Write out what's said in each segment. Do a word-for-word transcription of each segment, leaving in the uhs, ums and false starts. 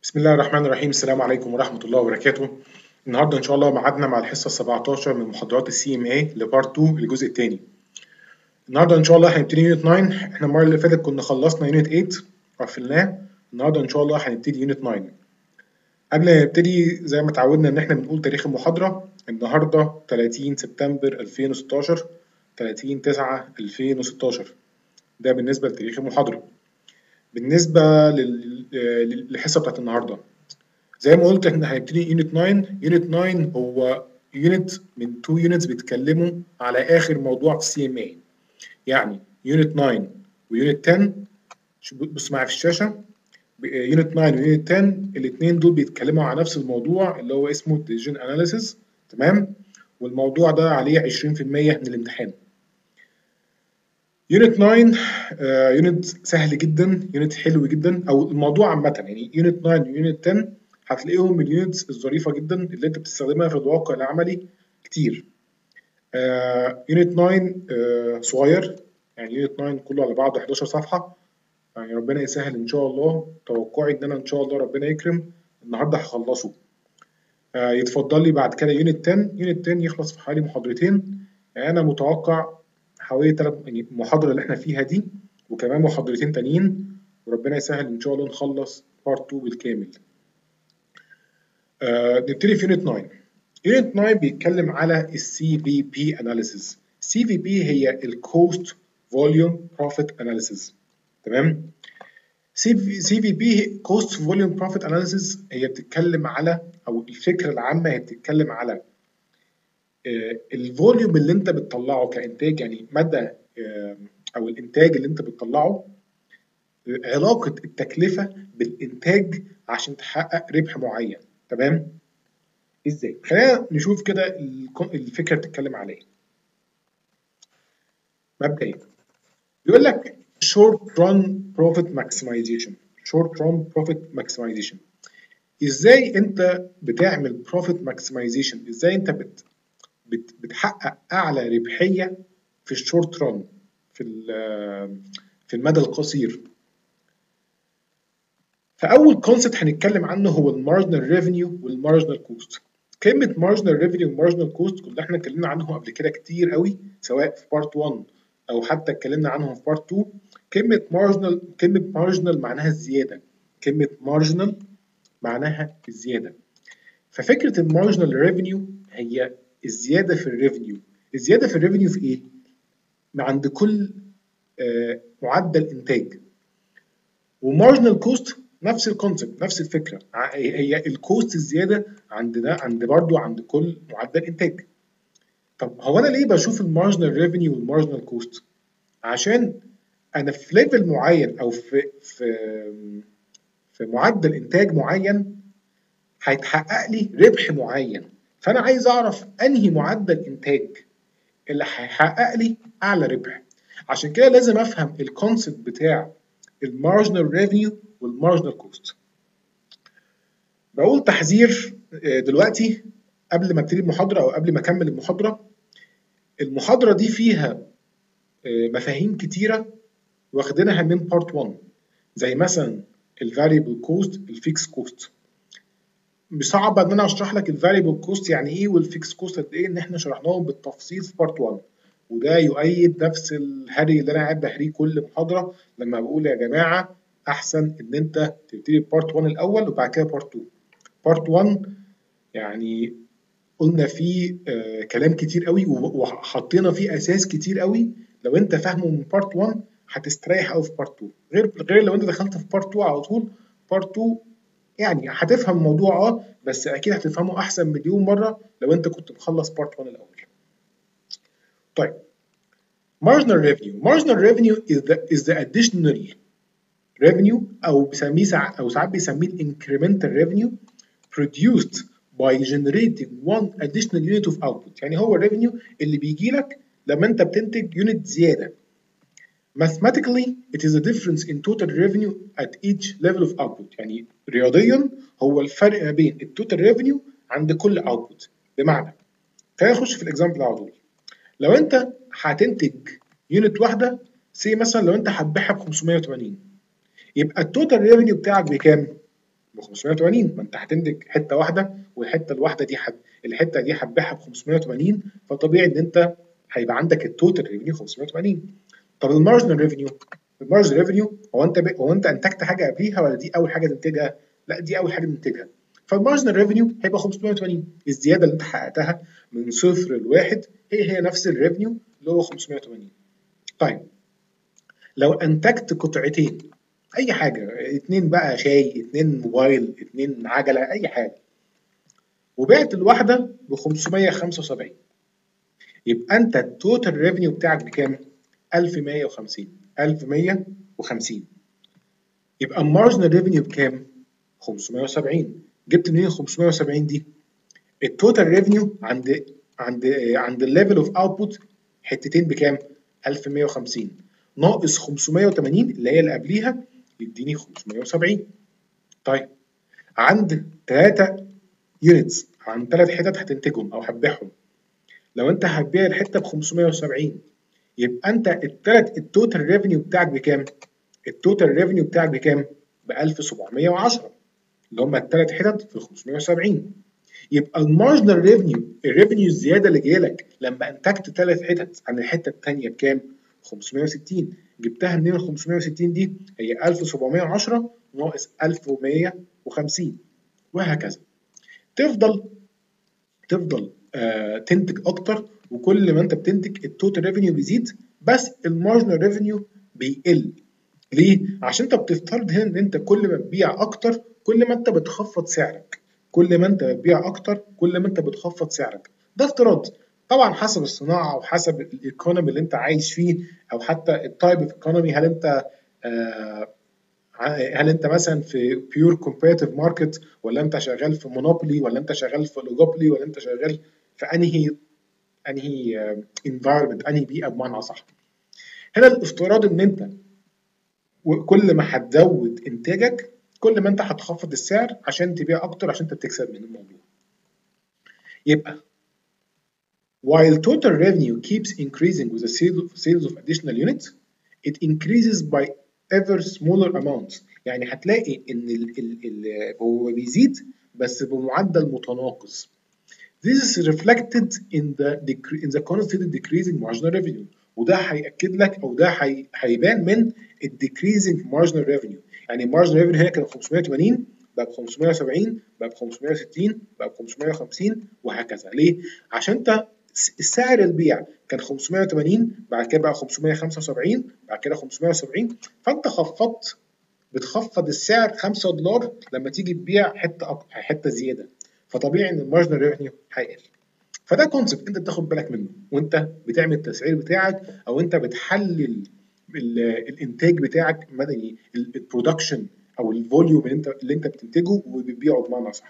بسم الله الرحمن الرحيم. السلام عليكم ورحمة الله وبركاته. النهارده إن شاء الله ميعادنا مع الحصة السابعة عشر من محاضرات السي ام اي لبارت اتنين الجزء الثاني. النهارده إن شاء الله هنبتدي يونت تسعة. احنا المرة اللي فاتت كنا خلصنا يونت تمانية وقفلناه. النهارده إن شاء الله هنبتدي يونت تسعة. قبل ما نبتدي زي ما اتعودنا إن احنا بنقول تاريخ المحاضرة. النهارده تلاتين سبتمبر ألفين وستاشر، تلاتين تسعة ألفين وستاشر. ده بالنسبة لتاريخ المحاضرة. بالنسبة لل- للحصة بتاعت النهارده، زي ما قلت احنا هنبتدي يونت تسعة. يونت تسعة هو يونت من اتنين يونتس بيتكلموا على اخر موضوع في السي ام اي. يعني يونت تسعة ويونت عشرة، بص معايا في الشاشه. يونت تسعة ويونت عشرة الاثنين دول بيتكلموا على نفس الموضوع اللي هو اسمه ديسيجن اناليسيس. تمام. والموضوع ده عليه عشرين في المية من الامتحان. يونت تسعة آه يونت سهل جدا، يونت حلو جدا، او الموضوع عامه. يعني يونت تسعة ويونت عشرة هتلاقيهم من اليونتس الظريفه جدا اللي انت بتستخدمها في الواقع العملي كتير. آه يونت تسعة آه صغير، يعني يونت تسعة كله على بعضه حداشر صفحه. يعني ربنا يسهل ان شاء الله. توقعي ان انا ان شاء الله ربنا يكرم النهارده هخلصه. آه يتفضل لي بعد كده يونت عشرة. يونت عشرة يخلص في حوالي محاضرتين. يعني انا متوقع حوالي ثلاث، يعني المحاضره اللي احنا فيها دي وكمان محاضرتين تانيين، وربنا يسهل ان شاء الله نخلص بارت اتنين بالكامل. آه نبتدي في يونت تسعة. يونت تسعة بيتكلم على السي في بي اناليسيس. السي في بي هي الكوست فوليوم بروفيت اناليسيس. تمام. سي في بي كوست فوليوم بروفيت اناليسيس هي بتتكلم على، او الفكره العامه هي بتتكلم على الفوليوم اللي انت بتطلعه كانتاج، يعني مدى او الانتاج اللي انت بتطلعه، علاقه التكلفه بالانتاج عشان تحقق ربح معين. تمام. ازاي؟ خلينا نشوف كده الفكره بتتكلم على ايه. مبدئيا بيقول لك short run profit maximization. short run profit maximization ازاي انت بتعمل profit maximization؟ ازاي انت بت بت بتحقق اعلى ربحيه في الشورت ران، في في المدى القصير. فاول كونسبت هنتكلم عنه هو المارجنال ريفينيو والمارجنال كوست. كلمه مارجنال ريفينيو والمارجنال كوست كلنا احنا اتكلمنا عنهم قبل كده كتير قوي، سواء في بارت واحد او حتى اتكلمنا عنهم في بارت اتنين. كلمه مارجنال، كلمه مارجنال معناها الزياده. كلمه مارجنال معناها الزياده. ففكره المارجنال ريفينيو هي الزياده في الريفينيو. الزياده في الريفينيو في ايه؟ عند كل آه معدل انتاج. ومارجنال كوست نفس الكونسبت، نفس الفكره. هي الكوست الزياده عند ده، عند برضو عند كل معدل انتاج. طب هو انا ليه بشوف المارجنال ريفينيو والمارجنال كوست؟ عشان انا في ليفل معين او في في في معدل انتاج معين هيتحقق لي ربح معين. فانا عايز اعرف انهي معدل انتاج اللي هيحقق لي اعلى ربح. عشان كده لازم افهم الكونسبت بتاع المارجنال ريفينيو والمارجنال كوست. بقول تحذير دلوقتي قبل ما ابتدي المحاضره او قبل ما اكمل المحاضره. المحاضره دي فيها مفاهيم كتيره واخدينها من بارت واحد، زي مثلا الفاريبل كوست، الفيكس كوست. مش صعب ان انا اشرح لك الفاريبل كوست يعني ايه والفيكس كوست قد ايه، ان احنا شرحناهم بالتفصيل في بارت واحد. وده يؤيد نفس الهري اللي انا قاعد بهريه كل محاضره لما بقول يا جماعه احسن ان انت تبتدي بارت واحد الاول وبعد كده بارت اتنين. بارت واحد يعني قلنا فيه آه كلام كتير قوي وحطينا فيه اساس كتير قوي. لو انت فاهمه من بارت واحد هتستريح قوي في بارت اتنين، غير غير لو انت دخلت في بارت اتنين على طول. بارت اتنين يعني هتفهم الموضوع اه بس اكيد هتفهمه احسن مليون مره لو انت كنت مخلص بارت واحد الاول. طيب marginal revenue. marginal revenue is the is the additional revenue او بيسميه ساعات او ساعات بيسميه incremental revenue produced by generating one additional unit of output. يعني هو الريفينيو اللي بيجي لك لما انت بتنتج يونت زياده. Mathematically it is a difference in total revenue at each level of output. يعني رياضيا هو الفرق ما بين التوتال ريفينيو عند كل اوتبوت. بمعنى خلينا نخش في الاكزامبل على طول. لو انت هتنتج يونت واحده، سي مثلا لو انت هتبيعها ب خمسمية وتمانين، يبقى التوتال ريفينيو بتاعك بكام؟ ب خمسمية وتمانين، ما انت هتنتج حته واحده والحته الواحده دي حب الحته دي هتبيعها ب خمسمية وتمانين، فطبيعي ان انت هيبقى عندك التوتال ريفينيو خمسمية وتمانين. طب المارجنال ريفينيو، المارجنال ريفينيو هو انت ب... هو انت انتجت حاجه قبليها ولا دي اول حاجه تنتجها؟ لا دي اول حاجه تنتجها. فالمارجنال ريفينيو هيبقى خمسمية وتمانين، الزياده اللي انت حققتها من صفر لواحد هي هي نفس الريفينيو اللي هو خمسمية وتمانين. طيب لو انتجت قطعتين اي حاجه، اتنين بقى شاي، اتنين موبايل، اتنين عجله، اي حاجه، وبعت الواحده ب خمسمية وخمسة وسبعين، يبقى انت التوتال ريفينيو بتاعك بكام؟ ألف ومية وخمسين، ألف ومية وخمسين. يبقى المارجنال ريفينيو بكام؟ خمسمية وسبعين. جبت منين خمسمية وسبعين دي؟ التوتال ريفينيو عند عند عند الليفل اوف اوتبوت حتتين بكام؟ ألف ومية وخمسين ناقص خمسمية وتمانين اللي هي اللي قبليها يديني خمسمية وسبعين. طيب عند ثلاثة يونتس، عند ثلاث حتت هتنتجهم او هتبيعهم، لو انت هتبيع الحته ب خمسمية وسبعين يبقى انت الثلاث التوتال ريفينيو بتاعك بكام؟ التوتال ريفينيو بتاعك بكام؟ ب ألف وسبعمية وعشرة اللي هم الثلاث حتت في خمسمية وسبعين. يبقى المارجنال ريفينيو، الريفينيو الزياده اللي جايه لك لما انتجت ثلاث حتت عن الحته الثانيه بكام؟ خمسمية وستين. جبتها منين ال خمسمية وستين دي؟ هي ألف وسبعمية وعشرة ناقص ألف ومية وخمسين وهكذا. تفضل تفضل آه تنتج اكتر، وكل ما انت بتنتج التوتال ريفينيو بيزيد بس المارجنال ريفينيو بيقل. ليه؟ عشان انت بتفترض هنا ان انت كل ما تبيع اكتر كل ما انت بتخفض سعرك، كل ما انت بتبيع اكتر كل ما انت بتخفض سعرك. ده افتراض، طبعا حسب الصناعه وحسب الايكونومي اللي انت عايش فيه، او حتى التايب اوف ايكونومي. هل انت آه هل انت مثلا في بيور كومبيتيتيف ماركت، ولا انت شغال في مونوبولي، ولا انت شغال في اوليجوبولي، ولا انت شغال في انهي انهي انفايرمنت، انهي بيئه بمعنى اصح. هنا الافتراض ان انت وكل ما هتزود انتاجك كل ما انت هتخفض السعر عشان تبيع اكتر، عشان انت بتكسب من الموضوع. يبقى while total revenue keeps increasing with the sales of, sales of additional units, it increases by ever smaller amounts. يعني هتلاقي ان ال ال ال هو بيزيد بس بمعدل متناقص. This is reflected in the in the constant decreasing marginal revenue. وده هيأكد لك او ده هيبان من الديكريزنج marginal revenue. يعني marginal revenue هنا كان خمسمية وتمانين بقى ب خمسمية وسبعين بقى ب خمسمية وستين بقى ب خمسمية وخمسين وهكذا. ليه؟ عشان انت سعر البيع كان خمسمية وتمانين، بعد كده بقى خمسمية وخمسة وسبعين، بعد كده خمسمية وسبعين، فانت خفضت، بتخفض السعر خمسة دولار لما تيجي تبيع حته أكتر، حته زياده، فطبيعي ان المارجنال ريفينيو هيقل. فده كونسبت انت بتاخد بالك منه وانت بتعمل التسعير بتاعك، او انت بتحلل الانتاج بتاعك مدني، البرودكشن او الفوليوم اللي انت اللي انت بتنتجه وبتبيعه بمعنى صح.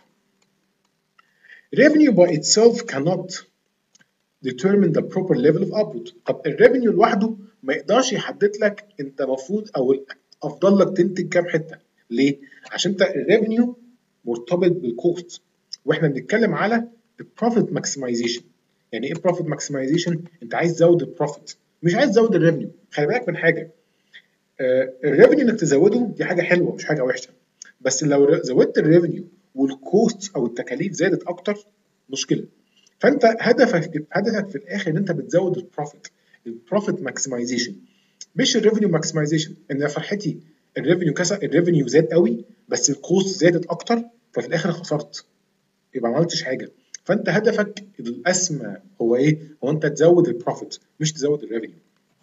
Revenue by itself cannot determine the proper level of output. طب الريفينيو لوحده ما يقدرش يحدد لك انت المفروض او افضل لك تنتج كام حته. ليه؟ عشان انت الريفينيو مرتبط بالكوست، واحنا بنتكلم على البروفيت ماكسمايزيشن. يعني ايه بروفيت ماكسمايزيشن؟ انت عايز تزود البروفيت مش عايز تزود الريفينيو. خلي بالك من حاجه، آه الريفينيو انك تزوده دي حاجه حلوه مش حاجه وحشه، بس لو زودت الريفينيو والكوست او التكاليف زادت اكتر مشكله. فانت هدفك هدفك في الاخر ان انت بتزود البروفيت، البروفيت ماكسمايزيشن مش الريفينيو ماكسمايزيشن. ان يا فرحتي الريفينيو كسر، الريفينيو زاد قوي بس الكوست زادت اكتر، ففي الاخر خسرت، يبقى ما عملتش حاجه. فانت هدفك الاسمى هو ايه؟ هو انت تزود البروفيت مش تزود الريفينيو.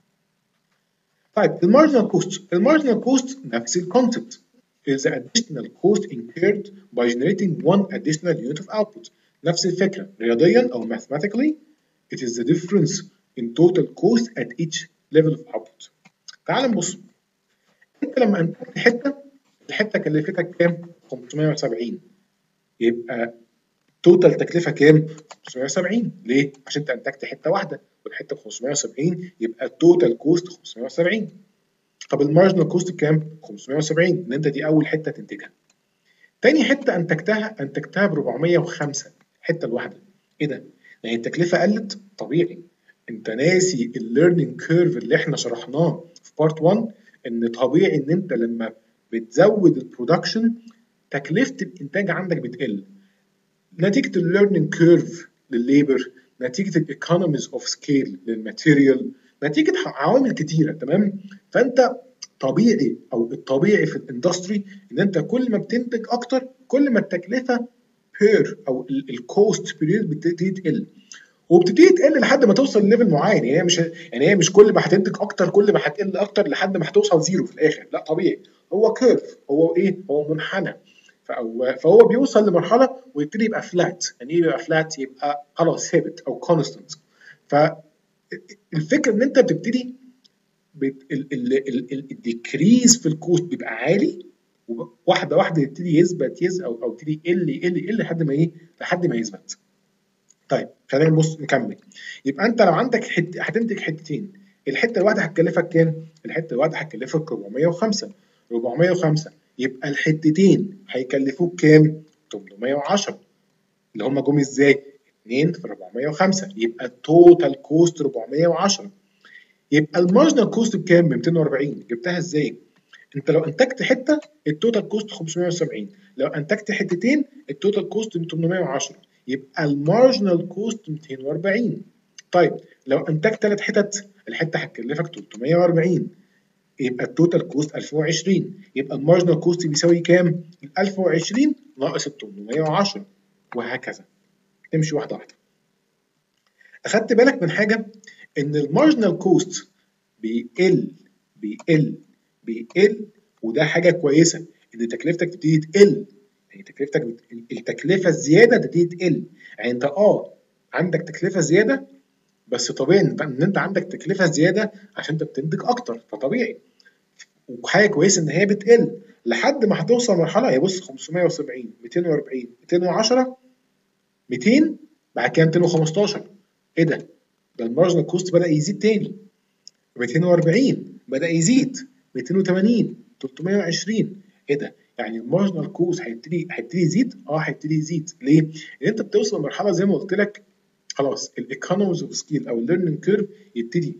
طيب المارجنال كوست، المارجنال كوست نفس الكونسبت، is the additional cost incurred by generating one additional unit of output. نفس الفكره رياضيا او mathematically it is the difference in total cost at each level of output. تعال نبص، انت لما انتجت حته، الحته كلفتك كام؟ خمسمية وسبعين، يبقى توتال تكلفه كام؟ خمسمية وسبعين. ليه؟ عشان انت انتجت حته واحده والحته ب خمسمية وسبعين، يبقى التوتال كوست خمسمية وسبعين. طب المارجنال كوست بكام؟ خمسمية وسبعين، ان انت دي اول حته تنتجها. تاني حته انتجتها انتجتها ب أربعمية وخمسة، الحته الواحده. ايه ده؟ يعني التكلفه قلت؟ طبيعي. انت ناسي الليرنينج كيرف اللي احنا شرحناه في بارت واحد، ان طبيعي ان انت لما بتزود البرودكشن تكلفه الانتاج عندك بتقل نتيجه الليرنينج كيرف للليبر، نتيجه الايكونوميز اوف سكيل للماتيريال، نتيجه عوامل كتيره. تمام؟ فانت طبيعي او الطبيعي في الاندستري ان انت كل ما بتنتج اكتر كل ما التكلفه بير او الكوست بيريد بتبتدي تقل، وبتبتدي تقل لحد ما توصل لليفل معين. يعني هي مش يعني هي مش كل ما هتنتج اكتر كل ما هتقل اكتر لحد ما هتوصل زيرو في الاخر، لا طبيعي، هو كيرف، هو ايه، هو منحنى. فهو فهو بيوصل لمرحله ويبتدي يبقى فلات. يعني ايه يبقى فلات؟ يبقى خلاص ثابت او كونستنت. فالفكره ان انت بتبتدي الديكريز في الكوست بيبقى عالي، واحده واحده يبتدي يثبت يز او او يبتدي يقل يقل يقل لحد ما ايه، لحد ما يثبت. طيب خلينا نبص نكمل. يبقى انت لو عندك حته هتنتج حتتين، الحته الواحده هتكلفك كام؟ الحته الواحده هتكلفك أربعمية وخمسة. أربعمية وخمسة يبقى الحتتين هيكلفوك كام؟ تمنمية وعشرة. اللي هم جم ازاي؟ اتنين في أربعمية وخمسة يبقى التوتال كوست أربعمية وعشرة. يبقى المارجنال كوست بكام؟ ب ميتين وأربعين. جبتها ازاي؟ انت لو انتجت حته التوتال كوست خمسمية وسبعين، لو انتجت حتتين التوتال كوست تمنمية وعشرة، يبقى المارجنال كوست ميتين وأربعين. طيب لو انتجت ثلاث حتت الحته هتكلفك تلتمية وأربعين، يبقى التوتال كوست ألف وعشرين، يبقى المارجنال كوست بيساوي كام؟ ال ألف وعشرين ناقص ال تمنمية وعشرة، وهكذا تمشي واحده واحده. اخدت بالك من حاجه؟ ان المارجنال كوست بيقل بيقل بيقل، وده حاجه كويسه ان تكلفتك تبتدي تقل. يعني تكلفتك بت... التكلفه الزياده تبتدي تقل. يعني انت اه عندك تكلفه زياده، بس طبيعي ان انت عندك تكلفه زياده عشان انت بتنتج اكتر، فطبيعي. وحاجه كويسه ان هي بتقل لحد ما هتوصل مرحله، هي بص خمسمية وسبعين، ميتين وأربعين، ميتين وعشرة، ميتين، بعد كده ميتين وخمستاشر. ايه ده؟ ده المارجنال كوست بدا يزيد تاني. ميتين وأربعين بدا يزيد، ميتين وتمانين، تلتمية وعشرين. ايه ده؟ يعني المارجنال كوست هيبتدي هيبتدي يزيد. اه هيبتدي يزيد. ليه؟ لان انت بتوصل لمرحله زي ما قلت لك، خلاص الايكونوميز اوف سكيل او الليرنينج كيرف يبتدي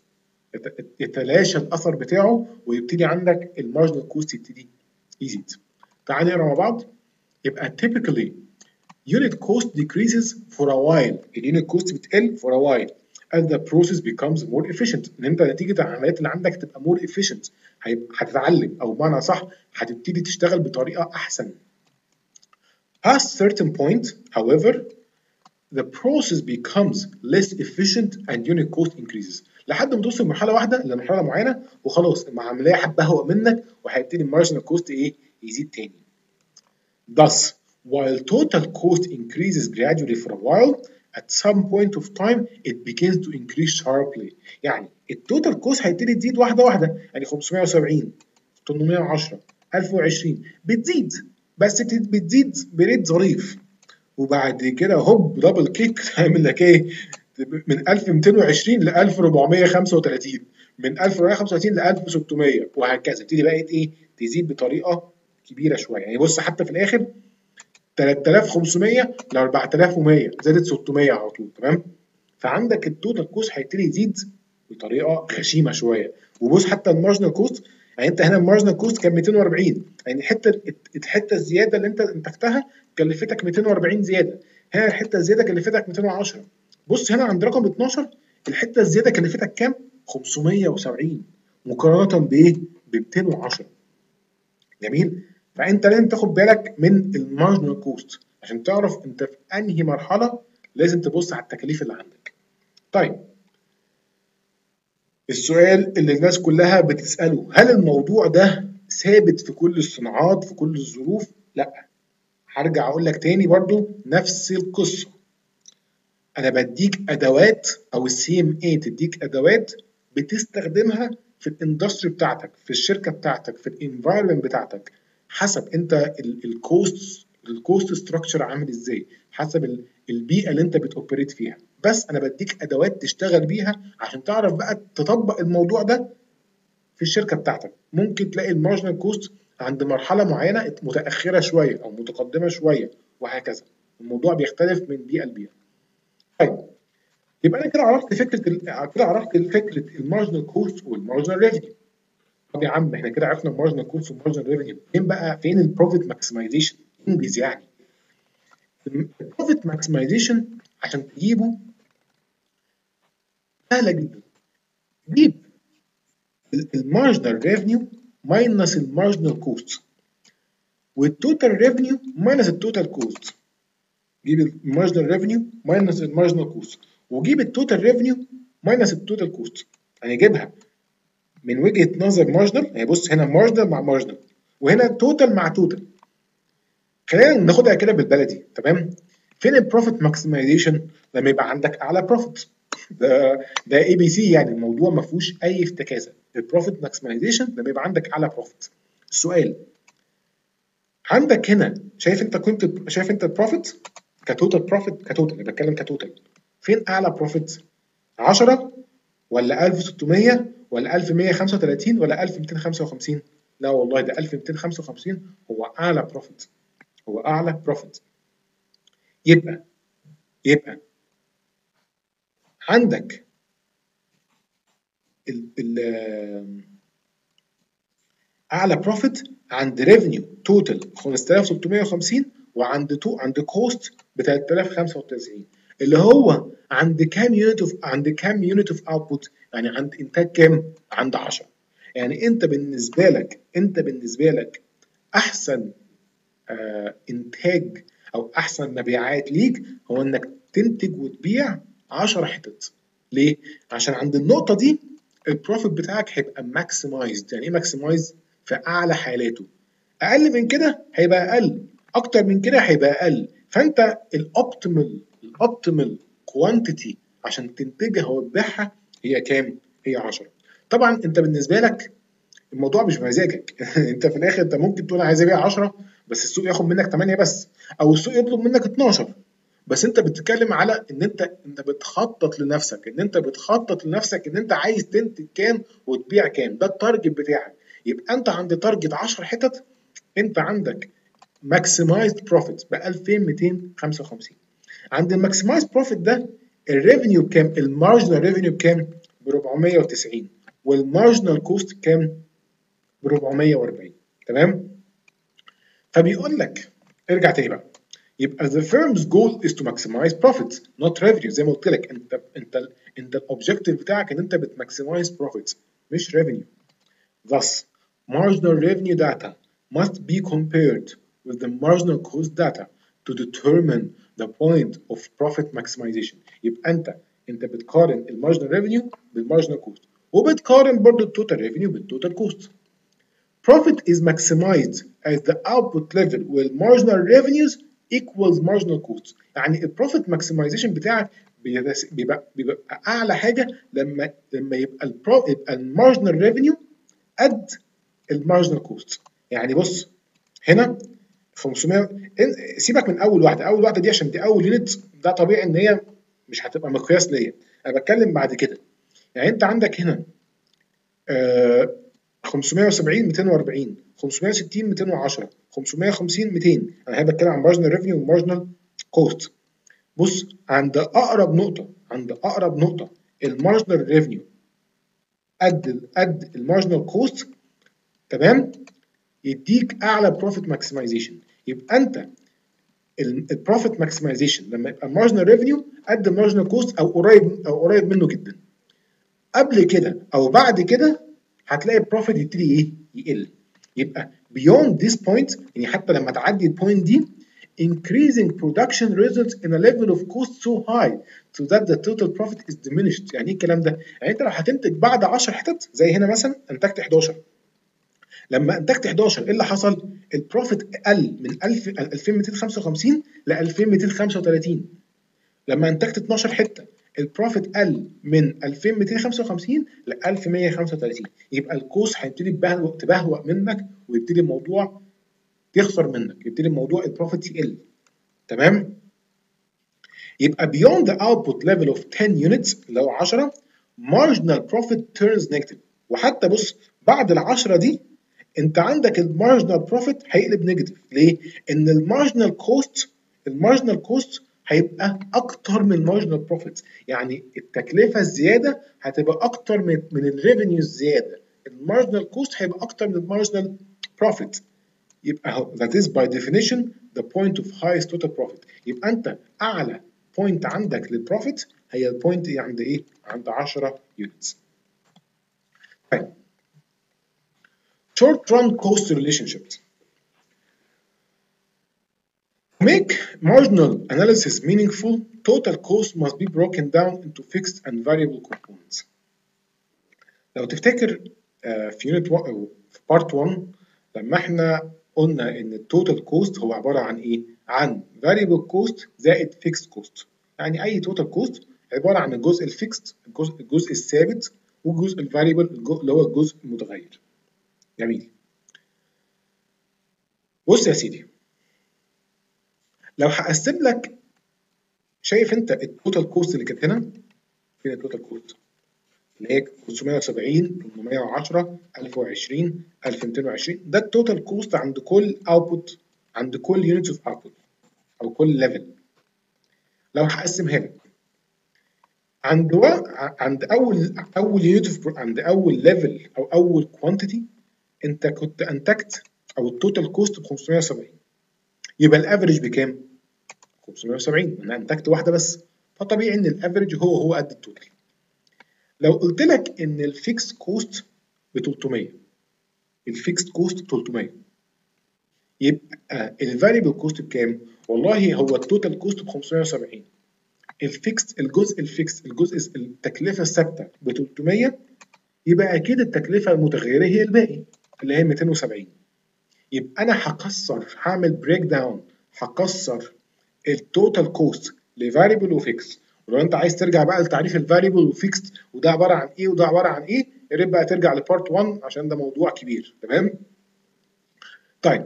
يتلاشى الاثر بتاعه، ويبتدي عندك المارجنال كوست يبتدي يزيد. تعال نقرا مع بعض. يبقى typically unit cost decreases for a while. اليونت كوست بتقل for a while as the process becomes more efficient. ان انت نتيجه العمليات اللي عندك تبقى more efficient، هتتعلم، او بمعنى صح هتبتدي تشتغل بطريقه احسن. Past certain point, however, the process becomes less efficient and unit cost increases. لحد ما توصل لمرحله واحده لمرحله معينه وخلاص العمليه هتبهوأ منك وهيبتدي المارجنال كوست ايه؟ يزيد تاني. Thus, while total cost increases gradually for a while, at some point of time it begins to increase sharply. يعني التوتال كوست هيبتدي تزيد واحده واحده، يعني خمسمية وسبعين، تمنمية وعشرة، ألف وعشرين بتزيد، بس بتزيد بريت ظريف. وبعد كده هوب دبل كيك تعمل لك ايه؟ من ألف وميتين وعشرين ل ألف وأربعمية وخمسة وتلاتين، من ألف وأربعمية وخمسة وتلاتين ل ألف وستمية، وهكذا تبتدي بقى ايه؟ تزيد بطريقه كبيره شويه. يعني بص حتى في الاخر تلاتة آلاف وخمسمية ل أربعة آلاف ومية زادت ستمية على طول. تمام؟ فعندك التوتال كوست هيبتدي يزيد بطريقه غشيمه شويه. وبص حتى المارجنال كوست، يعني انت هنا المارجنال كوست كان ميتين وأربعين، يعني الحته الحته الزياده اللي انت انتجتها كلفتك ميتين وأربعين زياده، هنا الحته الزياده كلفتك ميتين وعشرة. بص هنا عند رقم اتناشر الحته الزياده كلفتك كام؟ خمسمية وسبعين مقارنه بايه؟ ب ميتين وعشرة. جميل؟ فانت لازم تاخد بالك من المارجنال كوست عشان تعرف انت في انهي مرحله لازم تبص على التكاليف اللي عندك. طيب السؤال اللي الناس كلها بتسأله، هل الموضوع ده ثابت في كل الصناعات في كل الظروف؟ لا. هرجع اقول لك تاني برضو نفس القصة. انا بديك ادوات، او السي ام اي تديك ادوات بتستخدمها في الاندستري بتاعتك، في الشركة بتاعتك، في الانفايرمنت بتاعتك، حسب انت الكوست الكوست ستراكشر عامل ازاي، حسب البيئة اللي انت بتوبريت فيها. بس انا بديك ادوات تشتغل بيها عشان تعرف بقى تطبق الموضوع ده في الشركه بتاعتك. ممكن تلاقي المارجنال كوست عند مرحله معينه متاخره شويه او متقدمه شويه، وهكذا. الموضوع بيختلف من بيئه لبيئه. طيب يبقى انا كده عرفت فكره ال... كده عرفت فكره المارجنال كوست والمارجنال ريفينيو. طب يا عم احنا كده عرفنا المارجنال كوست والمارجنال ريفينيو، فين بقى فين البروفيت ماكسمايزيشن؟ انجز يعني. البروفيت ماكسمايزيشن عشان تجيبه سهله جدا. جيب المارجنال ريفينيو ماينس المارجنال كوست والتوتال ريفينيو ماينس التوتال كوست. جيب المارجنال ريفينيو ماينس المارجنال كوست وجيب التوتال ريفينيو ماينس التوتال كوست. يعني جيبها من وجهه نظر مارجنال، يعني بص هنا مارجنال مع مارجنال وهنا توتال مع توتال. خلينا ناخدها كده بالبلدي، تمام؟ فين البروفيت ماكسمايزيشن؟ لما يبقى عندك اعلى بروفيت. ده ده اي بي سي، يعني الموضوع ما فيهوش اي افتكاسه. البروفيت ماكسمايزيشن لما يبقى عندك اعلى بروفيت. السؤال عندك هنا، شايف انت كنت شايف انت البروفيت كتوتال بروفيت، كتوتال انا بتكلم كتوتال، فين اعلى بروفيت؟ عشرة ولا ألف وستمية ولا ألف ومية وخمسة وتلاتين ولا ألف ومئتين وخمسة وخمسين؟ لا والله ده ألف ومئتين وخمسة وخمسين هو اعلى بروفيت، هو اعلى بروفيت. يبقى يبقى عندك ال ال اعلى بروفيت عند ريفينيو توتال خمسة آلاف وستمية وخمسين وعند تو عند كوست ب ثلاثة آلاف وخمسة وتسعين، اللي هو عند كام يونت اوف عند كام يونت اوف اوتبوت؟ يعني عند انتاج كام؟ عند عشرة. يعني انت بالنسبه لك انت بالنسبه لك احسن آه انتاج او احسن مبيعات ليك هو انك تنتج وتبيع عشرة حتت. ليه؟ عشان عند النقطه دي البروفيت بتاعك هيبقى ماكسمايزد. يعني ايه ماكسمايزد؟ في اعلى حالاته. اقل من كده هيبقى اقل، اكتر من كده هيبقى اقل. فانت الاوبتيمال الاوبتيمال كوانتيتي عشان تنتجها وتبيعها هي كام؟ هي عشرة. طبعا انت بالنسبه لك الموضوع مش بمزاجك. انت في الاخر انت ممكن تقول عايز ابيع عشرة بس السوق ياخد منك تمانية بس، او السوق يطلب منك اتناشر. بس انت بتتكلم على ان انت انت بتخطط لنفسك، ان انت بتخطط لنفسك ان انت عايز تنتج كام وتبيع كام، ده التارجت بتاعك. يبقى انت عند تارجت عشرة حتت، انت عندك ماكسمايزد بروفيت ب ألفين ومئتين وخمسة وخمسين. عند الماكسمايزد بروفيت ده الريفينيو بكام؟ المارجنال ريفينيو بكام؟ ب أربعمية وتسعين والمارجنال كوست كام؟ ب أربعمية وأربعين. تمام؟ فبيقول لك ارجع تاني بقى، يبقى the firm's goal is to maximize profits not revenue. زي ما قلت لك انت انت انت الاوبجيكتيف بتاعك ان انت بتماكسمايز profits مش revenue. Thus marginal revenue data must be compared with the marginal cost data to determine the point of profit maximization. يبقى انت انت بتقارن المارجنال ريفينيو بالمارجنال كوست وبتقارن برضه التوتال ريفينيو بالتوتال كوست. Profit is maximized as the output level while marginal revenues equals marginal costs. يعني البروفيت ماكسمايزيشن بتاعك بيبقى بيبقى اعلى حاجه لما لما يبقى البرو يبقى المارجنال ريفينيو قد المارجنال كوست. يعني بص هنا خمسمية، سيبك من اول واحده، اول واحده دي عشان دي اول يونت، ده طبيعي ان هي مش هتبقى مقياس ليا. انا بتكلم بعد كده. يعني انت عندك هنا آه خمسمية وسبعين مئتين وأربعين خمسمية وستين مئتين وعشرة خمسمية وخمسين مئتين. انا هنا بتكلم عن مارجنال ريفينيو ومارجنال كوست. بص عند اقرب نقطه عند اقرب نقطه المارجنال ريفينيو قد قد المارجنال كوست، تمام؟ يديك اعلى بروفيت ماكسمايزيشن. يبقى انت البروفيت ماكسمايزيشن لما يبقى المارجنال ريفينيو قد المارجنال كوست او قريب او قريب منه جدا. قبل كده او بعد كده هتلاقي البروفيت يبتدي ايه؟ يقل. يبقى beyond this point، يعني حتى لما تعدي البوينت دي increasing production results in a level of cost so high so that the total profit is diminished. يعني ايه الكلام ده؟ يعني انت لو هتنتج بعد عشرة حتت زي هنا مثلا انتجت حداشر، لما انتجت حداشر ايه اللي حصل؟ البروفيت قل من ألفين ومئتين وخمسة وخمسين ل ألفين ومئتين وخمسة وتلاتين. لما انتجت اتناشر حته البروفيت قل من ألفين ومئتين وخمسة وخمسين ل ألف ومية وخمسة وتلاتين. يبقى الكوست هيبتدي تبهوأ منك ويبتدي الموضوع يخسر منك، يبتدي الموضوع البروفيت يقل. تمام؟ يبقى beyond the output level of ten units اللي هو عشرة marginal profit turns negative. وحتى بص بعد ال عشرة دي انت عندك المارجنال بروفيت هيقلب نيجاتيف. ليه؟ ان المارجنال كوست المارجنال كوست هيبقى اكتر من المارجنال بروفيت. يعني التكلفه الزياده هتبقى اكتر من من الريفينيو الزياده المارجنال كوست هيبقى اكتر من المارجنال بروفيت. يبقى اهو that is by definition the point of highest total profit. يبقى انت اعلى بوينت عندك للبروفيت هي البوينت عند ايه؟ عند عشرة يونتس. طيب short run cost relationships. To make marginal analysis meaningful, total cost must be broken down into fixed and variable components. لو تفتكر في يونت في بارت واحد لما احنا قلنا ان التوتال كوست هو عباره عن ايه؟ عن variable cost زائد fixed cost. يعني اي توتال كوست عباره عن الجزء الفيكست، الجزء الجزء الثابت، والجزء الفاريبل اللي هو الجزء المتغير. جميل. بص يا سيدي، لو هقسم لك، شايف انت التوتال كوست اللي كانت هنا؟ فين التوتال كوست؟ اللي هي خمسمية وسبعين، ثمانمية وعشرة، ألف وعشرين، ألف ومئتين وعشرين، ده التوتال كوست عند كل اوتبوت، عند كل يونت اوف اوتبوت او كل ليفل. لو هقسمها لك عند و... عند اول اول يونت عند اول ليفل او اول كوانتيتي انت كنت انتجت، او التوتال كوست ب خمسمية وسبعين، يبقى الافريج بكام؟ خمسمية وسبعين، انا انتجت واحده بس، فطبيعي ان الافريج هو هو قد التوتال. لو قلت لك ان الفيكس كوست ب تلتمية، الفيكس كوست ب تلتمية، يبقى الفاريبل كوست بكام؟ والله هو التوتال كوست ب خمسمية وسبعين، الفيكس الجزء الفيكس الجزء التكلفه الثابته ب تلتمية، يبقى اكيد التكلفه المتغيره هي الباقي اللي هي مئتين وسبعين. يبقى انا هكسر، هعمل بريك داون، هكسر التوتال كوست لفاريبل وفيكس. ولو انت عايز ترجع بقى لتعريف الفاريبل وفيكس وده عباره عن ايه وده عباره عن ايه، يا ريت بقى ترجع لبارت واحد عشان ده موضوع كبير. تمام؟ طيب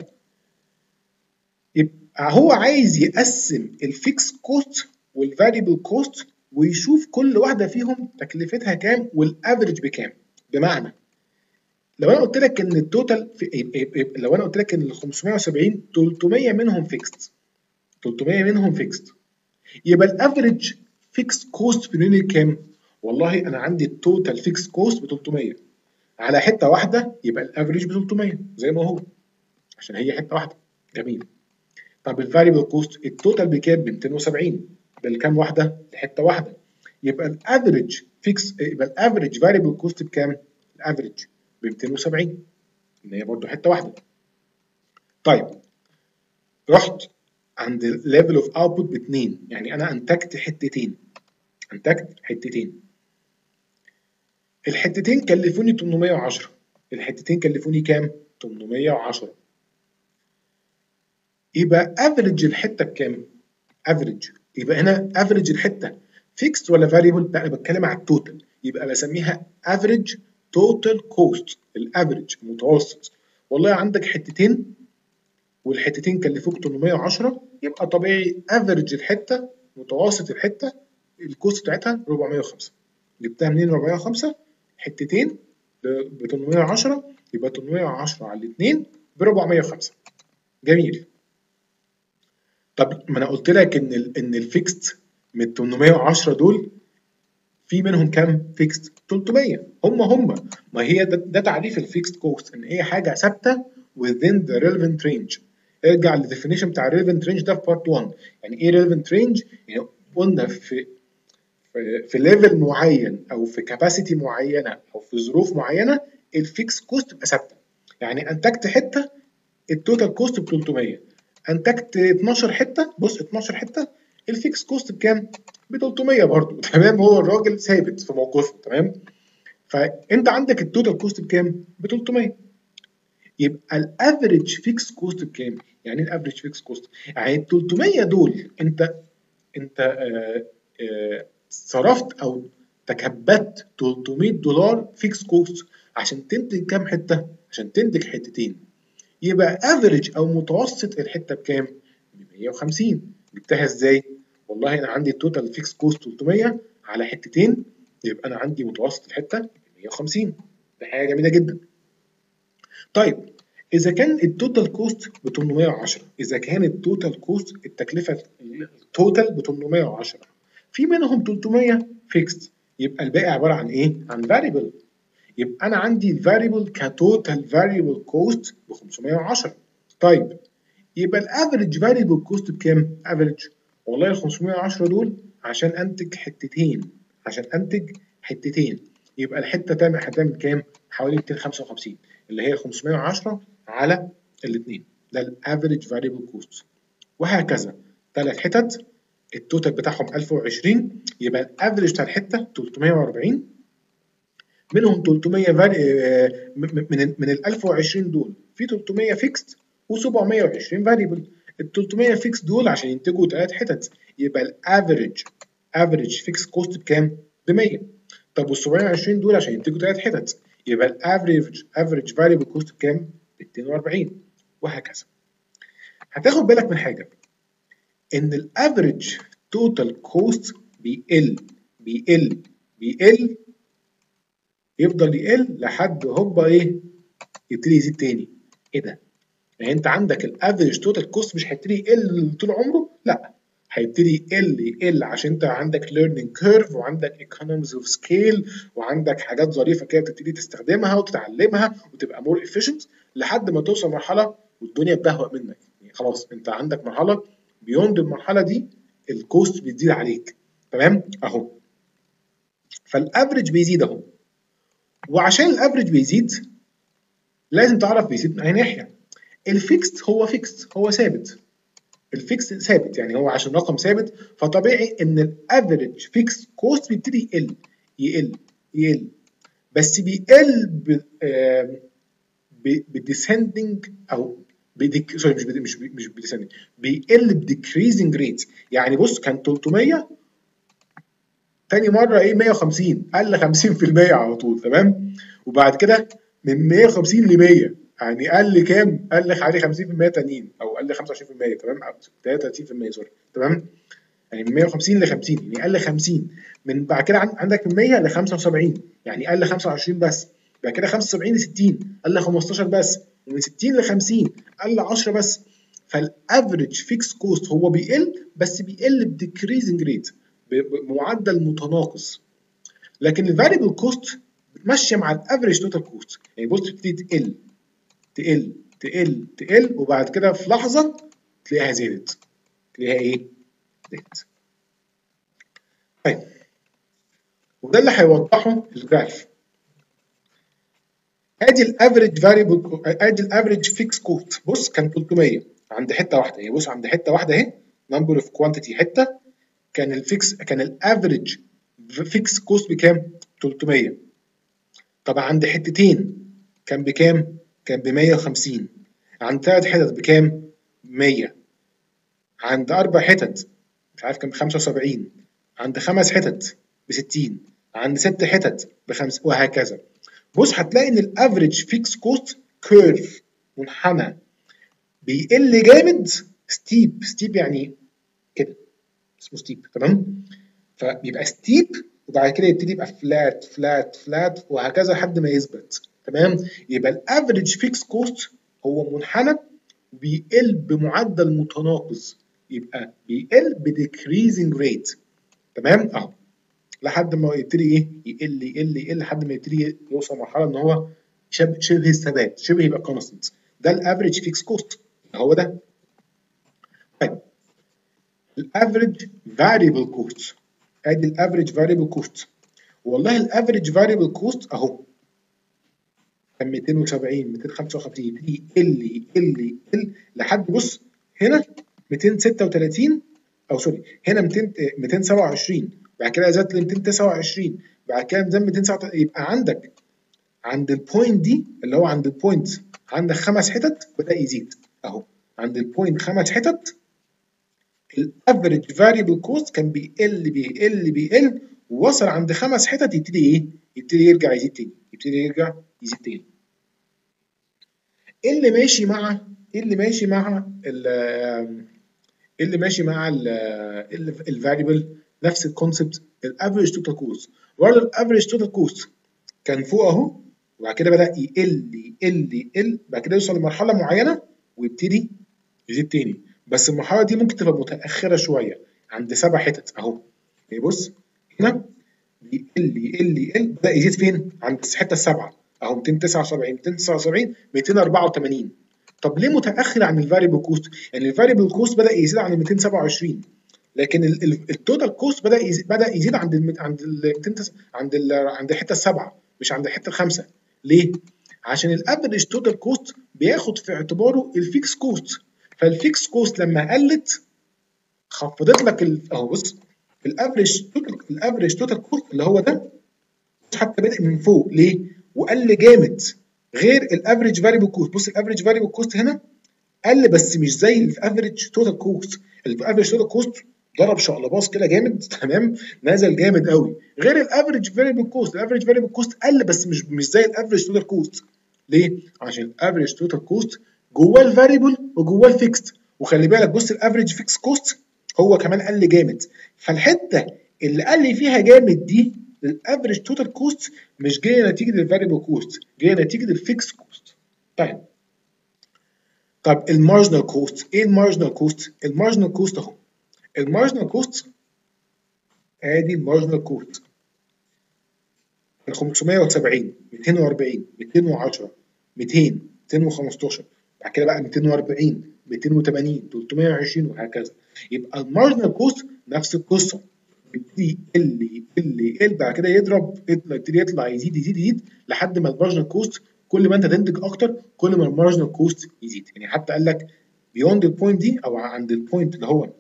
يبقى هو عايز يقسم الفيكس كوست والفاريبل كوست ويشوف كل واحده فيهم تكلفتها كام والافريج بكام. بمعنى لو انا قلت لك ان التوتال في، لو انا قلت لك ان ال خمسمية وسبعين تلتمية منهم فيكست، تلتمية منهم فيكست، يبقى الافريج فيكس كوست في اليونت كام؟ والله انا عندي التوتال فيكس كوست ب تلتمية على حته واحده، يبقى الافريج ب تلتمية زي ما هو عشان هي حته واحده. جميل. طب الفاريبل كوست التوتال بكام؟ ب مئتين وسبعين، بالكام واحده؟ لحته واحده، يبقى الافريج فيكس، يبقى الافريج فاريبل كوست بكام؟ الافريج ب مئتين وسبعين، ان هي برضه حته واحده. طيب رحت عند ليفل اوف اوتبوت ب اتنين، يعني انا انتجت حتتين، انتجت حتتين، الحتتين كلفوني تمنمية وعشرة، الحتتين كلفوني كام؟ تمنمية وعشرة. يبقى افريج الحته بكام؟ افريج، يبقى هنا افريج الحته فيكست ولا فاريبل؟ لا انا بتكلم على التوتال، يبقى بسميها افريج توتال كوست، الافريج المتوسط. والله عندك حتتين والحتتين كلفوك تمنمية وعشرة، يبقى طبيعي افريج الحته، متوسط الحته الكوست بتاعتها أربعمية وخمسة. جبتها منين أربعمية وخمسة؟ حتتين ب تمنمية وعشرة، يبقى تمنمية وعشرة على الاثنين ب أربعمية وخمسة. جميل. طب ما انا قلت لك ان ال ان الفيكست من تمنمية وعشرة دول في منهم كام فيكست؟ تلتمية. هم هم ما هي ده, ده تعريف الفيكست كوست، ان هي حاجه ثابته within the relevant range. ارجع للديفينيشن بتاع الريليفنت رينج ده في بارت واحد. يعني ايه ريليفنت رينج؟ يعني قلنا في في, في ليفل معين او في كاباسيتي معينه او في ظروف معينه الفيكس كوست تبقى ثابته. يعني انتجت حته التوتال كوست ب تلتمية، انتجت اتناشر حته، بص اتناشر حته الفيكس كوست بكام؟ ب تلتمية برضه. تمام؟ هو الراجل ثابت في موقفه. تمام؟ فانت عندك التوتال كوست بكام؟ ب تلتمية. يبقى الافريج فيكس كوست بكام؟ يعني ايه الافريج فيكس كوست؟ يعني ال تلتمية دول انت انت آه آه صرفت او تكبدت تلتمية دولار فيكس كوست عشان تنتج كام حته؟ عشان تنتج حتتين. يبقى افريج او متوسط الحته بكام؟ ب مية وخمسين. جبتها ازاي؟ والله انا عندي التوتال فيكس كوست تلتمية على حتتين، يبقى انا عندي متوسط الحته ب مية وخمسين. دي حاجه جميله جدا. طيب اذا كان التوتال كوست ب تمنمية وعشرة، اذا كان التوتال كوست التكلفه التوتال ب تمنمية وعشرة، في منهم تلتمية فيكست، يبقى الباقي عباره عن ايه؟ عن فاريبل. يبقى انا عندي الفاريبل كتوتال فاريبل كوست ب خمسمية وعشرة. طيب يبقى الافريج فاريبل كوست بكام؟ افريج والله ال خمسمية وعشرة دول عشان انتج حتتين، عشان انتج حتتين يبقى الحته تعمل هتعمل كام؟ حوالي ميتين وخمسة وخمسين اللي هي خمسمية وعشرة على الاثنين، ده الافريج فاريبل كوست. وهكذا ثلاث حتت التوتال بتاعهم ألف وعشرين يبقى الافريج بتاع الحته تلتمية وأربعين، منهم تلتمية من من ال ألف وعشرين دول في تلتمية فيكست و720 فاريبل. ال تلتمية فيكس دول عشان ينتجوا ثلاث حتت يبقى الافريج افريج فيكس كوست بكام؟ ب مية. طب وال سبعمية وعشرين دول عشان ينتجوا ثلاث حتت يبقى الافريج افريج فاريبل كوست بكام؟ ب ميتين وأربعين. وهكذا. هتاخد بالك من حاجه ان الافريج توتال كوست بيقل بيقل بيقل يفضل يقل لحد هوبا ايه؟ يبتدي يزيد تاني. ايه ده؟ يعني انت عندك الافريج توتال كوست مش هيبتدي يقل طول عمره؟ لا، هيبتدي يقل يقل عشان انت عندك ليرنينج كيرف وعندك ايكونوميز اوف سكيل وعندك حاجات ظريفه كده تبتدي تستخدمها وتتعلمها وتبقى مور افيشنت لحد ما توصل مرحله والدنيا بتبهوأ منك. يعني خلاص انت عندك مرحله بيوند المرحله دي الكوست بتزيد عليك. تمام؟ اهو. فالافريج بيزيد اهو. وعشان الافريج بيزيد لازم تعرف بيزيد من اي ناحيه. الفيكست هو فيكست، هو ثابت. الفيكس ثابت يعني هو عشان رقم ثابت فطبيعي ان الافريج فيكس كوست بيبتدي يقل يقل يقل بس بيقل بديسندنج او بديك سوري مش بدي مش بي مش بديسندنج بيقل بديكريزنج ريت. يعني بص كان تلتمية تاني مره ايه مية وخمسين قل خمسين في المية على طول. تمام؟ وبعد كده من مية وخمسين ل مية يعني قل كام؟ قل حوالي خمسين في المية تانيين او قل خمسة وعشرين في المية. تمام؟ او تلاتة وتلاتين في المية سوري. تمام؟ يعني من مية وخمسين ل خمسين يعني قل خمسين. من بعد كده عندك من مية ل خمسة وسبعين يعني قل خمسة وعشرين بس. بعد كده خمسة وسبعين ل ستين قل خمستاشر بس. ومن ستين ل خمسين قل عشرة بس. فالافريج فيكس كوست هو بيقل بس بيقل بديكريزنج ريت بمعدل متناقص. لكن الفاريبل كوست ماشيه مع الافريج توتال كوست. يعني بص تبتدي تقل تقل تقل تقل وبعد كده في لحظه تلاقيها زادت. تلاقيها ايه؟ زادت. طيب وده اللي هيوضحه الجراف. ادي الافريج فاريبل ادي الافريج فيكس كوست. بص كان تلتمية عند حته واحده اهي. بص عند حته واحده اهي نمبر اوف كوانتيتي حته كان الفيكس كان الافريج فيكس كوست بكام؟ تلتمية. طبعا عند حتتين كان بكام؟ كان ب مية وخمسين. عند ثلاث حتت بكام؟ مية. عند اربع حتت مش عارف كان ب خمسة وسبعين. عند خمس حتت ب ستين. عند ست حتت بخمسة وهكذا. بص هتلاقي ان الافريج فيكس كوست كيرف منحنى بيقل جامد. ستيب ستيب يعني كده اسمه ستيب. تمام؟ فبيبقى ستيب وبعد كده يبتدي يبقى فلات فلات فلات وهكذا لحد ما يثبت. تمام؟ يبقى الافريج فيكس كوست هو منحنى بيقل بمعدل متناقص. يبقى بيقل بديكريزنج ريت. تمام؟ اهو لحد ما يبتدي ايه؟ يقل يقل يقل لحد ما يبتدي يوصل مرحله ان هو شبه شبه الثبات، شبه يبقى كونستنت. ده الافريج فيكس كوست هو ده. طيب الافريج فاريبل كوست. ادي الافريج فاريبل كوست. والله الافريج فاريبل كوست اهو كان ميتين وسبعين ميتين وخمسة وخمسين يبتدي يقل يقل يقل لحد بص هنا ميتين وستة وتلاتين او سوري هنا ميتين ميتين وسبعة وعشرين بعد كده زاد ل ميتين وتسعة وعشرين بعد كده زاد ميتين وتسعة وتلاتين. يبقى عندك عند البوينت دي اللي هو عند البوينت عندك خمس حتت بدأ يزيد اهو. عند البوينت خمس حتت الافريج فاريبل كوست كان بيقل بيقل بيقل ووصل عند خمس حتت يبتدي ايه؟ يبتدي يرجع يزيد تاني يبتدي يرجع يزيد تاني. ايه اللي ماشي مع ايه اللي ماشي مع ال ايه اللي ماشي مع الفاريبل نفس الكونسبت الافريج توتال كوست. برضه الافريج توتال كوست كان فوق اهو وبعد كده بدأ يقل يقل يقل بعد كده يوصل لمرحله معينه ويبتدي يزيد تاني. بس المرحله دي ممكن تبقى متاخره شويه عند سبع حتت اهو. يعني بص هنا بيقل يقل يقل بدا يزيد فين؟ عند الحته السابعه اهو مئتين وتسعة وسبعين مئتين وتسعة وسبعين مئتين وأربعة وثمانين. طب ليه متاخر عن الفاريبل كوست؟ يعني الفاريبل كوست بدا يزيد عند مئتين وسبعة وعشرين لكن التوتال كوست بدا يزيد بدا يزيد عند ال عند ال عند ال عند الحته السابعه مش عند الحته الخامسه. ليه؟ عشان الافريج توتال كوست بياخد في اعتباره الفيكس كوست، فالفيكس كوست لما قلت خفضت لك اهو بص الافريج توتال الافريج توتال كوست اللي هو ده حتى بادئ من فوق ليه؟ وقل جامد غير الافريج فاريبل كوست. بص الافريج فاريبل كوست هنا قل بس مش زي الافريج توتال كوست. الافريج توتال كوست ضرب شقلباص كده جامد تمام نزل جامد قوي غير الافريج فاريبل كوست. الافريج فاريبل كوست قل بس مش مش زي الافريج توتال كوست. ليه؟ عشان الافريج توتال كوست جواه الفاريبل وجواه الفيكست. وخلي بالك بص الافريج فيكس كوست هو كمان قل جامد، فالحته اللي قل فيها جامد دي الافريج توتال كوست مش جايه نتيجه الفاريبل كوست، جايه نتيجه الفيكس كوست. طيب طب المارجنال كوست ايه المارجنال كوست؟ المارجنال كوست اهو المارجنال كوست ادي المارجنال كوست خمسمية وسبعين مئتين وأربعين مئتين وعشرة مئتين مئتين وخمستاشر بعد كده بقى مئتين وأربعين مئتين وثمانين ثلاثمية وعشرين وهكذا. يبقى المارجنال كوست نفس القصه يبتدي يقل يقل يقل بعد كده يضرب يبتدي يطلع يزيد يزيد يزيد لحد ما المارجنال كوست كل ما انت تنتج اكتر كل ما المارجنال كوست يزيد. يعني حتى قال لك بيوند البوينت دي او عند البوينت اللي هو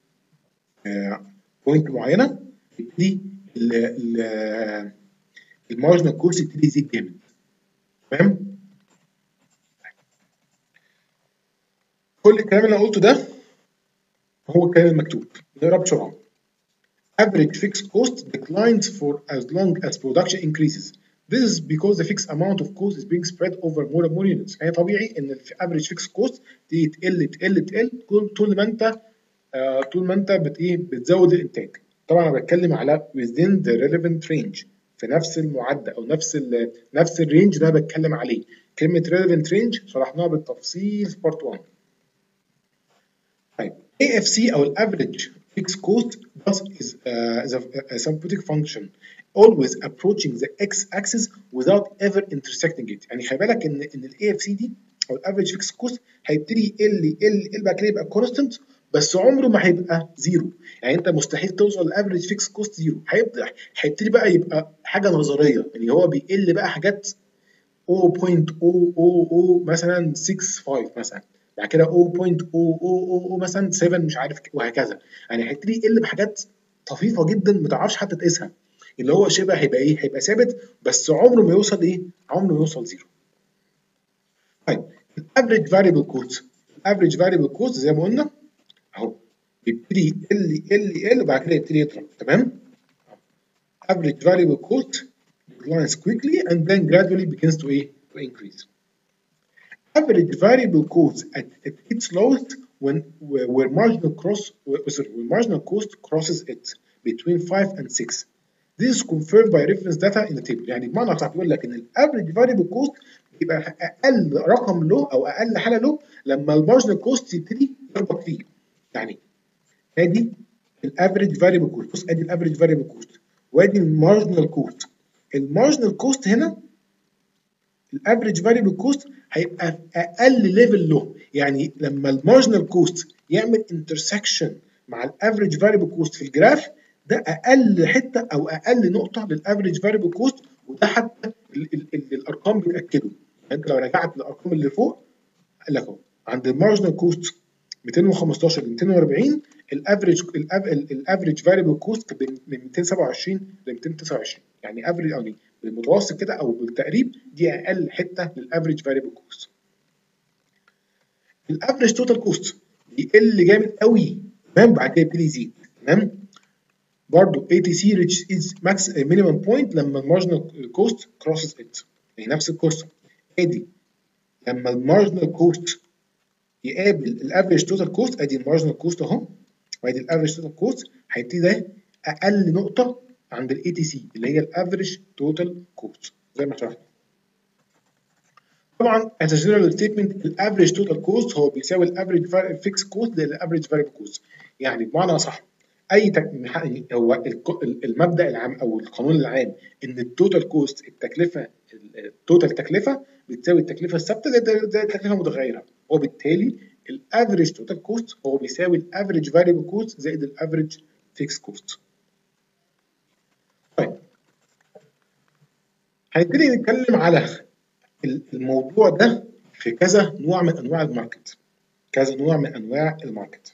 بوينت معينه يبتدي المارجنال كوست يبتدي يزيد جامد. تمام؟ كل الكلام اللي انا قلته ده هو الكلام المكتوب نقرا بسرعه. Average fixed cost declines for as long as production increases. This is because the fixed amount of cost is being spread over more and more units. يعني طبيعي ان ال average fixed cost دي تقل تقل تقل طول ما انت آه طول ما انت بت ايه بتزود الانتاج. طبعا انا بتكلم على within the relevant range في نفس المعدل او نفس ال نفس الرينج ده بتكلم عليه. كلمه relevant range شرحناها بالتفصيل في بارت واحد. طيب إيه إف سي او الافريج fixed cost thus is uh, is a, a symptotic function always approaching the x-axis without ever intersecting it. يعني خلي بالك ان ان الاي اف سي دي او الافريج فيكس كوست هيبتدي يقل يقل يقل بعد كده يبقى كونستنت بس عمره ما هيبقى زيرو. يعني انت مستحيل توصل لافريج فيكس كوست زيرو، هيبدا هيبتدي بقى يبقى حاجه نظريه يعني هو بيقل بقى حاجات صفر فاصلة صفر صفر صفر مثلا ستة خمسة مثلا بعد كده صفر فاصلة صفر صفر صفر مثلا سبعة مش عارف وهكذا. يعني هيبتدي يقل بحاجات طفيفه جدا ما تعرفش حتى تقيسها اللي هو شبه هيبقى ايه هيبقى ثابت بس عمره ما يوصل ايه عمره ما يوصل زيرو. طيب الافريج فاريبل كوست الافريج فاريبل كوست زي ما قلنا اهو بيبتدي يقل يقل يقل وبعد كده يبتدي يضرب. تمام. average variable cost declines quickly and then gradually begins to ايه to increase. Average variable cost at, at its lowest when where marginal cross sorry when marginal cost crosses it between five and six. This is confirmed by reference data in the table. يعني بمعنى صح بيقول لك ان الافريج فاريبل كوست بيبقى اقل رقم له او اقل حاله له لما المارجنال كوست يبتدي يربط فيه. يعني ادي الافريج فاريبل كوست بص ادي الافريج فاريبل كوست وادي المارجنال كوست. المارجنال كوست هنا الافريج فاريبل كوست هيبقى اقل ليفل له. يعني لما المارجنال كوست يعمل انترسكشن مع الافريج فاريبل كوست في الجراف ده اقل حته او اقل نقطه للافريج فاريبل كوست وده حتى ال ال ال الارقام بتاكده. يعني انت لو رجعت للارقام اللي فوق قال لك اهو عند المارجنال كوست مئتين وخمستاشر ل مئتين وأربعين الافريج الافريج فاريبل كوست من مئتين وسبعة وعشرين ل مئتين وتسعة وعشرين. يعني افريج يعني بالمتوسط كده او بالتقريب دي اقل حته للافريج فاريبل كوست. الافريج توتال كوست بيقل جامد قوي تمام بعد كده يبتدي يزيد. تمام. برضه اي تي سي ريتش از ماكس مينيمم بوينت لما المارجنال كوست كروسز ات. يعني نفس القصه ادي لما المارجنال كوست يقابل الافريج توتال كوست ادي المارجنال كوست اهو وادي الافريج توتال كوست هيبتدي ده اقل نقطه عند الاي تي سي اللي هي الافريج توتال كوست زي ما شرحنا. طبعا as a general statement الافريج توتال كوست هو بيساوي الافريج فيكس كوست للافريج فاريبل كوست. يعني بمعنى صح اي تك... هو المبدا العام او القانون العام ان التوتال كوست التكلفه التوتال تكلفه بتساوي التكلفه الثابته زي التكلفه المتغيره، وبالتالي الافريج توتال كوست هو بيساوي الافريج فاريبل كوست زائد الافريج فيكس كوست. طيب هنبتدي نتكلم على الموضوع ده في كذا نوع من انواع الماركت، كذا نوع من انواع الماركت.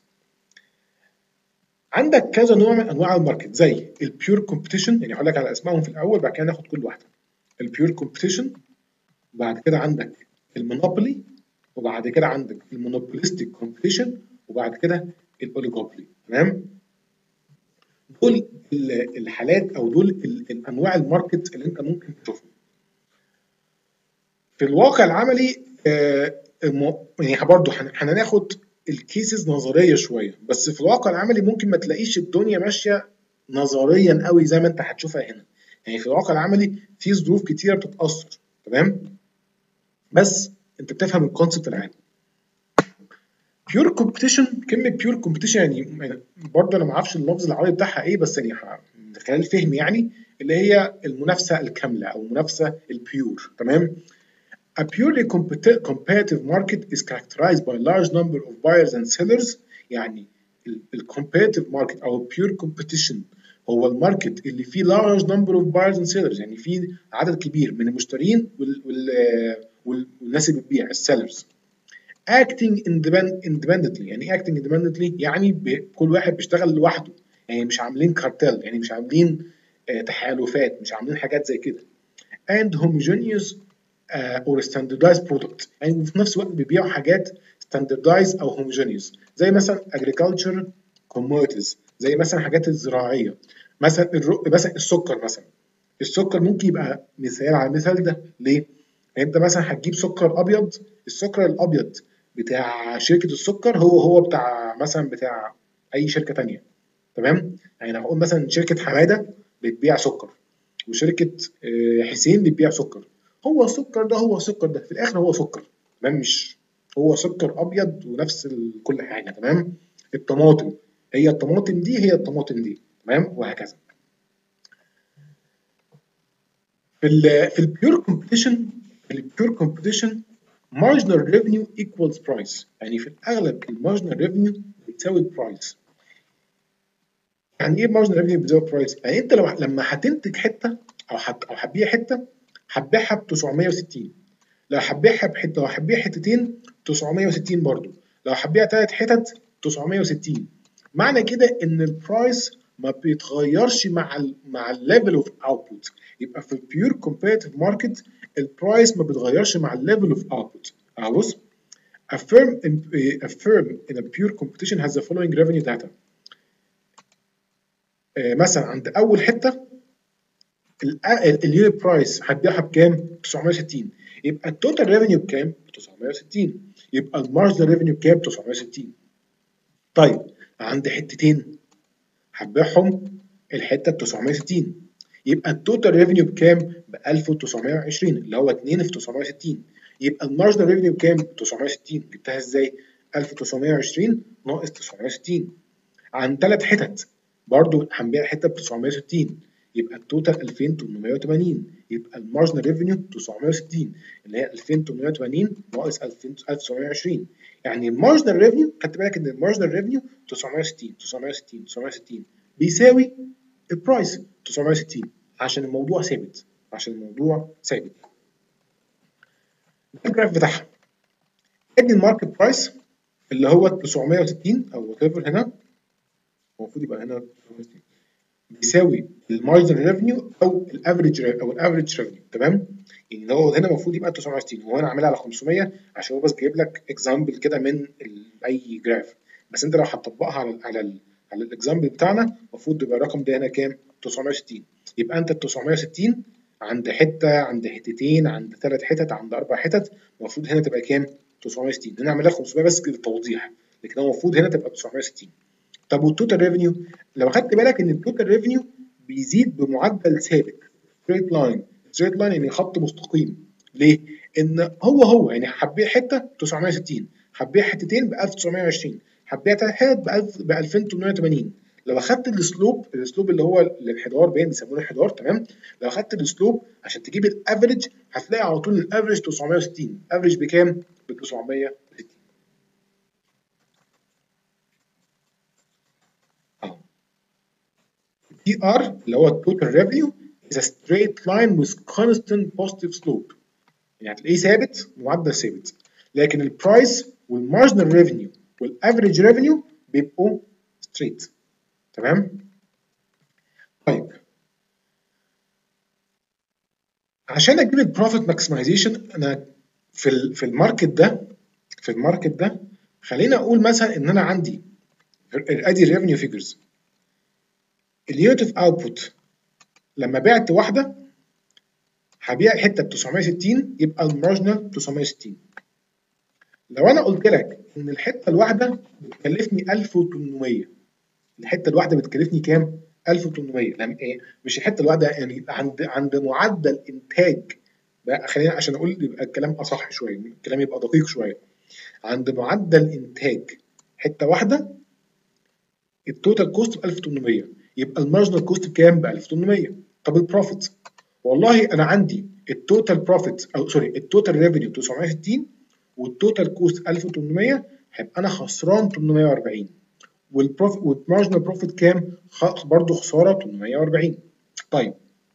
عندك كذا نوع من انواع الماركت زي البيور كومبيتيشن، يعني هقول لك على اسمائهم في الاول بعد كده ناخد كل واحده. البيور كومبيتيشن، بعد كده عندك المونوبولي، وبعد كده عندك المونوبوليستيك كومبيتيشن، وبعد كده الاوليجوبولي. تمام؟ دول الحالات او دول الانواع الماركت اللي انت ممكن تشوفهم. في الواقع العملي آه يعني برضه هناخد الكيسز نظريه شويه، بس في الواقع العملي ممكن ما تلاقيش الدنيا ماشيه نظريا قوي زي ما انت هتشوفها هنا. يعني في الواقع العملي في ظروف كتيره بتتاثر. تمام؟ بس انت بتفهم الكونسبت العام. بيور كومبيتيشن، كلمه بيور كومبيتيشن يعني برضه انا ما اعرفش اللفظ العربي بتاعها ايه، بس يعني من خلال فهمي يعني اللي هي المنافسه الكامله او المنافسه البيور. تمام؟ A purely competitive market is characterized by large number of buyers and sellers. يعني ال competitive market أو pure competition هو الماركت اللي فيه large number of buyers and sellers، يعني فيه عدد كبير من المشترين وال وال والناس اللي بتبيع السيلرز. Acting independently، يعني acting independently يعني كل واحد بيشتغل لوحده، يعني مش عاملين كارتل، يعني مش عاملين تحالفات، مش عاملين حاجات زي كده. And homogeneous او ستاندردايز برودكت، يعني في نفس الوقت بيبيعوا حاجات ستاندردايز او هوموجينيوس، زي مثلا اجريكلتشر كوموديتيز، زي مثلا حاجات الزراعيه، مثلا الرق، مثلا السكر. مثلا السكر ممكن يبقى مثال على المثال ده. ليه؟ يعني انت مثلا هتجيب سكر ابيض، السكر الابيض بتاع شركه السكر هو هو بتاع مثلا بتاع اي شركه ثانيه. تمام؟ يعني هقول مثلا شركه حماده بتبيع سكر، وشركه حسين بتبيع سكر. هو السكر ده هو السكر ده في الاخر هو سكر. تمام؟ مش هو سكر ابيض ونفس كل حاجه. تمام؟ الطماطم هي الطماطم دي هي الطماطم دي. تمام؟ وهكذا. في ال في البيور كومبيتيشن، في البيور كومبيتيشن marginal revenue equals price، يعني في الاغلب المارجنال ريفينيو بتساوي البرايس. يعني ايه marginal revenue بتساوي البرايس؟ يعني انت لو لما هتنتج حته او حت او هتبيع حته هتبيعها ب تسعمية وستين، لو هتبيعها بحته لو هتبيع حتتين تسعمية وستين برضو، لو هتبيع ثلاث حتت تسعمية وستين. معنى كده ان البرايس ما بيتغيرش مع ال مع الليفل اوف اوتبوت. يبقى في البيور كومبيتيتيف ماركت البرايس ما بيتغيرش مع الليفل اوف اوتبوت. بص، a firm in a firm in a pure competition has the following revenue data. مثلا عند اول حته اليونت برايس هتبيعها بكام؟ تسعمية وستين، يبقى التوتال ريفينيو بكام؟ تسعمية وستين، يبقى المارجنال ريفينيو بكام؟ تسعمية وستين. طيب عند حتتين هتبيعهم الحته ب تسعمية وستين، يبقى التوتال ريفينيو بكام؟ ب ألف وتسعمية وعشرين، اللي هو اتنين في تسعمية وستين. يبقى المارجنال ريفينيو بكام؟ تسعمية وستين. جبتها ازاي؟ ألف وتسعمية وعشرين ناقص تسعمية وستين. عن ثلاث حتت برضو هنبيع حته ب تسعمية وستين، يبقى التوتال ألفين وتمنمية وتمانين، يبقى المارجنال ريفينيو تسعمية وستين اللي هي ألفين وتمنمية وتمانين ناقص ألف وتسعمية وعشرين. يعني المارجنال ريفينيو، خدت بالك ان المارجنال ريفينيو تسعمية وستين تسعمية وستين تسعمية وستين بيساوي البرايس تسعمية وستين، عشان الموضوع ثابت، عشان الموضوع ثابت. الجراف بتاعها ادي الماركت برايس اللي هو تسعمية وستين او وات ايفر، هنا المفروض يبقى هنا بيساوي المارجنال ريفينيو او الافريج او الافريج ريفينيو. تمام؟ يعني هو هنا المفروض يبقى تسعمية وستين، هو انا عاملها على خمسمية عشان هو بس جايب لك اكزامبل كده من اي جراف، بس انت لو هتطبقها على على ال على الاكزامبل بتاعنا المفروض يبقى الرقم ده هنا كام؟ تسعمية وستين. يبقى انت ال تسعمية وستين عند حته، عند حتتين، عند ثلاث حتت، عند اربع حتت، المفروض هنا تبقى كام؟ تسعمية وستين. هنا اعملها خمسمية بس للتوضيح، لكن هو المفروض هنا تبقى تسعمية وستين. طب والتوتال ريفينيو؟ لو خدت بالك ان التوتال ريفينيو بيزيد بمعدل ثابت، ستريت لاين، ستريت لاين يعني خط مستقيم. ليه؟ ان هو هو يعني هتبيع حته تسعمية وستين، هتبيع حتتين ب ألف وتسعمية وعشرين، هتبيع ثلاث حتت ب ألفين وتمنمية وتمانين، لو اخدت السلوب، السلوب اللي هو الانحدار باين بيسموه الانحدار، تمام؟ لو اخدت السلوب عشان تجيب الافريج هتلاقي على طول الافريج تسعمية وستين. افريج بكام؟ ب تسعمية وستين. اهو تي ار اللي هو التوتال ريفينيو is a straight line with constant positive slope، يعني هتلاقيه ثابت، معدل ثابت. لكن البرايس والمارجنال ريفينيو والافريج ريفينيو بيبقوا ستريت، تمام؟ طيب عشان اجيب البروفيت ماكسمايزيشن انا في في الماركت ده، في الماركت ده خلينا اقول مثلا ان انا عندي ادي الريفينيو فيجرز. اليونت اوف اوتبوت لما بعت واحده هبيع حته ب تسعمية وستين يبقى المارجنال تسعمية وستين. لو انا قلت لك ان الحته الواحده بتكلفني ألف وتمنمية، الحته الواحده بتكلفني كام؟ ألف وتمنمية. لما ايه؟ مش الحته الواحده، يعني عند عند معدل انتاج بقى، خلينا عشان اقول يبقى الكلام اصح شويه، الكلام يبقى دقيق شويه. عند معدل انتاج حته واحده التوتال كوست ب ألف وتمنمية، يبقى المارجنال كوست بكام؟ ب ألف وتمنمية. طب البروفيت، والله انا عندي التوتال بروفيت او سوري التوتال ريفينيو تسعمية وستين والتوتال كوست ألف وتمنمية، هيبقى انا خسران تمنمية وأربعين. والبروفيت والمارجنال بروفيت كام؟ برضه خساره تمنمية وأربعين. طيب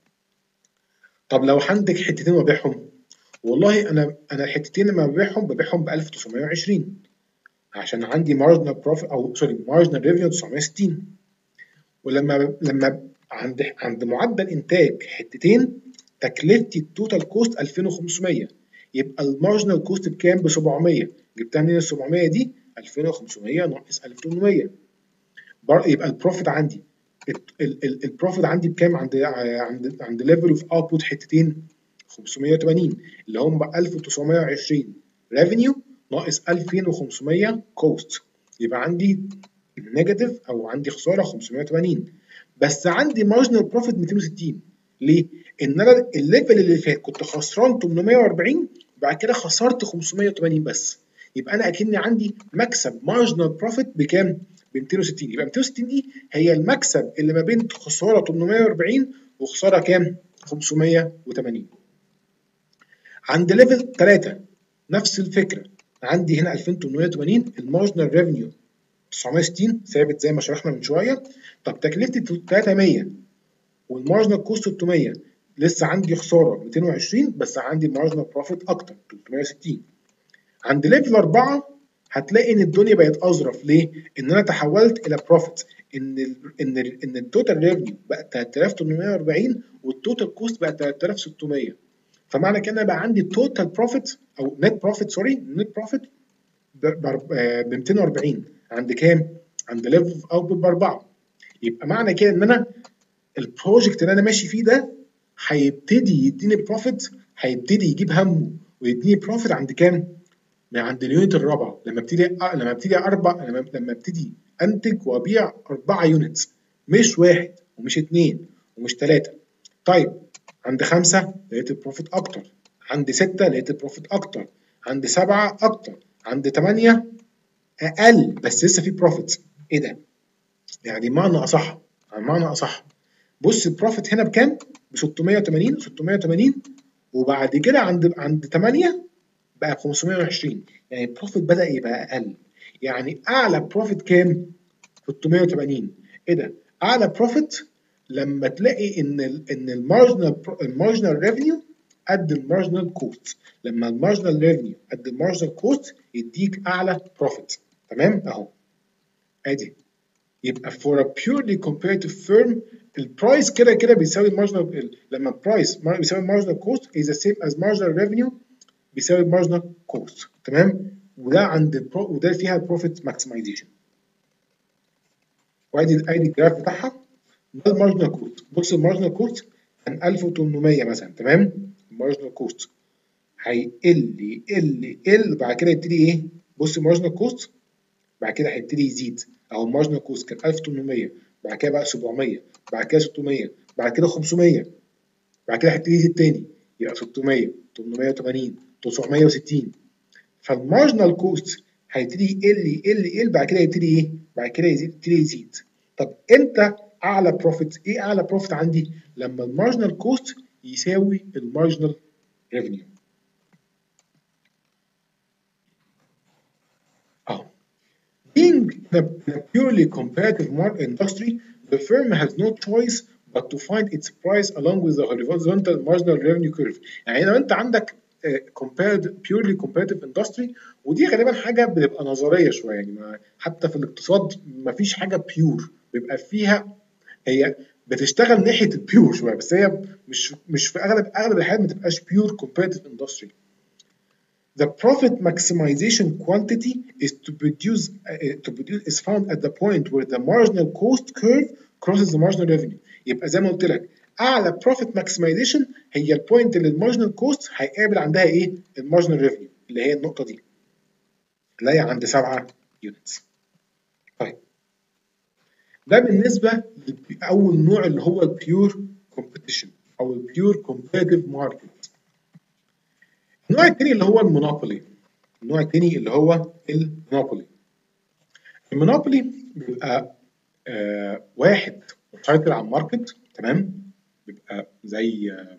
طب لو عندك حتتين وبيعهم، والله انا انا الحتتين لما ببيعهم ببيعهم ب ألف وتسعمية وعشرين عشان عندي مارجنال بروفيت او سوري مارجنال ريفينيو تسعمية وستين. ولما لما عند عند معدل انتاج حتتين تكلفتي التوتال كوست ألفين وخمسمية، يبقى المارجنال كوست بكام؟ ب سبعمية. جبتها منين ال سبعمية دي؟ ألفين وخمسمية ناقص ألف وتمنمية، يبقى البروفيت عندي البروفيت عندي بكام؟ عند عند عند ليفل اوف اوتبوت حتتين خمسمية وتمانين اللي هم ألف وتسعمية وعشرين ريفينيو ناقص ألفين وخمسمية كوست، يبقى عندي نيجاتيف او عندي خساره خمسمية وتمانين. بس عندي مارجنال بروفيت ميتين وستين. ليه؟ ان انا الليفل اللي فات كنت خسران تمنمية وأربعين، بعد كده خسرت خمسمية وتمانين بس، يبقى انا اكني عندي مكسب مارجنال بروفيت بكام؟ ب ميتين وستين. يبقى ميتين وستين دي هي المكسب اللي ما بين خساره تمنمية وأربعين وخساره كام؟ خمسمية وتمانين. عند ليفل تلاتة نفس الفكره، عندي هنا ألفين وتمنمية وتمانين المارجنال ريفينيو تسعمية وستين ثابت زي ما شرحنا من شويه. طب تكلفتي تلتمية والمارجنال كوست ستمية، لسه عندي خساره ميتين وعشرين بس عندي مارجنال بروفيت اكتر تلتمية وستين. عند ليفل أربعة هتلاقي ان الدنيا بقت اظرف. ليه؟ ان انا تحولت الى بروفيت، ان ال ان ال ان التوتال ريفينيو بقى تلات آلاف وتمنمية وأربعين والتوتال كوست بقى تلات آلاف وستمية. فمعنى كده بقى عندي توتال بروفيت او نت بروفيت سوري نت بروفيت ب ميتين وأربعين عند كام؟ عند ليفل اوتبوت باربعه. يبقى معنى كده ان انا البروجكت اللي انا ماشي فيه ده هيبتدي يديني بروفيت، هيبتدي يجيب همه ويديني بروفيت عند كام؟ من عند اليونت الرابعه، لما ابتدي لما ابتدي اربع لما لما ابتدي انتج وابيع اربعه يونتس، مش واحد ومش اثنين ومش ثلاثه. طيب عند خمسه لقيت البروفيت اكتر، عند سته لقيت البروفيت اكتر، عند سبعه اكتر، عند ثمانيه اقل بس لسه في بروفيت. ايه ده؟ يعني معنى اصح معنى اصح بص البروفيت هنا بكام؟ ب ستمية وتمانين ستمية وتمانين، وبعد كده عند عند تمانية بقى ب خمسمية وعشرين، يعني البروفيت بدأ يبقى اقل. يعني اعلى بروفيت كام؟ ستمية وتمانين. ايه ده؟ اعلى بروفيت لما تلاقي ان ال ان المارجنال المارجنال ريفينيو قد المارجنال كوست. لما المارجنال ريفينيو قد المارجنال كوست يديك اعلى بروفيت. تمام اهو ادي. يبقى for a purely comparative firm البرايس كده كده بيساوي المارجنال، لما البرايس بيساوي المارجنال كوست is the same as marginal revenue بيساوي المارجنال كوست. تمام؟ وده عند البرو وده فيها البروفيت ماكسمايزيشن. وادي ادي الجراف بتاعها. ده المارجنال كوست. بص المارجنال كوست كان ألف وتمنمية مثلا، تمام؟ المارجنال كوست هيقل يقل يقل بعد كده يبتدي ايه؟ بص المارجنال كوست بعد كده هيبتدي يزيد. او المارجنال كوست كان ألف وتمنمية بعد كده بقى سبعمية بعد كده ستمية بعد كده خمسمية بعد كده هيبتدي يزيد تاني يبقى ستمية تمنمية وتمانين تسعمية وستين. فالمارجنال كوست هيبتدي يقل يقل يقل بعد كده يبتدي ايه؟ بعد كده يزيد يبتدي يزيد. طب امتى اعلى بروفيت؟ ايه اعلى بروفيت عندي؟ لما المارجنال كوست يساوي المارجنال ريفينيو. اه being in a, in a purely competitive industry, the firm has no choice but to find its price along with the horizontal marginal revenue curve. يعني لو انت عندك uh, compared purely competitive industry، ودي غالبا حاجه بتبقى نظريه شويه، يعني ما حتى في الاقتصاد ما فيش حاجه بيور، بيبقى فيها هي بتشتغل ناحيه البيور شويه، بس هي مش مش في اغلب اغلب الحالات ما تبقاش pure competitive industry. The profit maximization quantity is to produce uh, to produce is found at the point where the marginal cost curve crosses the marginal revenue. يبقى زي ما قلت لك اعلى profit maximization هي البوينت اللي المارجنال كوست هيقابل عندها ايه؟ المارجنال ريفينيو، اللي هي النقطه دي اللي هي عند سبعة يونتس. طيب ده بالنسبه لاول نوع اللي هو البيور كومبيتيشن او البيور كومبيتيتيف ماركت. النوع الثاني اللي هو المونوبولي. النوع الثاني اللي هو المونوبولي. المونوبولي بيبقى آه واحد مسيطر على الماركت، تمام؟ بيبقى زي آه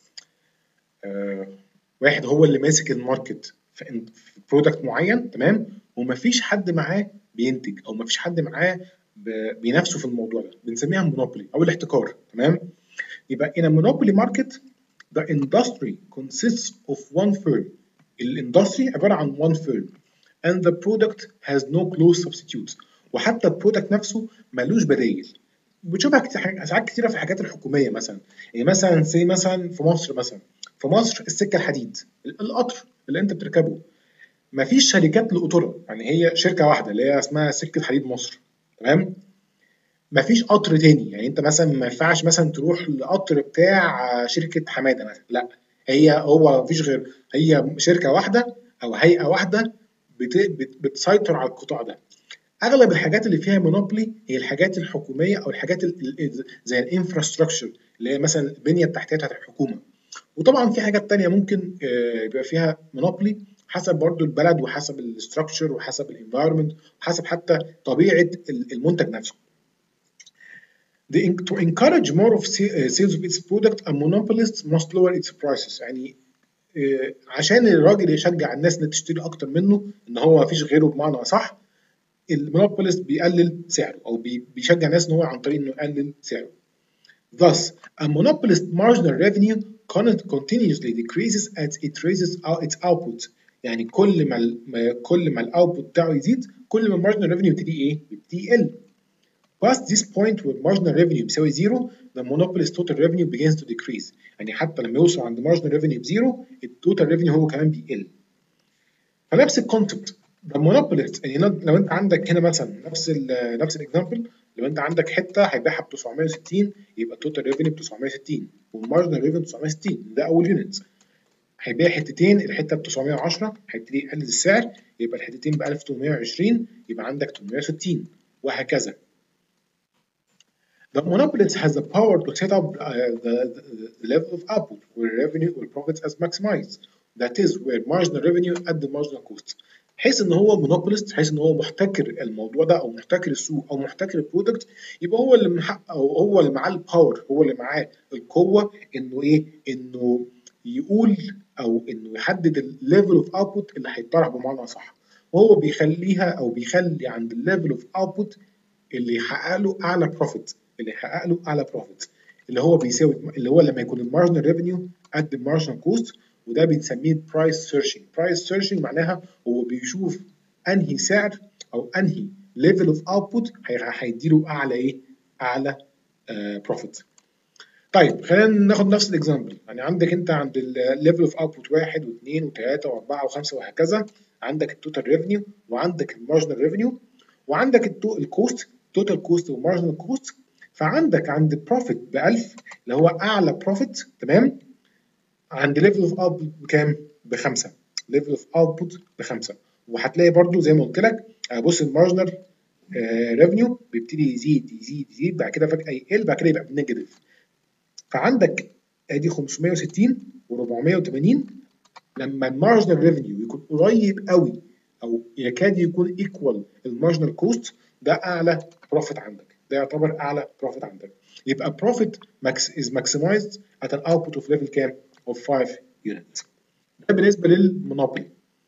آه واحد هو اللي ماسك الماركت في برودكت معين، تمام؟ ومفيش حد معاه بينتج او مفيش حد معاه بينافسه في الموضوع ده، بنسميها مونوبولي او الاحتكار، تمام؟ يبقى in a monopoly market the industry consists of one firm. الاندستري عباره عن one firm and the product has no close substitutes. وحتى البرودكت نفسه ملوش بدايل. بتشوفها ساعات كتيره في الحاجات الحكوميه مثلا، يعني مثلا زي مثلا في مصر، مثلا في مصر السكه الحديد، القطر اللي انت بتركبه مفيش شركات للقطوره، يعني هي شركه واحده اللي هي اسمها سكه حديد مصر، تمام؟ مفيش قطر تاني، يعني انت مثلا ما ينفعش مثلا تروح لقطر بتاع شركه حماده مثلا، لا، هي هو مفيش غير هي شركه واحده او هيئه واحده بت بت بتسيطر على القطاع ده. اغلب الحاجات اللي فيها مونوبولي هي الحاجات الحكوميه او الحاجات زي الانفراستراكشر اللي هي مثلا البنيه التحتيه بتاعت الحكومه. وطبعا في حاجات تانية ممكن يبقى فيها مونوبولي حسب برضو البلد وحسب الاستراكشر وحسب الانفايرمنت وحسب حتى طبيعه المنتج نفسه. The, to encourage more of sales of its product, a monopolist must lower its prices. يعني عشان الراجل يشجع الناس انها تشتري اكتر منه، ان هو مفيش غيره بمعنى اصح، المونوبوليست بيقلل سعره او بيشجع الناس ان هو عن طريق انه يقلل سعره. Thus, a monopolist marginal revenue continuously decreases as it raises its output. يعني كل ما كل ما الاوتبوت بتاعه يزيد كل ما المارجنال ريفينيو يبتدي ايه؟ يبتدي يقل. Past this point where marginal revenue بيساوي زيرو the monopolist total revenue begins to decrease. يعني حتى لما يوصل عند marginal revenue بزيرو التوتال ريفينيو هو كمان بيقل. فنفس الكونسبت the monopolist، يعني لو انت عندك هنا مثلا نفس ال نفس الاكزامبل، لو انت عندك حته هيبيعها ب تسعمية وستين يبقى التوتال ريفينيو ب تسعمية وستين والمارجنال ريفينيو تسعمية وستين، ده اول يونت. هيبيع حتتين، الحته ب تسعمية وعشرة هيبتدي يقلل السعر يبقى الحتتين ب ألف وتمنمية وعشرين يبقى عندك تمنمية وستين وهكذا. The monopolist has the power to set up uh, the, the, the level of output where revenue or profits as maximized. That is where marginal revenue at the marginal cost. حيث ان هو مونوبوليست، حيث ان هو محتكر الموضوع ده او محتكر السوق او محتكر البرودكت، يبقى هو اللي محقق او هو اللي معاه الباور، هو اللي معاه القوه انه ايه؟ انه يقول او انه يحدد الليفل اوف اوتبوت اللي هيطرح بمعنى صح، وهو بيخليها او بيخلي عند الليفل اوف اوتبوت اللي يحقق له اعلى بروفيت، اللي يحقق له اعلى بروفيت اللي هو بيساوي اللي هو لما يكون المارجنال ريفينيو قد المارجنال كوست، وده بنسميه برايس سيرشنج. برايس سيرشنج معناها هو بيشوف انهي سعر او انهي ليفل اوف اوتبوت هيديله اعلى ايه؟ اعلى بروفيت. uh, طيب خلينا ناخد نفس الاكزامبل، يعني عندك انت عند الليفل اوف اوتبوت واحد واثنين وثلاثه واربعه وخمسه وهكذا، عندك التوتال ريفينيو وعندك المارجنال ريفينيو وعندك الكوست، توتال كوست ومارجنال كوست. فعندك عند بروفيت ب ألف اللي هو اعلى بروفيت، تمام؟ عند ليفل اوف اوتبوت بكام؟ بخمسه، ليفل اوف اوتبوت بخمسه. وهتلاقي برضو زي ما قلت لك بص المارجنال ريفينيو بيبتدي يزيد يزيد يزيد بعد كده فجاه يقل بعد كده يبقى بنيجاتيف. فعندك ادي خمسمية وستين واربعمية وتمانين لما المارجنال ريفينيو يكون قريب قوي او يكاد يكون ايكوال المارجنال كوست، ده اعلى بروفيت عندك، ده يعتبر اعلى بروفيت عندك. يبقى profit max is maximized at an output of level كام؟ of five units. ده بالنسبه للمونوبولي.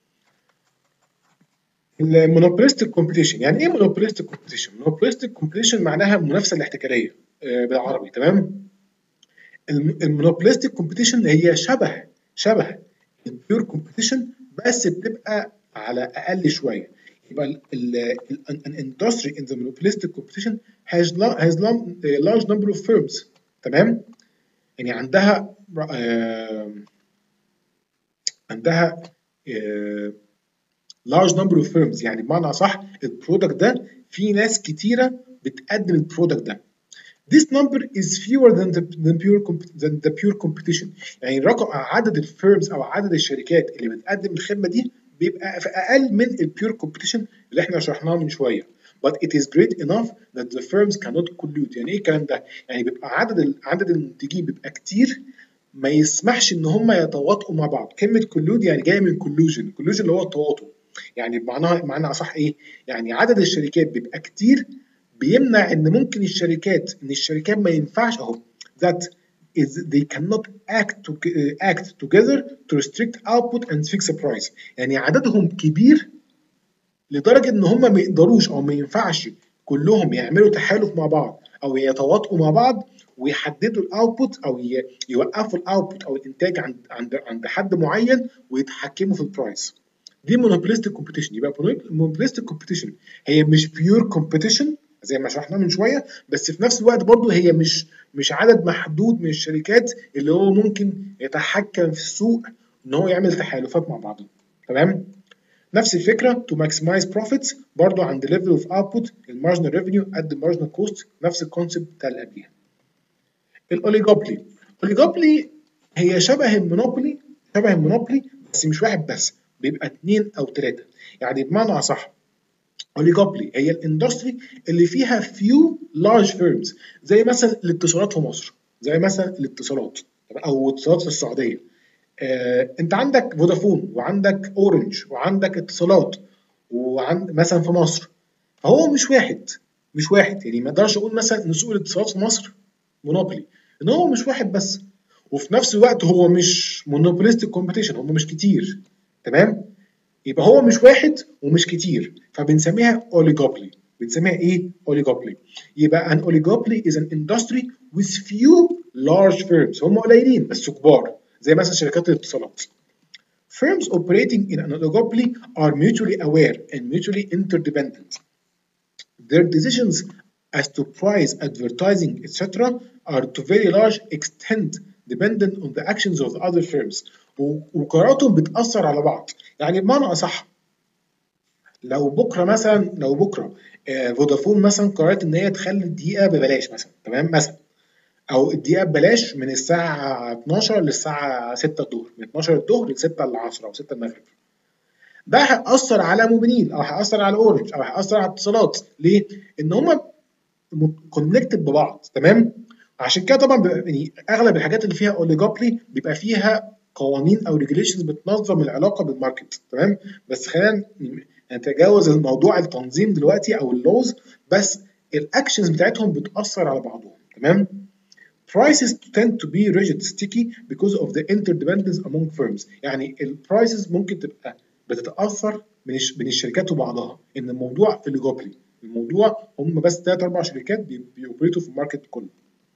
المونوبوليستيك كومبيتيشن، يعني ايه مونوبوليستيك كومبيتيشن؟ مونوبوليستيك كومبيتيشن معناها المنافسه الاحتكاريه آه بالعربي، تمام؟ المونوبوليستيك كومبيتيشن هي شبه شبه البيور كومبيتيشن بس بتبقى على اقل شويه. يبقى an industry in the monopolistic competition has has large number of firms، تمام؟ يعني عندها آه عندها آه large number of firms، يعني بمعنى صح البرودكت ده في ناس كتيره بتقدم البرودكت ده. This number is fewer than the, than pure than the pure competition. يعني رقم عدد الفيرمز او عدد الشركات اللي بتقدم الخدمه دي بيبقى في اقل من البيور كومبيتيشن اللي احنا شرحناه من شويه. But it is great enough that the firms cannot collude. يعني ايه الكلام ده؟ يعني بيبقى عدد عدد المنتجين بيبقى كتير ما يسمحش ان هم يتواطؤوا مع بعض. كلمه كولود يعني جايه من كولوجن، كولوجن اللي هو التواطؤ. يعني بمعناها معنى اصح ايه؟ يعني عدد الشركات بيبقى كتير بيمنع ان ممكن الشركات ان الشركات ما ينفعش اهو that is they cannot act to act together to restrict output and fix a price. يعني عددهم كبير لدرجه ان هم ما يقدروش او ما ينفعش كلهم يعملوا تحالف مع بعض او يتواطؤوا مع بعض ويحددوا الاوتبوت او يوقفوا الاوتبوت او الانتاج عند عند عند حد معين ويتحكموا في البرايس. دي monopolistic competition. يبقى monopolistic competition هي مش pure competition زي ما شرحنا من شويه، بس في نفس الوقت برضو هي مش مش عدد محدود من الشركات اللي هو ممكن يتحكم في السوق ان هو يعمل تحالفات مع بعضهم، تمام؟ نفس الفكره to maximize profits برضو عند level of output المارجنال ريفينيو قد المارجنال كوست، نفس الكونسيبت بتاع اللي قبليها. الاوليجوبولي، الاوليجوبولي هي شبه المونوبولي، شبه المونوبولي بس مش واحد بس، بيبقى اثنين او ثلاثه. يعني بمعنى اصح اوليجوبولي هي الاندستري اللي فيها few large firms، زي مثلا الاتصالات في مصر، زي مثلا الاتصالات او اتصالات في السعوديه. آه، انت عندك فودافون وعندك اورنج وعندك اتصالات وعند مثلا في مصر، فهو مش واحد مش واحد يعني ما اقدرش اقول مثلا ان سوق الاتصالات في مصر مونوبولي، ان هو مش واحد بس، وفي نفس الوقت هو مش مونوبوليستيك كومبيتيشن، هم مش كتير، تمام؟ يبقى هو مش واحد ومش كتير فبنسميها اوليجوبولي. بنسميها ايه؟ اوليجوبولي. يبقى an oligopoly is an industry with few large firms، هم قليلين بس كبار زي مثلا شركات الاتصالات. Firms operating in an oligopoly are mutually aware and mutually interdependent. Their decisions as to price, advertising, et cetera are to very large extent dependent on the actions of the other firms. وقراراتهم بتأثر على بعض. يعني بمعنى أصح لو بكرة مثلا لو بكرة آه فودافون مثلا قررت إن هي تخلي الدقيقة ببلاش مثلا، تمام؟ مثلا او الدقيقه ببلاش من الساعه اتناشر للساعه ستة الظهر، من اتناشر الظهر ل ستة العصر او ستة المغرب. ده هيأثر على موبينيل او هيأثر على اورنج او هيأثر على اتصالات. ليه؟ ان هم كونكتد ببعض، تمام؟ عشان كده طبعا يعني اغلب الحاجات اللي فيها اوليجوبولي بيبقى فيها قوانين او ريجوليشنز بتنظم العلاقه بالماركت، تمام؟ بس خلينا نتجاوز الموضوع التنظيم دلوقتي او اللوز، بس الاكشنز بتاعتهم بتأثر على بعضهم، تمام؟ Prices tend to be rigid sticky because of the interdependence among firms. يعني البرايسز ممكن تبقى بتتاثر من بين الشركات وبعضها، ان الموضوع اوليجوبولي، الموضوع هم بس ثلاث اربع شركات بيوبريتوا في الماركت كله.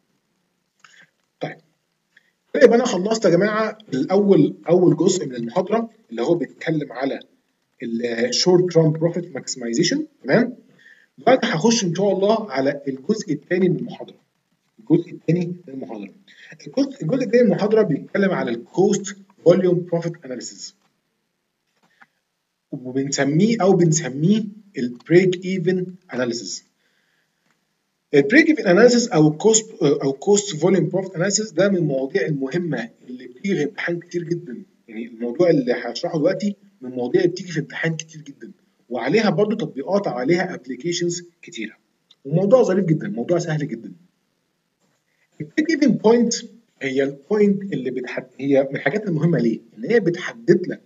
طيب يبقى انا خلصت يا جماعه الاول اول جزء من المحاضره اللي هو بيتكلم على الشورت تيرم بروفيت ماكسمايزيشن، تمام؟ دلوقتي هخش ان شاء الله على الجزء الثاني من المحاضره. الجزء الثاني من المحاضره الجزء الجزء الثاني من المحاضره بيتكلم على الكوست فوليوم بروفيت اناليسيس، وبنسميه او بنسميه البريك ايفن اناليسيس. البريك ايفن اناليسيس او الكوست او كوست فوليوم بروفيت اناليسيس ده من المواضيع المهمه اللي بتيجي في امتحان كتير جدا. يعني الموضوع اللي هشرحه دلوقتي من المواضيع اللي بتيجي في امتحان كتير جدا، وعليها برضو تطبيقات او عليها ابلكيشنز كتيره، وموضوع ظريف جدا، موضوع سهل جدا. البريك ايفن بوينت هي البوينت اللي بتحدد، هي من الحاجات المهمه ليه؟ ان هي بتحدد لك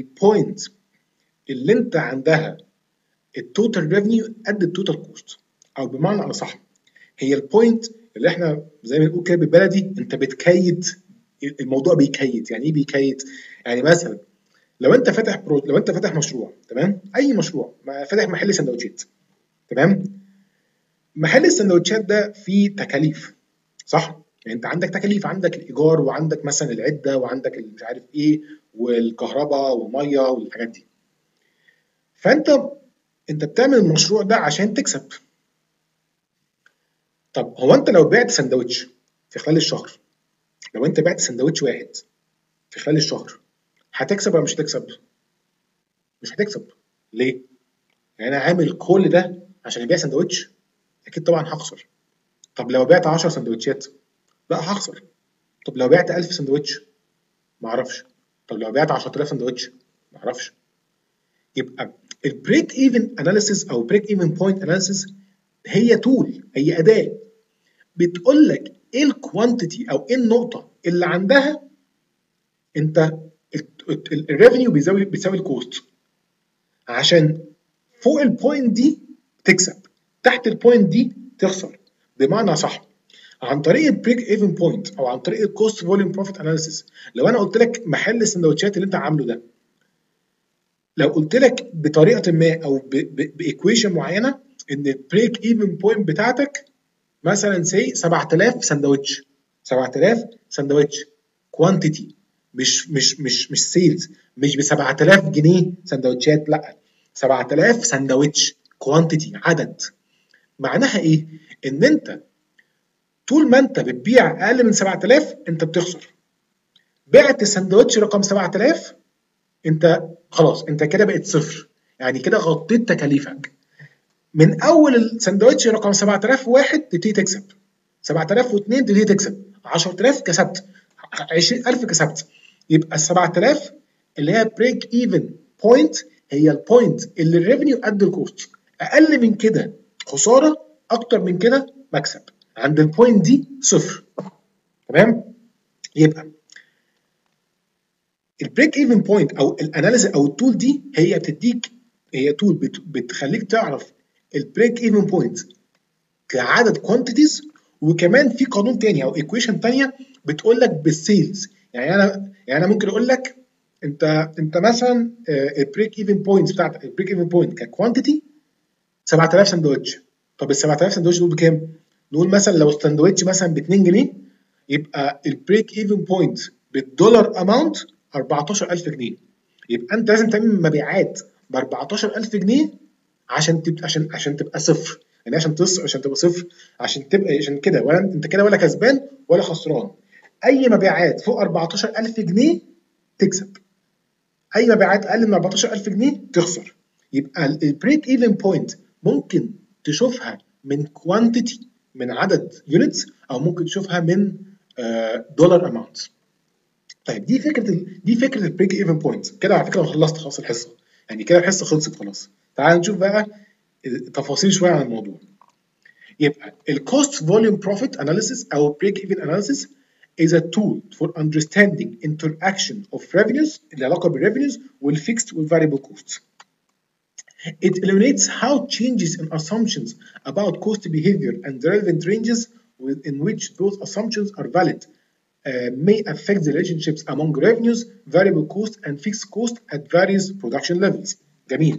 البوينت اللي انت عندها التوتال ريفينيو قد التوتال كوست، او بمعنى اصح هي البوينت اللي احنا زي ما بنقول كده بالبلدي انت بتكيد الموضوع. بيكيد يعني ايه بيكيد؟ يعني مثلا لو انت فاتح برو... لو انت فاتح مشروع، تمام، اي مشروع، فاتح محل سندوتشات، تمام، محل السندوتشات ده فيه تكاليف، صح؟ يعني انت عندك تكاليف، عندك الايجار وعندك مثلا العده وعندك مش عارف ايه والكهرباء والميه والحاجات دي. فانت انت بتعمل المشروع ده عشان تكسب. طب هو انت لو بعت سندوتش في خلال الشهر، لو انت بعت سندوتش واحد في خلال الشهر، هتكسب ولا مش هتكسب؟ مش هتكسب. ليه؟ يعني انا عامل كل ده عشان ابيع سندوتش؟ اكيد طبعا هخسر. طب لو بعت عشر سندوتشات، لا هخسر. طب لو بعت ألف سندوتش، ما اعرفش. طب لو بعت عشرة آلاف سندوتش، ما اعرفش. يبقى البريك ايفن اناليسيس او بريك ايفن بوينت اناليسيس هي تول، هي اداه بتقول لك ايه الكوانتيتي او ايه النقطه اللي عندها انت الريفينيو بيساوي بيساوي الكوست، عشان فوق البوينت دي تكسب، تحت البوينت دي تخسر. بمعنى صح، عن طريق البريك ايفن بوينت او عن طريق الكوست فوليوم بروفيت اناليسيس، لو انا قلت لك محل السندوتشات اللي انت عامله ده، لو قلت لك بطريقه ما او بايكويشن معينه ان البريك ايفن بوينت بتاعتك مثلا سي سبعة آلاف سندوتش، سبعة آلاف سندوتش كوانتيتي، مش مش مش مش سيلز، مش ب سبعة آلاف جنيه سندوتشات، لا، سبعة آلاف سندوتش كوانتيتي، عدد. معناها ايه؟ ان انت طول ما انت بتبيع اقل من سبعة آلاف انت بتخسر. بعت السندوتش رقم سبعة آلاف، انت خلاص انت كده بقت صفر، يعني كده غطيت تكاليفك. من اول السندوتش رقم سبعة آلاف وواحد تبتدي تكسب، سبعة آلاف واثنين تبتدي تكسب، عشرة آلاف كسبت، عشرين ألف كسبت. يبقى ال سبعة آلاف اللي هي بريك ايفن بوينت هي البوينت اللي الريفينيو قد الكوست. اقل من كده خساره، اكتر من كده مكسب. عند البوينت دي صفر. تمام؟ يبقى البريك ايفن بوينت او الاناليسيس او التول دي هي بتديك، هي تول بت بتخليك تعرف البريك ايفن بوينت كعدد كوانتيتيز، وكمان في قانون تاني او ايكويشن تانيه بتقول لك بالسيلز. يعني انا يعني انا ممكن اقول لك انت انت مثلا البريك ايفن بوينت بتاعت البريك ايفن بوينت ككوانتيتي سبعة آلاف سندوتش. طب ال سبعة آلاف سندوتش دول بكام؟ نقول مثلا لو السندوتش مثلا ب اتنين جنيه، يبقى البريك ايفن بوينت بالدولار اماونت أربعتاشر ألف جنيه. يبقى انت لازم تعمل مبيعات ب أربعتاشر ألف جنيه عشان تبقى عشان عشان تبقى صفر. يعني عشان تص عشان تبقى صفر، عشان تبقى عشان كده ولا انت كده ولا كسبان ولا خسران. اي مبيعات فوق أربعتاشر ألف جنيه تكسب، اي مبيعات اقل من أربعتاشر ألف جنيه تخسر. يبقى البريك ايفن بوينت ممكن تشوفها من كوانتيتي، من عدد يونتس، او ممكن تشوفها من دولار اماونت. طيب دي فكره ال... دي فكره البريك ايفن بوينت. كده على فكره انا خلصت خلاص الحصه، يعني كده الحصه خلصت خلاص. تعال نشوف بقى تفاصيل شويه عن الموضوع. يبقى الكوست فوليوم بروفيت اناليسيس او بريك ايفن اناليسيس is a tool for understanding interaction of revenues اللي علاقه بالrevenues والfixed والvariable costs. It illuminates how changes in assumptions about cost behavior and the relevant ranges within which those assumptions are valid uh, may affect the relationships among revenues, variable cost, and fixed cost at various production levels. جميل.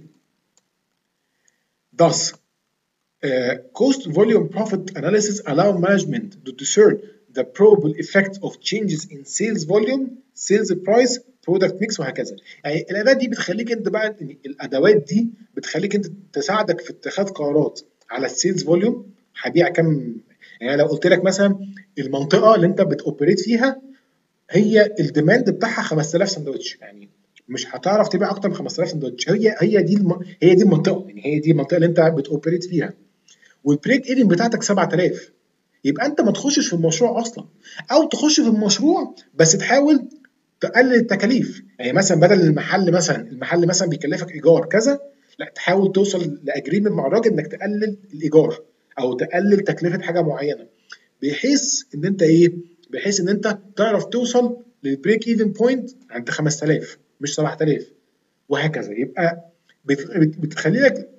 Thus, uh, cost volume profit analysis allow management to discern the probable effect of changes in sales volume, sales price, product mix وهكذا. يعني الاداه دي بتخليك انت بقى، الادوات دي بتخليك انت تساعدك في اتخاذ قرارات على السيلز فوليوم، هبيع كام. يعني لو قلت لك مثلا المنطقه اللي انت بتوبريت فيها هي الديماند بتاعها خمسة آلاف سندوتش، يعني مش هتعرف تبيع اكتر من خمسة آلاف سندوتش. هي هي دي الم... هي دي المنطقه، يعني هي دي المنطقه اللي انت بتوبريت فيها، والبريك ايفن بتاعتك سبعة آلاف. يبقى انت ما تخشش في المشروع اصلا، او تخش في المشروع بس تحاول تقلل التكاليف. يعني مثلا بدل المحل مثلا المحل مثلا بيكلفك ايجار كذا، لا تحاول توصل لاجريمنت مع الراجل انك تقلل الايجار او تقلل تكلفه حاجه معينه، بحيث ان انت ايه، بحيث ان انت تعرف توصل للبريك ايفن بوينت عند خمسة آلاف مش سبعة آلاف، وهكذا. يبقى بت- بت- بتخلي لك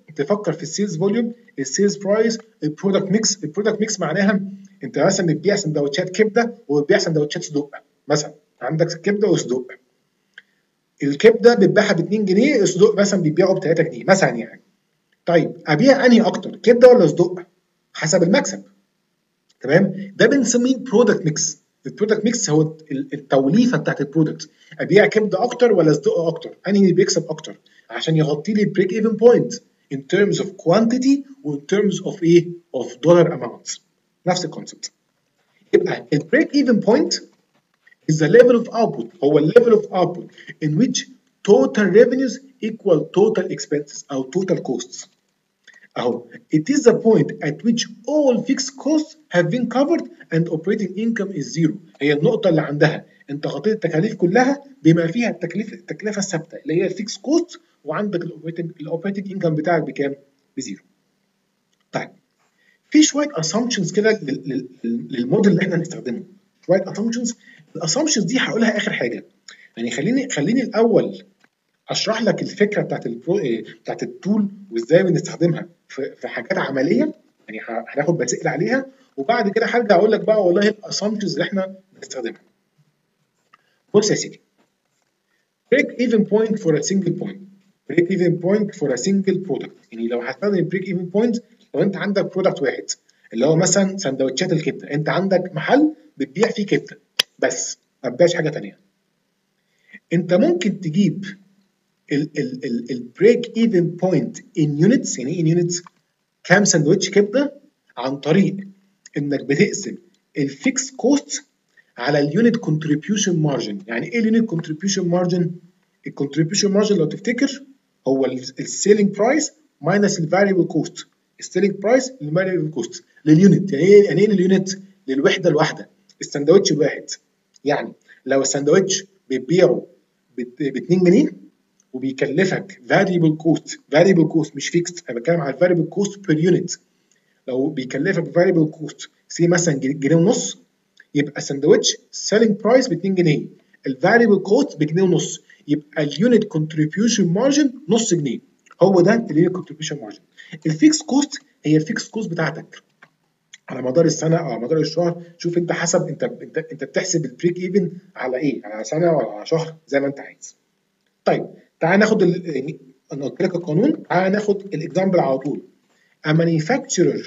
تفكر في السيلز فوليوم، السيلز برايس، البرودكت ميكس. البرودكت ميكس معناها انت مثلا بتبيع سندوتشات كبده وبتبيع سندوتشات صدق، مثلا عندك كبده وصدق، الكبده بتبيعها ب اتنين جنيه، الصدق مثلا بيبيعه ب تلاتة جنيه مثلا يعني. طيب ابيع انهي اكتر، كبده ولا صدق؟ حسب المكسب. تمام، ده بنسميه برودكت ميكس. البرودكت ميكس هو التوليفه بتاعت البرودكت، ابيع كبده اكتر ولا صدق اكتر، انهي اللي بيكسب اكتر عشان يغطي لي البريك ايفن بوينت in terms of quantity و in terms of ايه of dollar amount. نفس الكونسبت. يبقى البريك ايفن بوينت is the level of output، هو ال level of output in which total revenues equal total expenses او total costs. أهو it is the point at which all fixed costs have been covered and operating income is zero. هي النقطة اللي عندها أنت غطيت التكاليف كلها بما فيها التكلفة التكلفة الثابتة اللي هي الفيكس كوست، وعندك الاوبريتنج الاوبريتنج انكم بتاعك بكام؟ بزيرو. طيب في شوية assumptions كده للموديل اللي احنا هنستخدمه. شوية assumptions، الاسامبشنز دي هقولها آخر حاجة. يعني خليني خليني الأول اشرح لك الفكره بتاعت البرو بتاعت التول وازاي بنستخدمها في في حاجات عمليه، يعني هناخد مسائل عليها، وبعد كده هرجع اقول لك بقى والله الاسامبشنز اللي احنا بنستخدمها. بص يا سيدي، break even point for a single point، break even point for a single product. يعني لو هستخدم break even point، لو انت عندك برودكت واحد اللي هو مثلا سندوتشات الكبده، انت عندك محل بتبيع فيه كبده بس ما بتبيعش حاجه ثانيه، انت ممكن تجيب البريك ايفن بوينت ان يونتس. يعني ايه ان يونتس؟ كام سندوتش كبده، عن طريق انك بتقسم الفيكس كوست على اليونت كونتريبيوشن مارجن. يعني ايه اليونت كونتريبيوشن مارجن؟ الكونتريبيوشن مارجن لو تفتكر هو السيلينج برايس ماينس الفاريبل كوست. السيلينج برايس للفاريبل كوست لليونت. يعني ايه يعني ايه لليونت؟ للوحده الواحده، السندوتش الواحد. يعني لو السندوتش بتبيعه ب اتنين جنيه وبيكلفك variable cost، variable cost مش fixed، انا بتكلم على variable cost per unit. لو بيكلفك variable cost سي مثلا جنيه ونص، يبقى الساندوتش selling price ب اتنين جنيه، الفاريبل كوست بجنيه ونص، يبقى اليونت كونتريبيوشن مارجن نص جنيه. هو ده اليونت كونتريبيوشن مارجن. الفيكس كوست هي الفيكس كوست بتاعتك على مدار السنه او على مدار الشهر. شوف انت حسب انت انت انت بتحسب البريك ايفن على ايه، على سنه ولا على شهر زي ما انت عايز. طيب تعال ناخد ال... انا قلت لك القانون، تعال ناخد الاكزامبل على طول. A manufacturer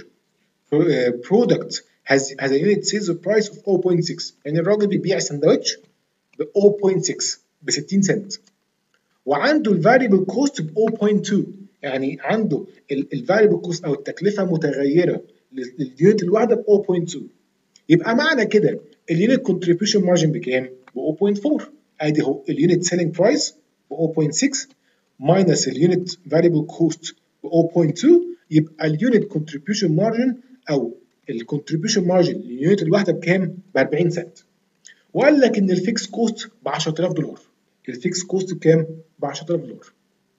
product has has a unit sales price of zero point six. يعني الراجل بيبيع سندوتش ب zero point six ب ستين سنت، وعنده الفاريبل كوست ب zero point two. يعني عنده الفاريبل كوست او التكلفه متغيره لليونت الواحده ب zero point two. يبقى معنى كده اليونت كونتريبيوشن مارجن بكام؟ ب zero point four. ادي هو اليونت سيلينج برايس ب zero point six ماينس اليونت فاريبل كوست ب zero point two، يبقى اليونت كونتريبيوشن مارجن او الكونتريبيوشن مارجن لليونت الواحده بكام؟ ب اربعين سنت. وقال لك ان الفيكس كوست ب عشرة آلاف دولار. الفيكس كوست بكام؟ ب عشرة آلاف دولار.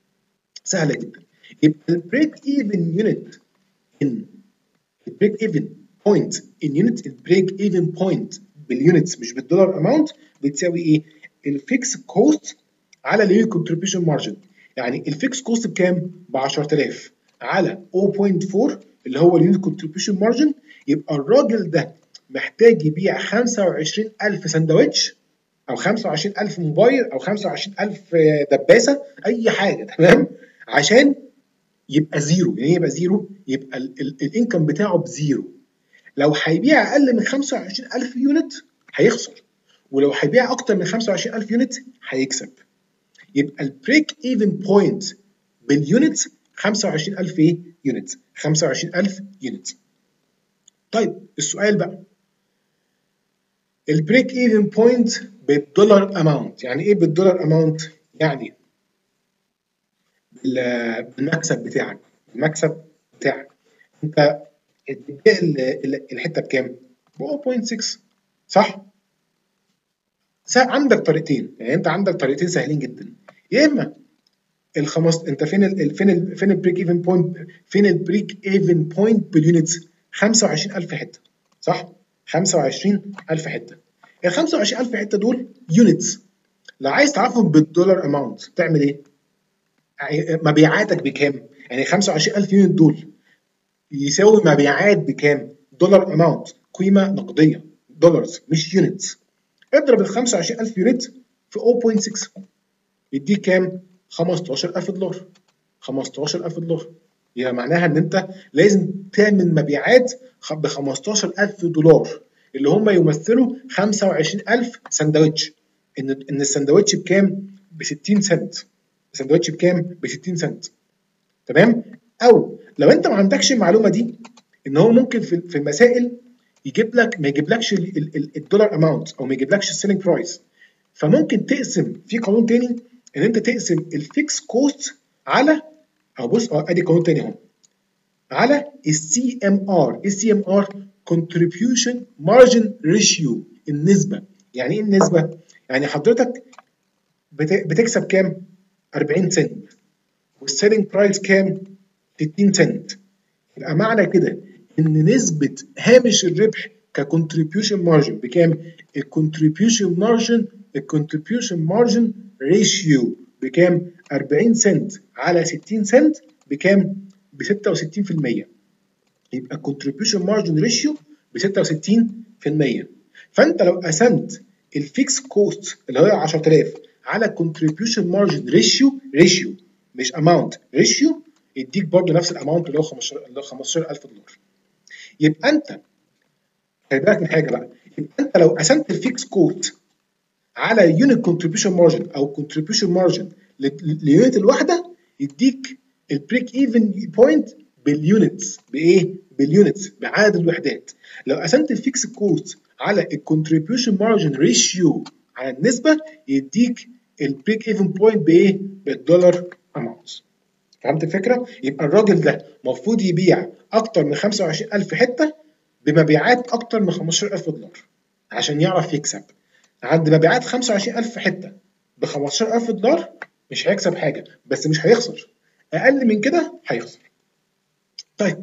سهله جدا. يبقى البريك ايفن يونت ان البريك ايفن بوينت ان يونت، البريك ايفن بوينت باليونتس مش بالدولار اماونت، بتساوي ايه؟ الفيكس كوست على اليونت كونتريبيوشن مارجن. يعني الفيكس كوست بكام؟ ب عشرة آلاف على zero point four اللي هو اليونت كونتريبيوشن مارجن، يبقى الراجل ده محتاج يبيع خمسة وعشرين ألف سندوتش او خمسة وعشرين ألف موبايل او خمسة وعشرين ألف دباسه، اي حاجه، تمام، عشان يبقى زيرو. يعني يبقى زيرو، يبقى الانكم بتاعه بزيرو. لو هيبيع اقل من خمسة وعشرين ألف يونت هيخسر، ولو هيبيع اكتر من خمسة وعشرين ألف يونت هيكسب. يبقى البريك ايفن بوينت باليونت خمسة وعشرين ألف ايه؟ يونت، خمسة وعشرين ألف يونت. طيب السؤال بقى، البريك ايفن بوينت بالدولار اماونت. يعني ايه بالدولار اماونت؟ يعني بالمكسب بتاعك، المكسب بتاعك انت بتبيع الحته بكام؟ ب zero point six، صح؟ عندك طريقتين، يعني انت عندك طريقتين سهلين جدا. يا اما الخمس انت فين ال فين ال فين البريك ايفن بوينت، فين البريك ايفن بوينت باليونتس؟ خمسة وعشرين ألف حته، صح؟ خمسة وعشرين ألف حته. ال خمسة وعشرين ألف حته دول يونتس. لو عايز تعرفهم بالدولار اماونت تعمل ايه؟ مبيعاتك بكام؟ يعني خمسة وعشرين ألف يونت دول يساوي مبيعات بكام؟ دولار اماونت، قيمه نقديه، دولارز مش يونتس. اضرب ال خمسة وعشرين ألف يونت في صفر فاصلة ستة يديك كام؟ خمستاشر ألف دولار. خمستاشر ألف دولار يعني معناها ان انت لازم تعمل مبيعات ب خمستاشر ألف دولار اللي هم يمثلوا خمسة وعشرين ألف سندوتش. ان ان السندوتش بكام؟ ب ستين سنت. السندوتش بكام؟ ب ستين سنت. تمام؟ او لو انت ما عندكش المعلومه دي، ان هو ممكن في في المسائل يجيب لك ما يجيبلكش الدولار اماونت او ما يجيبلكش السيلينج برايس، فممكن تقسم في قانون تاني ان انت تقسم الفيكس كوست على، او بص اه ادي قانون تاني اهو، على السي ام ار. السي ام ار كونتريبيوشن مارجن ريشيو، النسبه. يعني ايه النسبه؟ يعني حضرتك بتكسب كام؟ أربعين سنت، والسيلينج برايس كام؟ ستين سنت. يبقى معنى كده ان نسبه هامش الربح ككونتريبيوشن مارجن بكام؟ الكونتريبيوشن مارجن الكونتريبيوشن مارجن ريشيو بكام؟ أربعين سنت على ستين سنت بكام؟ ب ستة وستين في المية. يبقى الكونتريبيوشن مارجن ريشيو ب ستة وستين في المية. فانت لو قسمت الفيكس كوست اللي هي عشرة آلاف على كونتريبيوشن مارجن ريشيو، ريشيو مش اماونت، ريشيو، يديك برضه نفس الاماونت اللي هو خمستاشر ألف دولار. يبقى انت خلي بالك من حاجه بقى، يبقى انت لو قسمت الفيكس كوست على يونت كونتريبيوشن مارجن او كونتريبيوشن مارجن لليونت الواحده، يديك البريك ايفن بوينت باليونتس. بايه؟ باليونتس، بعدد الوحدات. لو قسمت الفيكس كوست على الكونتريبيوشن مارجن ريشيو على النسبه، يديك البريك ايفن بوينت بايه؟ بالدولار اماونت. فهمت الفكره؟ يبقى الراجل ده المفروض يبيع اكتر من خمسة وعشرين ألف حته بمبيعات اكتر من خمستاشر ألف دولار عشان يعرف يكسب. عند مبيعات خمسة وعشرين ألف حته ب خمستاشر ألف دولار مش هيكسب حاجه، بس مش هيخسر. اقل من كده هيخسر. طيب،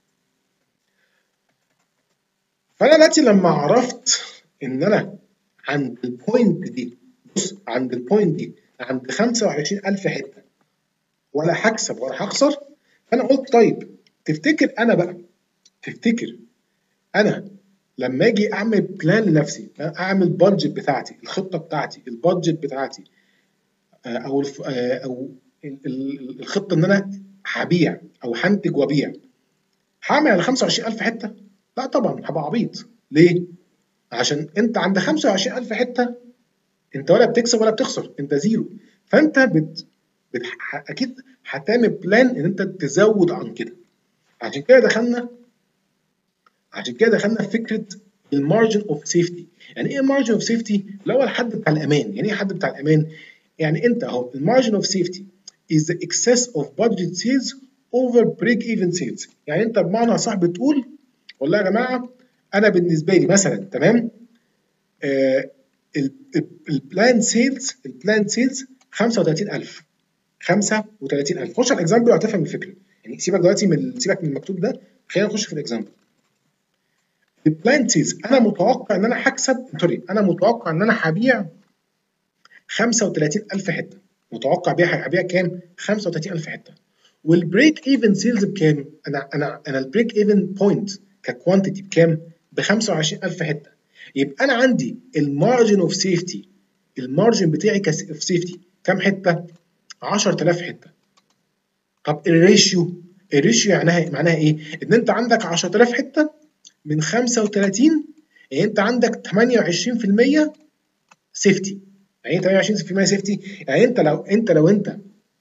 فانا دلوقتي لما عرفت ان انا عند البوينت دي، بص عند البوينت دي عند خمسة وعشرين ألف حته ولا هكسب ولا هخسر، فانا قلت طيب تفتكر انا بقى تفتكر انا لما اجي اعمل بلان لنفسي، اعمل بادجت بتاعتي، الخطه بتاعتي، البادجت بتاعتي، او او الخطه ان انا هبيع او هنتج وابيع، هعمل على خمسة وعشرين ألف حته؟ لا طبعا، هبقى عبيط. ليه؟ عشان انت عند خمسة وعشرين ألف حته انت ولا بتكسب ولا بتخسر، انت زيرو. فانت بت... بت... اكيد هتعمل بلان ان انت تزود عن كده. عشان كده دخلنا عشان كده دخلنا في فكره المارجن اوف سيفتي. يعني ايه مارجن اوف سيفتي؟ اللي هو الحد بتاع الامان. يعني ايه حد بتاع الامان؟ يعني انت اهو المارجن اوف سيفتي is the excess of budget sales over break even sales. يعني انت بمعنى صح بتقول والله يا جماعه انا بالنسبه لي مثلا تمام، آه البلان سيلز البلان سيلز خمسة وتلاتين ألف. خمسة وتلاتين ألف. خش على الاكزامبل وهتفهم الفكره. يعني سيبك دلوقتي من سيبك من المكتوب ده، خلينا نخش في الاكزامبل. البلان سيلز انا متوقع ان انا هكسب، سوري انا متوقع ان انا هبيع خمسة وتلاتين ألف حته. متوقع بيع هبيع كام؟ خمسة وتلاتين ألف حته. والبريك ايفن سيلز بكام؟ انا انا انا البريك ايفن بوينت ككوانتيتي بكام؟ ب خمسة وعشرين ألف حته. يبقى انا عندي المارجن اوف سيفتي، المارجن بتاعي كاف سيفتي كام حته؟ عشرة آلاف حته. طب الريشيو الريشيو معناها معناها ايه؟ ان انت عندك عشرة آلاف حته من خمسة وتلاتين، يعني انت عندك تمنية وعشرين في المية سيفتي. يعني ايه تمنية وعشرين في المية سيفتي؟ يعني انت لو انت لو انت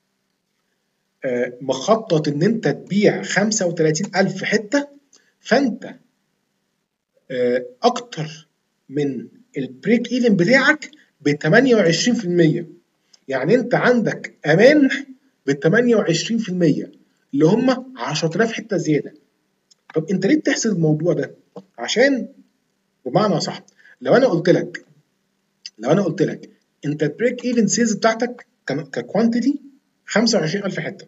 آه مخطط ان انت تبيع خمسة وتلاتين ألف حته، فانت آه اكتر من البريك ايفن بتاعك ب تمنية وعشرين في المية. يعني انت عندك امان ب تمنية وعشرين في المية اللي هم عشرة آلاف حته زياده. طب انت ليه بتحسب الموضوع ده؟ عشان بمعنى صح، لو انا قلت لك لو انا قلت لك انت البريك ايفن سيلز بتاعتك ككوانتيتي خمسة وعشرين ألف حته،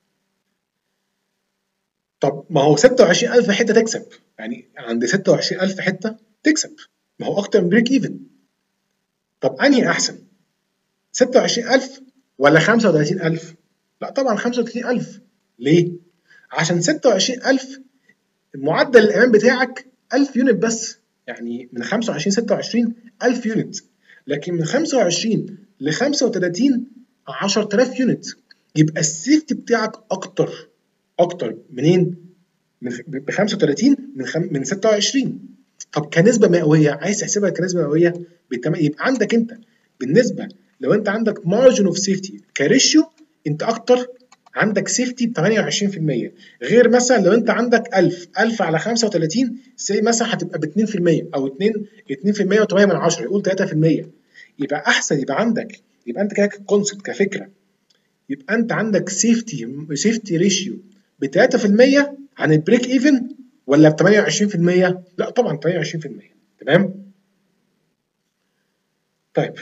طب ما هو ستة وعشرين ألف حته تكسب. يعني عند ستة وعشرين ألف حته تكسب، ما هو اكتر من بريك ايفن. طب انهي احسن؟ ستة وعشرين ألف ولا خمسة وتلاتين ألف؟ لا طبعا خمسة وتلاتين ألف. ليه؟ عشان ستة وعشرين ألف معدل الامان بتاعك ألف يونت بس، يعني من خمسة وعشرين ستة وعشرين ألف يونت، لكن من خمسة وعشرين ل خمسة وتلاتين عشرة آلاف يونت، يبقى السيفتي بتاعك اكتر اكتر منين؟ ب خمسة وتلاتين من خم... من ستة وعشرين. طب كنسبه مئويه، عايز تحسبها كنسبه مئويه بالتم... يبقى عندك انت بالنسبه، لو انت عندك مارجن اوف سيفتي كريشيو، انت اكتر عندك سيفتي ب تمنية وعشرين في المية، غير مثلا لو انت عندك ألف ألف على خمسة وتلاتين سي مثلا هتبقى ب اتنين في المية او اتنين اتنين في المية وتمانية من عشرة، يقول تلاتة في المية. يبقى احسن يبقى عندك، يبقى انت كده كونسبت كفكره، يبقى انت عندك سيفتي سيفتي ريشيو ب تلاتة في المية عن البريك ايفن، ولا ب تمنية وعشرين في المية؟ لا طبعا تمنية وعشرين في المية. تمام. طيب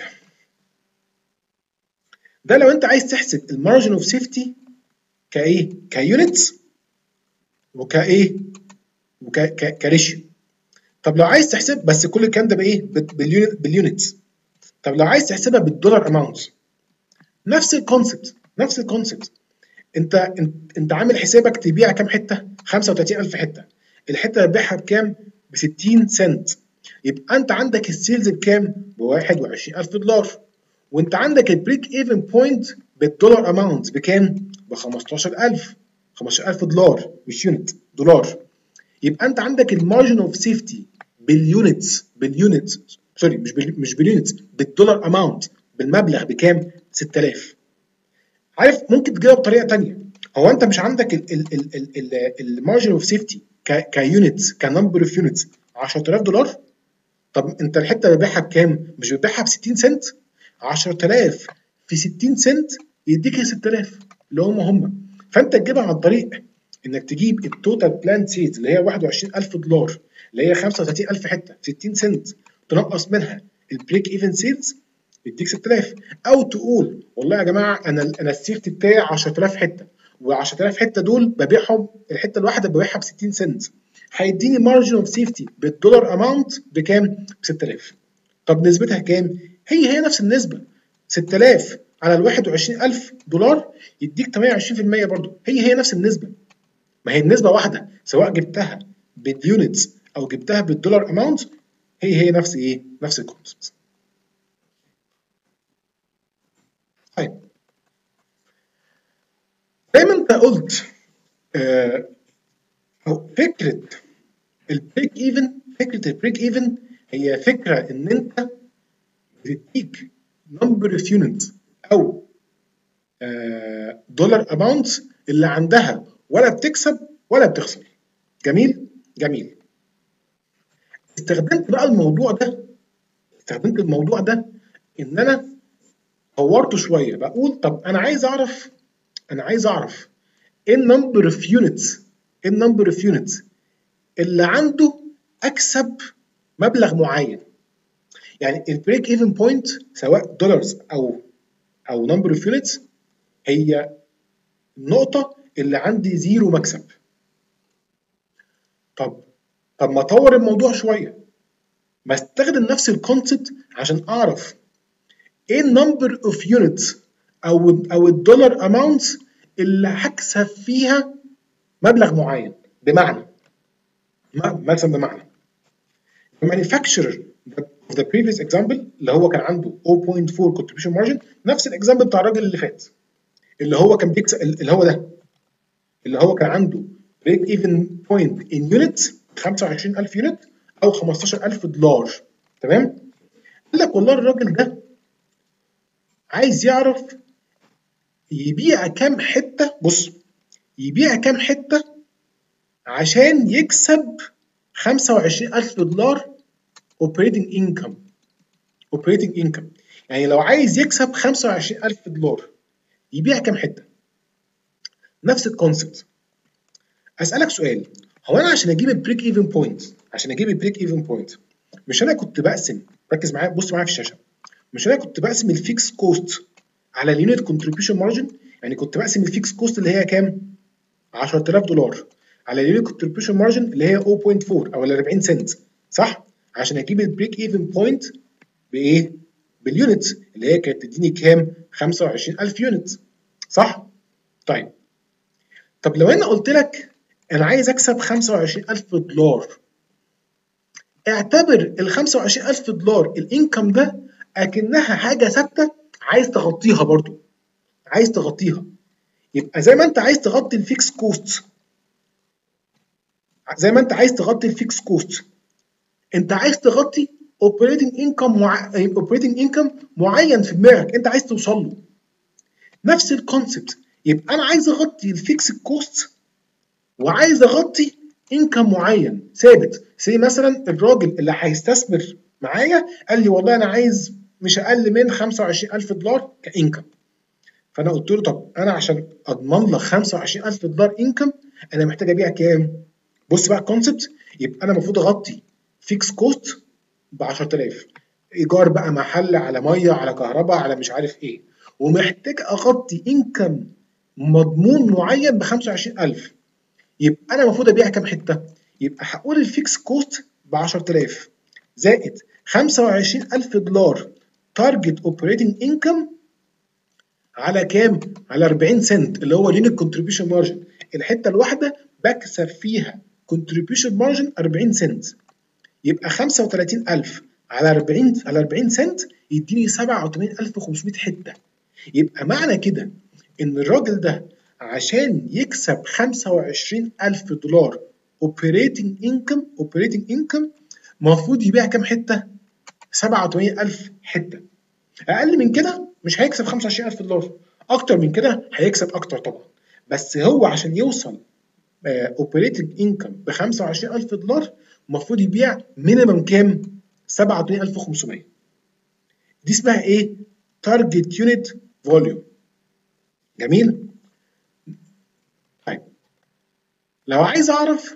ده لو انت عايز تحسب المارجن اوف سيفتي كايه؟ كيونتس وكايه؟ وكريشيو. طب لو عايز تحسب، بس كل الكلام ده بايه؟ باليونت باليونتس. طب لو عايز تحسبها بالدولار اماونت، نفس الكونسبت نفس الكونسبت انت انت, انت عامل حسابك تبيع كام حته؟ خمسة وتلاتين ألف حته، الحته هتبيعها بكام؟ ب ستين سنت. يبقى انت عندك السيلز بكام؟ ب واحد وعشرين ألف دولار، وانت عندك البريك ايفن بوينت بالدولار اماونت بكام؟ ب خمستاشر ألف خمستاشر ألف دولار، مش يونت، دولار. يبقى انت عندك المارجن اوف سيفتي باليونتس باليونتس سوري مش بال مش باليونتس، بالدولار اماونت، بالمبلغ بكام؟ ستة آلاف. عارف ممكن تجيبها بطريقه ثانيه، هو انت مش عندك المارجن اوف سيفتي كيونتس كنمبر اوف يونتس عشرة آلاف دولار؟ طب انت الحته اللي بتبيعها بكام؟ مش بتبيعها ب ستين سنت؟ عشرة آلاف في ستين سنت يديك ستة آلاف اللي هم هم. فانت تجيبها عن طريق انك تجيب التوتال بلان سيلز اللي هي واحد وعشرين ألف دولار، اللي هي خمسة وتلاتين ألف حته ستين سنت، تنقص منها البريك ايفن سيلز يديك ستة آلاف. او تقول والله يا جماعه انا انا السيفتي بتاعي عشرة آلاف حته، وال10000 حته دول ببيعهم الحته الواحده ببيعها ب ستين سنت، هيديني مارجن اوف سيفتي بالدولار اماونت بكام؟ ب ستة آلاف. طب نسبتها كام؟ هي هي نفس النسبه، ستة آلاف على ال واحد وعشرين ألف دولار يديك تمنية وعشرين في المية برضه، هي هي نفس النسبه. ما هي النسبه واحده سواء جبتها باليونتس او جبتها بالدولار اماونت، هي هي نفس ايه؟ نفس الكونسبت. طيب زي ما انت قلت، آه فكره البريك ايفن، فكره البريك ايفن هي فكره ان انت بتديك نمبر اوف يونت او دولار اماونت اللي عندها ولا بتكسب ولا بتخسر. جميل جميل. استخدمت بقى الموضوع ده استخدمت الموضوع ده ان انا طورته شويه، بقول طب انا عايز اعرف انا عايز اعرف ايه النمبر اوف يونتس ايه النمبر اوف يونتس اللي عنده اكسب مبلغ معين. يعني البريك ايفن بوينت سواء دولارز او او نمبر اوف يونتس هي النقطه اللي عندي زيرو مكسب. طب طب ما اطور الموضوع شويه، ما استخدم نفس الكونسبت عشان اعرف ايه النمبر اوف يونتس او او الدولار اماونتس اللي هكسب فيها مبلغ معين. بمعنى مكسب بمعنى manufacturer of the previous example اللي هو كان عنده صفر فاصلة أربعة contribution margin، نفس الاكزامبل بتاع الراجل اللي فات اللي هو كان بيكسب، اللي هو ده اللي هو كان عنده break even point in units خمسة وعشرين ألف يونت او خمستاشر ألف دولار. تمام. قال لك والله الراجل ده عايز يعرف يبيع كام حته، بص يبيع كام حته عشان يكسب خمسة وعشرين ألف دولار operating income operating income. يعني لو عايز يكسب خمسة وعشرين ألف دولار يبيع كام حته؟ نفس الكونسبت. اسالك سؤال، هو انا عشان اجيب البريك ايفن بوينت عشان اجيب البريك ايفن بوينت مش انا كنت بقسم، ركز معايا بص معايا في الشاشه، مش انا كنت بقسم الفيكس كوست على اليونت كونتريبيوشن مارجن؟ يعني كنت بقسم الفيكس كوست اللي هي كام؟ عشرة آلاف دولار على اليونت كونتريبيوشن مارجن اللي هي صفر فاصلة أربعة او ال أربعين سنت، صح؟ عشان اجيب البريك ايفن بوينت بايه؟ باليونت اللي هي كانت تديني كام؟ خمسة وعشرين ألف يونت، صح؟ طيب طب لو انا قلت لك انا عايز اكسب خمسة وعشرين ألف دولار، اعتبر ال خمسة وعشرين ألف دولار الانكم ده اكنها حاجه ثابته عايز تغطيها برضو، عايز تغطيها. يبقى زي ما انت عايز تغطي الفيكس كوست، زي ما انت عايز تغطي الفيكس كوست، انت عايز تغطي اوبريتنج انكم مع... اوبريتنج انكم معين في دماغك انت عايز توصل له. نفس الكونسبت، يبقى انا عايز اغطي الفيكس كوست وعايز اغطي انكم معين ثابت. زي مثلا الراجل اللي هيستثمر معايا قال لي والله انا عايز مش اقل من خمسة وعشرين ألف دولار كانكم، فانا قلت له طب انا عشان اضمن لك خمسة وعشرين ألف دولار انكم انا محتاج ابيع كام؟ بص بقى الكونسبت، يبقى انا المفروض اغطي فيكس كوست ب عشرة آلاف، ايجار بقى محل على ميه على كهرباء على مش عارف ايه، ومحتاج اغطي انكم مضمون معين ب خمسة وعشرين ألف. يبقى انا المفروض ابيع كام حته؟ يبقى هقول الفيكس كوست ب عشرة آلاف زائد خمسة وعشرين ألف دولار تارجت اوبريتنج انكم على كام؟ على أربعين سنت اللي هو اليونت كونتريبيوشن مارجن، الحته الواحده بكسب فيها كونتريبيوشن مارجن أربعين سنت. يبقى خمسة وثلاثين ألف على أربعين على أربعين سنت يديني سبعة وثمانين ألف وخمسمائة حته. يبقى معنى كده ان الراجل ده عشان يكسب خمسة وعشرين ألف دولار اوبريتنج انكم اوبريتنج انكم المفروض يبيع كام حته؟ سبعة وثمانين ألف حته. اقل من كده مش هيكسب خمسة وعشرين ألف دولار، اكتر من كده هيكسب اكتر طبعا، بس هو عشان يوصل اوبريتنج انكم ب خمسة وعشرين ألف دولار المفروض يبيع مينيمم كام؟ سبعة وثمانين ألف وخمسمائة. دي اسمها ايه؟ تارجت يونت فوليوم. جميل؟ طيب لو عايز اعرف،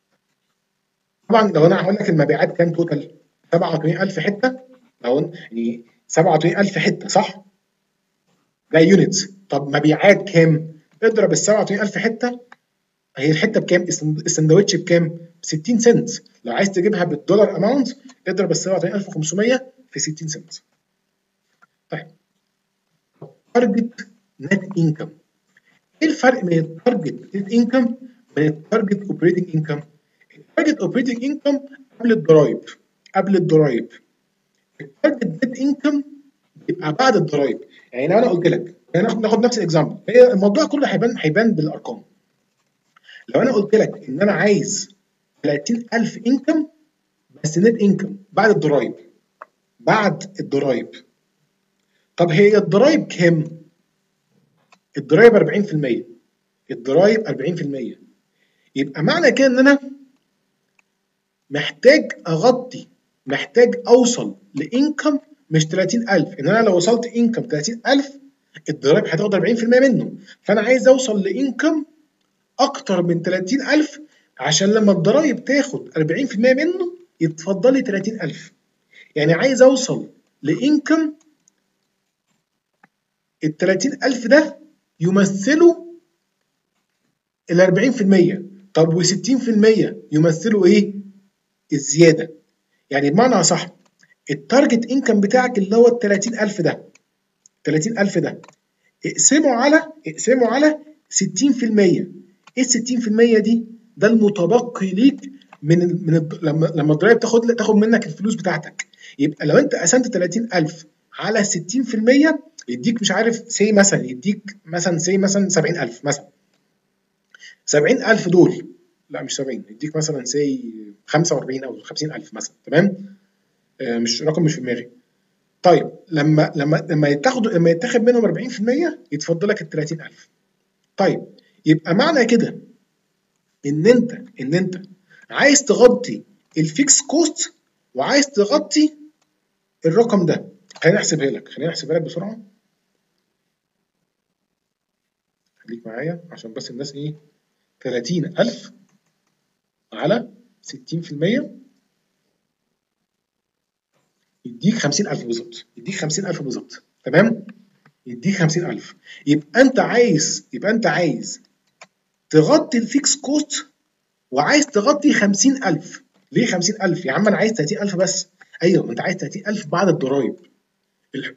طبعا لو انا هقول لك المبيعات كام توتال؟ سبعة وثمانين ألف حته، لو يعني سبعة وثمانين ألف حته صح؟ ده يونتس. طب مبيعات كام؟ اضرب ال سبعة وثمانين ألف حته، هي الحته بكام؟ السندوتش بكام؟ ب ستين سنت. لو عايز تجيبها بالدولار اماونت اضرب ال سبعة وثمانين ألف وخمسمائة في ستين سنت. طيب تارجت نت انكم، ايه الفرق بين التارجت نت انكم وبين التارجت اوبريتنج انكم؟ التارجت اوبريتنج انكم قبل الضرايب، قبل الضرايب. التارجت نت انكم بيبقى بعد الضرايب. يعني لو انا قلت لك، يعني ناخد نفس الاكزامبل، هي الموضوع كله هيبان هيبان بالارقام. لو انا قلت لك ان انا عايز ثلاثين ألف انكم بس نت انكم بعد الضرايب، بعد الضرايب. طب هي الضرايب كام؟ الضرايب أربعين في المية، الضرايب أربعين في المية. يبقى معنى كده ان انا محتاج اغطي، محتاج اوصل لانكم مش ثلاثين ألف، ان انا لو وصلت انكم ثلاثين ألف الضرايب هتاخد أربعين في المية منه، فانا عايز اوصل لانكم اكتر من ثلاثين ألف عشان لما الضرايب تاخد أربعين في المية منه يتفضل لي ثلاثين ألف. يعني عايز اوصل لانكم ال ثلاثين ألف ده يمثلوا ال أربعين في المية. طب و60 في المية يمثلوا ايه؟ الزياده. يعني بمعنى صح، التارجت انكم بتاعك اللي هو ال ثلاثين ألف ده، ثلاثين ألف ده اقسمه على اقسمه على ستين في المية. ايه ال ستين في المية دي؟ ده المتبقي ليك من ال من ال لما لما الضرايب تاخد تاخد منك الفلوس بتاعتك. يبقى لو انت قسمت ثلاثين ألف على ستين في المية يديك مش عارف سي مثلا، يديك مثلا سي مثلا سبعين ألف مثلا. سبعين ألف دول، لا مش سبعين، يديك مثلا سي خمسة وأربعين او خمسين ألف مثلا، تمام؟ آه مش رقم مش في دماغي. طيب لما لما لما يتاخدوا لما يتاخد منهم أربعين في المية يتفضل لك ال ثلاثين ألف. طيب يبقى معنى كده ان انت ان انت عايز تغطي الفيكس كوست وعايز تغطي الرقم ده. خليني احسبها لك، خليني احسبها لك بسرعه. خليك معايا عشان بس الناس ايه. ثلاثين ألف على ستين في المية يديك خمسين ألف بالظبط، يديك خمسين ألف بالظبط، تمام؟ يديك خمسين ألف. يبقى انت عايز يبقى انت عايز تغطي الفيكس كوست وعايز تغطي خمسين ألف. ليه خمسين ألف؟ يا عم انا عايز ثلاثين ألف بس. ايوه انت عايز ثلاثين ألف بعد الضرايب.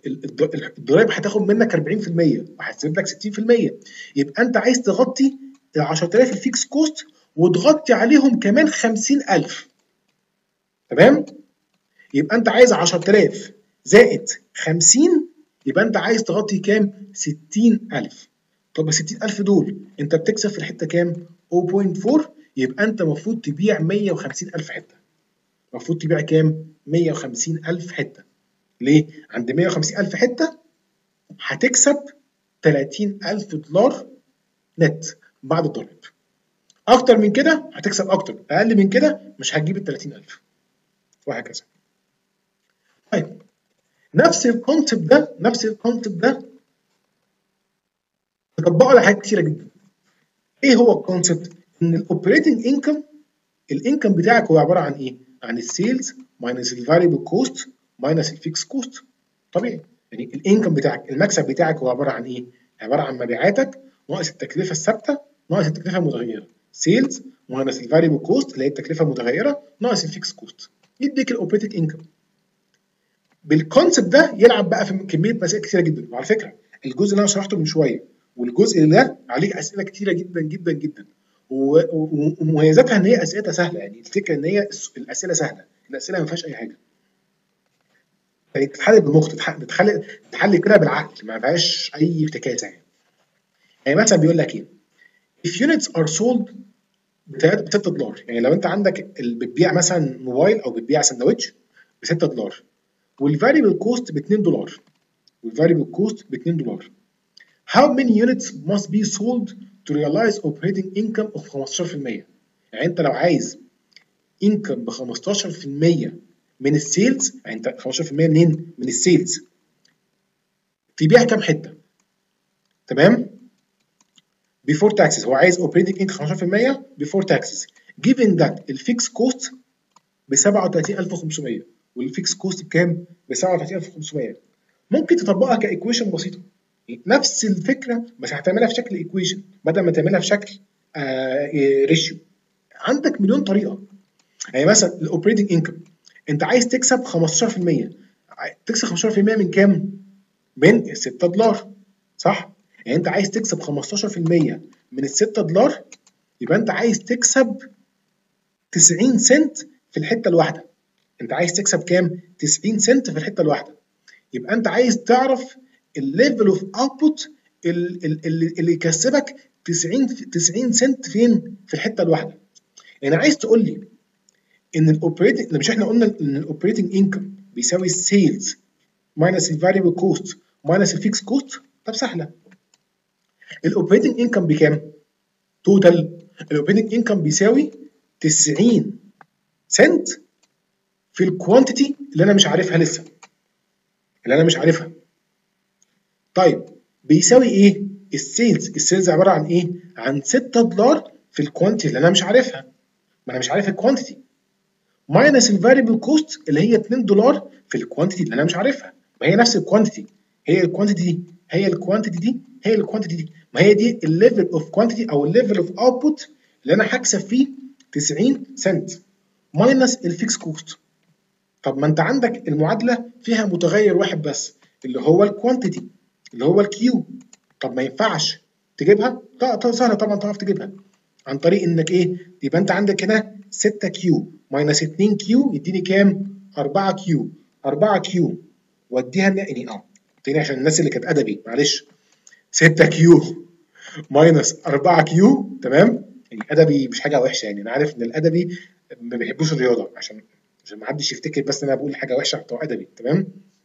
الضرايب هتاخد منك أربعين في المية وهتسيب لك ستين في المية. يبقى انت عايز تغطي ال عشرة آلاف الفيكس كوست وتغطي عليهم كمان خمسين ألف. تمام؟ يبقى انت عايز عشرة آلاف زائد خمسين، يبقى انت عايز تغطي كام؟ ستين ألف. طب ال ستين ألف دول انت بتكسب في الحته كام؟ صفر فاصلة أربعة، يبقى انت المفروض تبيع مية وخمسين ألف حته. المفروض تبيع كام؟ مية وخمسين ألف حته. ليه؟ عند مية وخمسين ألف حته هتكسب تلاتين ألف دولار نت بعد الضرايب. اكتر من كده هتكسب اكتر، اقل من كده مش هتجيب ال تلاتين ألف، وهكذا. طيب نفس الكونسبت ده نفس الكونسبت ده نطبقه على حاجات كتيره جدا. ايه هو الكونسبت؟ ان الاوبريتنج انكم، الانكم بتاعك هو عباره عن ايه؟ عن السيلز ماينس الفاريبل كوست ماينس الفيكس كوست. طبيعي يعني الانكم بتاعك، المكسب بتاعك هو عباره عن ايه؟ عباره عن مبيعاتك ناقص التكلفه الثابته ناقص التكلفه المتغيره. سيلز ماينس الفاريبل كوست اللي هي التكلفه المتغيره ناقص الفيكس كوست، يديك الاوبريتنج انكم. بالكونسبت ده يلعب بقى في كميه مسائل كتيره جدا. وعلى فكره الجزء اللي انا شرحته من شويه والجزء ده عليه اسئله كتيره جدا جدا جدا، ومميزاتها ان هي اسئلتها سهله. يعني الفكره ان هي الاسئله سهله، الاسئله ما فيهاش اي حاجه، يعني تتحل بالمخ، تتحل تتحل كده بالعقل، ما فيهاش اي افتكاسه. يعني يعني مثلا بيقول لك ايه؟ if units are sold ب ستة دولار، يعني لو انت عندك بتبيع مثلا موبايل او بتبيع سندوتش ب ستة دولار والفاريبل كوست ب اتنين دولار، والفاريبل كوست ب اتنين دولار. How many units must be sold to realize operating income of خمستاشر في المية؟ يعني انت لو عايز income ب خمستاشر في المية من السيلز، يعني انت خمستاشر في المية منين؟ من السيلز. تبيع كام حته؟ تمام؟ before taxes، هو عايز operating income خمستاشر في المية before taxes given that الفيكس كوست ب سبعة وتلاتين ألف وخمسمية والفيكس كوست بكام؟ ب سبعة وتلاتين ألف وخمسمية. ممكن تطبقها كايكويشن بسيطه، نفس الفكره بس هتعملها في شكل ايكويشن بدل ما تعملها في شكل آه ريشيو. عندك مليون طريقه. يعني مثلا الاوبريتنج انكم انت عايز تكسب خمستاشر في المية، تكسب خمستاشر في المية من كام؟ من ال ستة دولار، صح؟ يعني انت عايز تكسب خمستاشر في المية من ال ستة دولار، يبقى انت عايز تكسب تسعين سنت في الحته الواحده. انت عايز تكسب كام؟ تسعين سنت في الحته الواحده. يبقى انت عايز تعرف الليفل اوف اوتبوت اللي اللي يكسبك تسعين تسعين سنت فين؟ في الحته الواحده. يعني عايز تقول لي ان الاوبريتنج، مش احنا قلنا ان الاوبريتنج انكم بيساوي السيلز ماينس الفاريبل كوست ماينس الفيكس كوست؟ طب سهله. الاوبريتنج انكم بكام؟ توتال الاوبريتنج انكم بيساوي تسعين سنت في الكوانتيتي اللي انا مش عارفها لسه، اللي انا مش عارفها. طيب بيساوي ايه؟ السيلز، السيلز عباره عن ايه؟ عن ستة دولار في الكوانتيتي اللي انا مش عارفها، ما انا مش عارف الكوانتيتي، ماينس الفاريبل كوست اللي هي اتنين دولار في الكوانتيتي اللي انا مش عارفها. ما هي نفس الكوانتيتي، هي الكوانتيتي دي هي الكوانتيتي دي هي الكوانتيتي دي، ما هي دي الليفل اوف كوانتيتي او الليفل اوف اوتبوت اللي انا هكسب فيه تسعين سنت ماينس الفيكس كوست. طب ما انت عندك المعادله فيها متغير واحد بس اللي هو الكوانتيتي اللي هو الكيو. طب ما ينفعش تجيبها؟ لا سهله طبعا، تعرف تجيبها عن طريق انك ايه؟ يبقى انت عندك هنا ستة كيو ماينس اتنين كيو يديني كام؟ أربعة كيو. أربعة كيو واديها يعني اه تاني عشان الناس اللي كانت ادبي معلش، ستة كيو ماينس أربعة كيو. تمام؟ يعني ادبي مش حاجه وحشه، يعني انا عارف ان الادبي ما بيحبوش الرياضه، عشان عشان ما حدش يفتكر بس ان انا بقول حاجه وحشه بتوع ادبي. تمام؟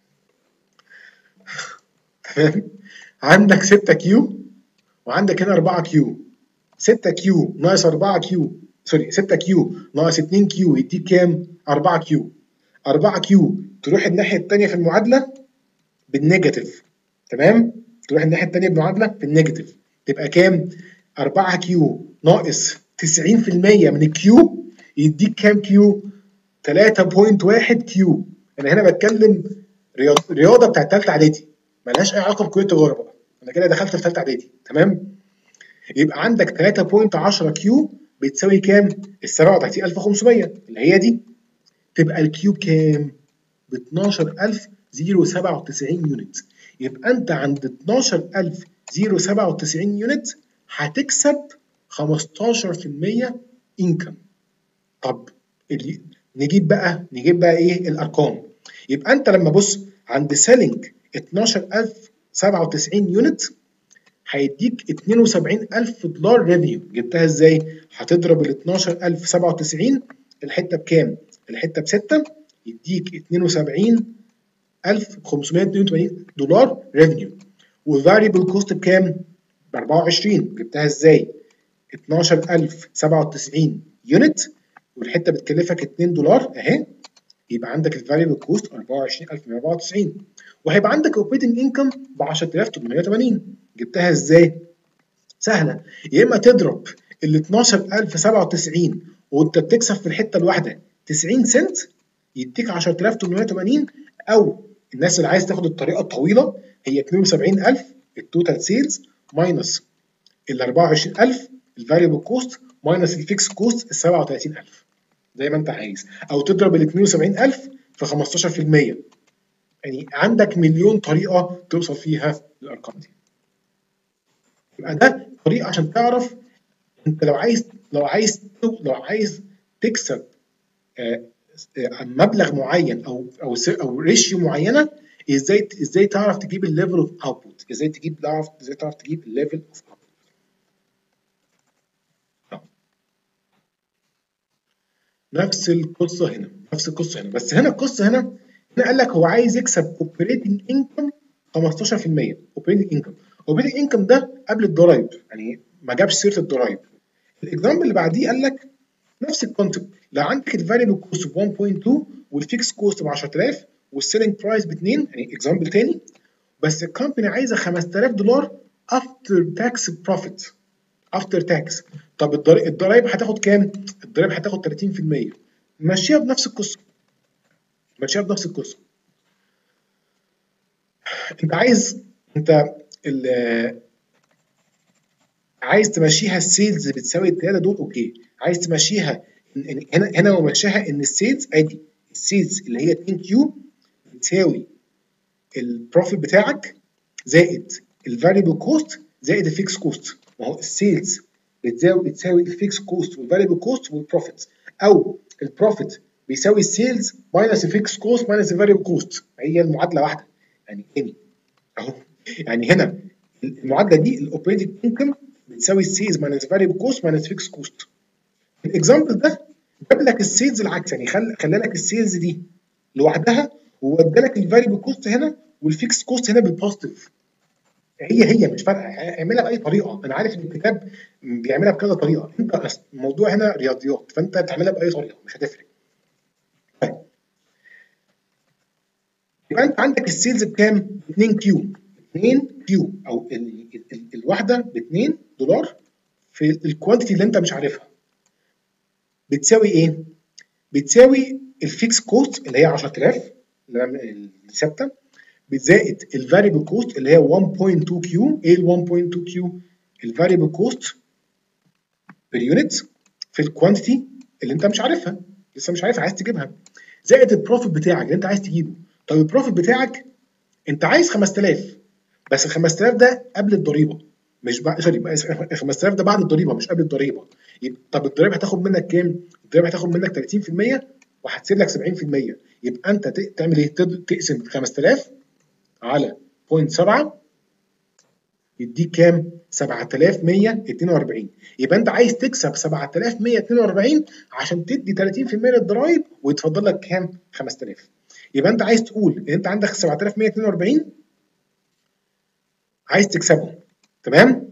تمام؟ عندك ستة كيو وعندك هنا أربعة كيو. ستة كيو ناقص أربعة كيو، سوري ستة كيو ناقص اتنين كيو يديك كام؟ أربعة كيو. أربعة كيو تروح الناحيه الثانيه في المعادله بالنيجاتيف. تمام؟ تروح الناحيه الثانيه بالمعادله بالنيجاتيف، تبقى كام؟ أربعة كيو ناقص تسعين في المية من الكيو يديك كام كيو؟ تلاتة فاصلة واحد كيو. انا هنا بتكلم رياضه رياضه بتاعت ثالثه اعدادي، مالهاش اي علاقه بكليه التجاره بقى، انا كده دخلت في ثالثه اعدادي. تمام؟ يبقى عندك تلاتة فاصلة عشرة كيو بتساوي كام؟ ال سبعة وتلاتين ألف وخمسمية اللي هي دي. تبقى الكيو كام؟ ب اتناشر ألف وسبعة وتسعين يونت. يبقى انت عند اتناشر ألف وسبعة وتسعين يونت هتكسب خمستاشر في المية انكم. طب اللي نجيب بقى نجيب بقى ايه الارقام. يبقى انت لما بص عند سيلينج اتناشر ألف وسبعة وتسعين يونت هيديك اتنين وسبعين ألف دولار ريفينيو. جبتها ازاي؟ هتضرب ال اتناشر ألف وسبعة وتسعين الحته بكام؟ الحته بستة، يديك اتنين وسبعين ألف وخمسمية اتنين وتمانين دولار ريفينيو. والفاريبل كوست بكام؟ ب أربعة وعشرين. جبتها ازاي؟ اتناشر ألف وسبعة وتسعين يونت والحته بتكلفك اتنين دولار اهي، يبقى عندك الفاريبل كوست أربعة وعشرين ألف ومية أربعة وتسعين، وهيبقى عندك اوبريتنج انكم ب عشرة آلاف وتمنمية وتمانين. جبتها ازاي؟ سهله، يا اما تضرب ال اتناشر ألف وسبعة وتسعين وانت بتكسب في الحته الواحده تسعين سنت يديك عشرة آلاف وتمنمية وتمانين، او الناس اللي عايز تاخد الطريقه الطويله هي اتنين وسبعين ألف التوتال سيلز ماينس ال أربعة وعشرين ألف الفاريبل كوست ماينس الفيكس كوست ال سبعة وتلاتين ألف زي ما انت عايز، او تضرب ال اتنين وسبعين ألف في خمستاشر في المية. يعني عندك مليون طريقه توصل فيها للارقام دي. يبقى ده طريقه عشان تعرف انت لو عايز لو عايز لو عايز تكسب آه، آه، مبلغ معين او او او ريشيو معينه، ازاي ازاي تعرف تجيب الليفل اوف اوتبوت، ازاي تجيب تعرف ازاي تعرف تجيب الليفل اوف اوتبوت. نفس القصه هنا نفس القصه هنا بس هنا القصه هنا هنا قال لك هو عايز يكسب اوبريتنج انكم خمستاشر في المية. اوبريتنج انكم اوبريتنج انكم ده قبل الضرايب، يعني ما جابش سيره الضرايب. الاكزامبل اللي بعديه قال لك نفس الكونسيبت، لو عندك الفاريبل كوست ب واحد فاصلة اتنين والفيكس كوست ب عشرة آلاف والسيلينج برايس ب اتنين، يعني اكزامبل تاني، بس الكومباني عايزه خمسة آلاف دولار افتر تاكس بروفيت افتر تاكس. طب الضرايب هتاخد كام؟ الضرايب هتاخد تلاتين في المية. ماشيها بنفس القصه ماشيها بنفس القصه انت عايز انت عايز تمشيها السيلز بتساوي الثلاثه دول، اوكي. عايز تمشيها هنا هنا ومشيها ان السيلز ادي السيلز اللي هي اتنين كيو بتساوي البروفيت بتاعك زائد الفاريبل كوست زائد الفيكس كوست. ما هو السيلز بتساوي بتساوي الفيكس كوست والفاريبل كوست والبروفيت، او البروفيت بيساوي السيلز ماينس الفيكس كوست ماينس الفاريبل كوست. هي المعادله واحده يعني تاني اهو. يعني هنا المعادله دي الاوبريتنج انكم بتساوي السيلز ماينس فاريبل كوست ماينس فيكس كوست. الاكزامبل ده جاب لك السيلز العكس، يعني خلى خلى لك السيلز دي لوحدها وودى لك الفاريبل كوست هنا والفيكس كوست هنا بالبوزيتيف. هي هي مش فارقه، اعملها باي طريقه. انا عارف ان الكتاب بيعملها بكذا طريقه، انت الموضوع هنا رياضيات فانت تعملها باي طريقه مش هتفرق. طيب يبقى انت عندك السيلز بكام؟ اتنين كيو اتنين كيو او ال ال الواحده ب اتنين دولار في الكوانتيتي اللي انت مش عارفها بتساوي ايه؟ بتساوي الفيكس كوست اللي هي عشرة آلاف اللي ثابته بزائد الفاريبل كوست اللي هي واحد فاصلة اتنين كيو. ايه ال واحد فاصلة اتنين كيو؟ الفاريبل كوست بير يونت في الكوانتيتي اللي انت مش عارفها لسه مش عارف عايز تجيبها، زائد البروفيت بتاعك اللي انت عايز تجيبه. طب البروفيت بتاعك انت عايز خمسة آلاف، بس ال خمسة آلاف ده قبل الضريبه مش بعد، سوري ال خمسة آلاف ده بعد الضريبه مش قبل الضريبه. طب الضريبه هتاخد منك كام؟ الضريبه هتاخد منك تلاتين في المية وهتسيب لك سبعين في المية. يبقى انت تعمل ايه؟ تقسم خمسة آلاف على صفر فاصلة سبعة يديك كام؟ سبعة آلاف ومية اتنين وأربعين. يبقى انت عايز تكسب سبعة آلاف ومية اتنين وأربعين عشان تدي تلاتين في المية للضرايب ويتفضل لك كام؟ خمسة آلاف. يبقى انت عايز تقول ان انت عندك سبعة آلاف ومية اتنين وأربعين عايز تكسبهم، تمام؟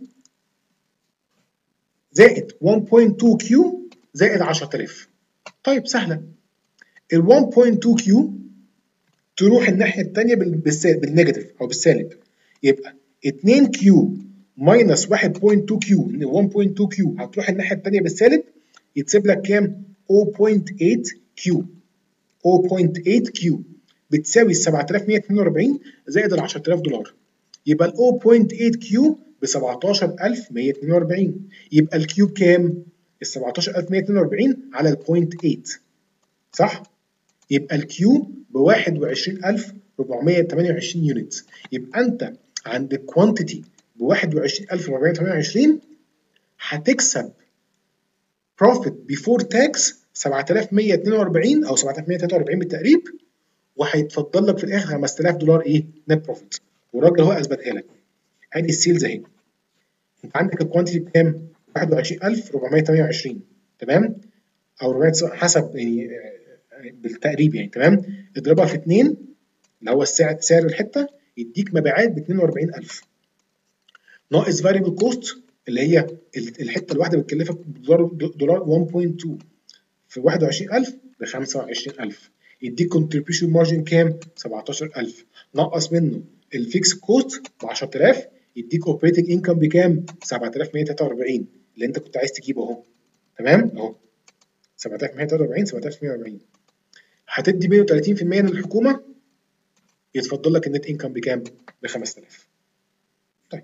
زائد واحد فاصلة اتنين كيو زائد عشرة آلاف. طيب سهله، ال واحد فاصلة اتنين كيو تروح الناحيه الثانيه بالنيجاتيف او بالسالب، يبقى اتنين كيو ماينس واحد فاصلة اتنين كيو، ان واحد فاصلة اتنين كيو هتروح الناحيه الثانيه بالسالب يتسيب لك كام؟ صفر فاصلة تمانية كيو. صفر فاصلة تمانية كيو بتساوي سبعة آلاف ومية اتنين وأربعين زائد ال عشرة آلاف دولار، يبقى ال صفر فاصلة تمانية كيو ب سبعتاشر ألف ومية اتنين وأربعين. يبقى الكيو بكام؟ ال سبعتاشر ألف ومية اتنين وأربعين على ال صفر فاصلة تمانية، صح؟ يبقى الكيو ب واحد وعشرين ألف وأربعمية وتمنية وعشرين يونت. يبقى انت عند كوانتيتي ب واحد وعشرين ألف وأربعمية وتمنية وعشرين هتكسب بروفيت بيفور تاكس سبعة آلاف ومية واتنين واربعين او سبعة آلاف ومية وتلاتة واربعين بالتقريب، وهيتفضل لك في الاخر خمسة آلاف دولار ايه نت بروفيت. والراجل هو اثبتها لك. ادي السيلز اهي. انت عندك الكوانتيتي بكام؟ واحد وعشرين ألف واربعمية وتمنية وعشرين، تمام؟ او أربعمية حسب يعني بالتقريب يعني، تمام؟ اضربها في اتنين اللي هو السعر سعر الحته، يديك مبيعات ب اتنين واربعين ألف ناقص فاريبل كوست اللي هي الحته الواحده بتكلفك دولار دولار واحد فاصلة اتنين في واحد وعشرين ألف ب خمسة وعشرين ألف، يديك كونتريبيوشن مارجن كام؟ سبعتاشر ألف، نقص منه الفيكس كوست ب عشرة آلاف، يديك اوبريتنج انكم بكام؟ سبعة آلاف ومية وتلاتة واربعين اللي انت كنت عايز تجيبه اهو، تمام؟ اهو سبعة آلاف ومية وتلاتة واربعين سبعة آلاف ومية واربعين، هتدي مية وتلاتين في المية للحكومه، يتفضل لك النت انكم بكام؟ ب خمسة آلاف. طيب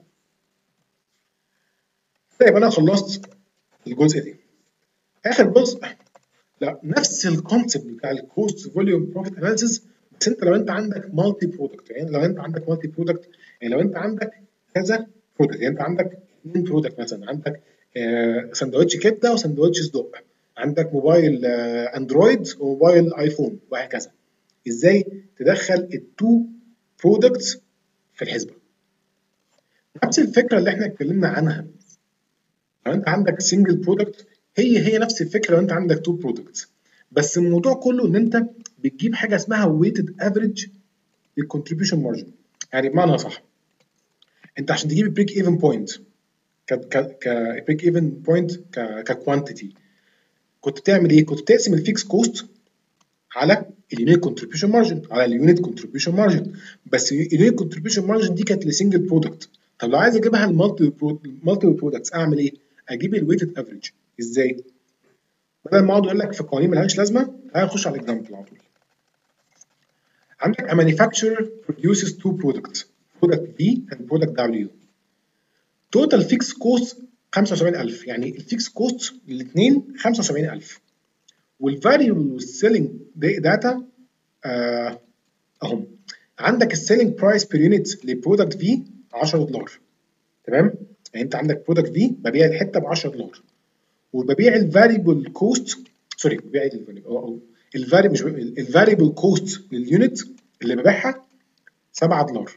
طيب انا خلصت الجزء ده. اخر جزء لا نفس الكونسيبت بتاع الكوست فوليوم بروفيت اناليسيس، بس انت لو انت عندك مالتي برودكت، يعني لو انت عندك مالتي برودكت، يعني لو انت عندك كذا برودكت، يعني انت عندك اثنين برودكت مثلا، عندك آه سندوتش كبده وسندوتش صدق، عندك موبايل آه اندرويد وموبايل ايفون وهكذا. ازاي تدخل التو برودكتس في الحسبه؟ نفس الفكره اللي احنا اتكلمنا عنها لو انت عندك سنجل برودكت، هي هي نفس الفكره لو انت عندك تو برودكتس، بس الموضوع كله ان انت بتجيب حاجه اسمها ويتد افريج للكونتريبيوشن مارجن. يعني بمعنى صح، انت عشان تجيب بريك ايفن بوينت ك ك ك بريك ايفن بوينت ك ككوانتيتي، كنت بتعمل ايه؟ كنت بتقسم الفيكس كوست على اليونيت كونتريبيوشن مارجن، على اليونيت كونتريبيوشن مارجن، بس اليونيت كونتريبيوشن مارجن دي كانت لسنجل برودكت. طب لو عايز اجيبها المالتي مالتي برودكتس اعمل ايه؟ اجيب الويتد افريج. ازاي؟ بدل ما اقعد اقول لك في قوانين ملهاش لازمه، تعالى نخش على الاكزامبل على طول. عندك a manufacturer produces two products, product B and product W. total fixed cost خمسة وسبعين ألف، يعني الفيكس كوست للاثنين خمسة وسبعين ألف، والفاريبل والسيلينج داتا آه اهم. عندك السيلينج برايس بير يونت لبرودكت في عشرة دولار، تمام؟ يعني انت عندك برودكت في ببيع الحته ب عشرة دولار، وببيع الفاريبل كوست سوري ببيع الفاريبل مش الفاريبل كوست لليونت اللي ببيعها سبعة دولار،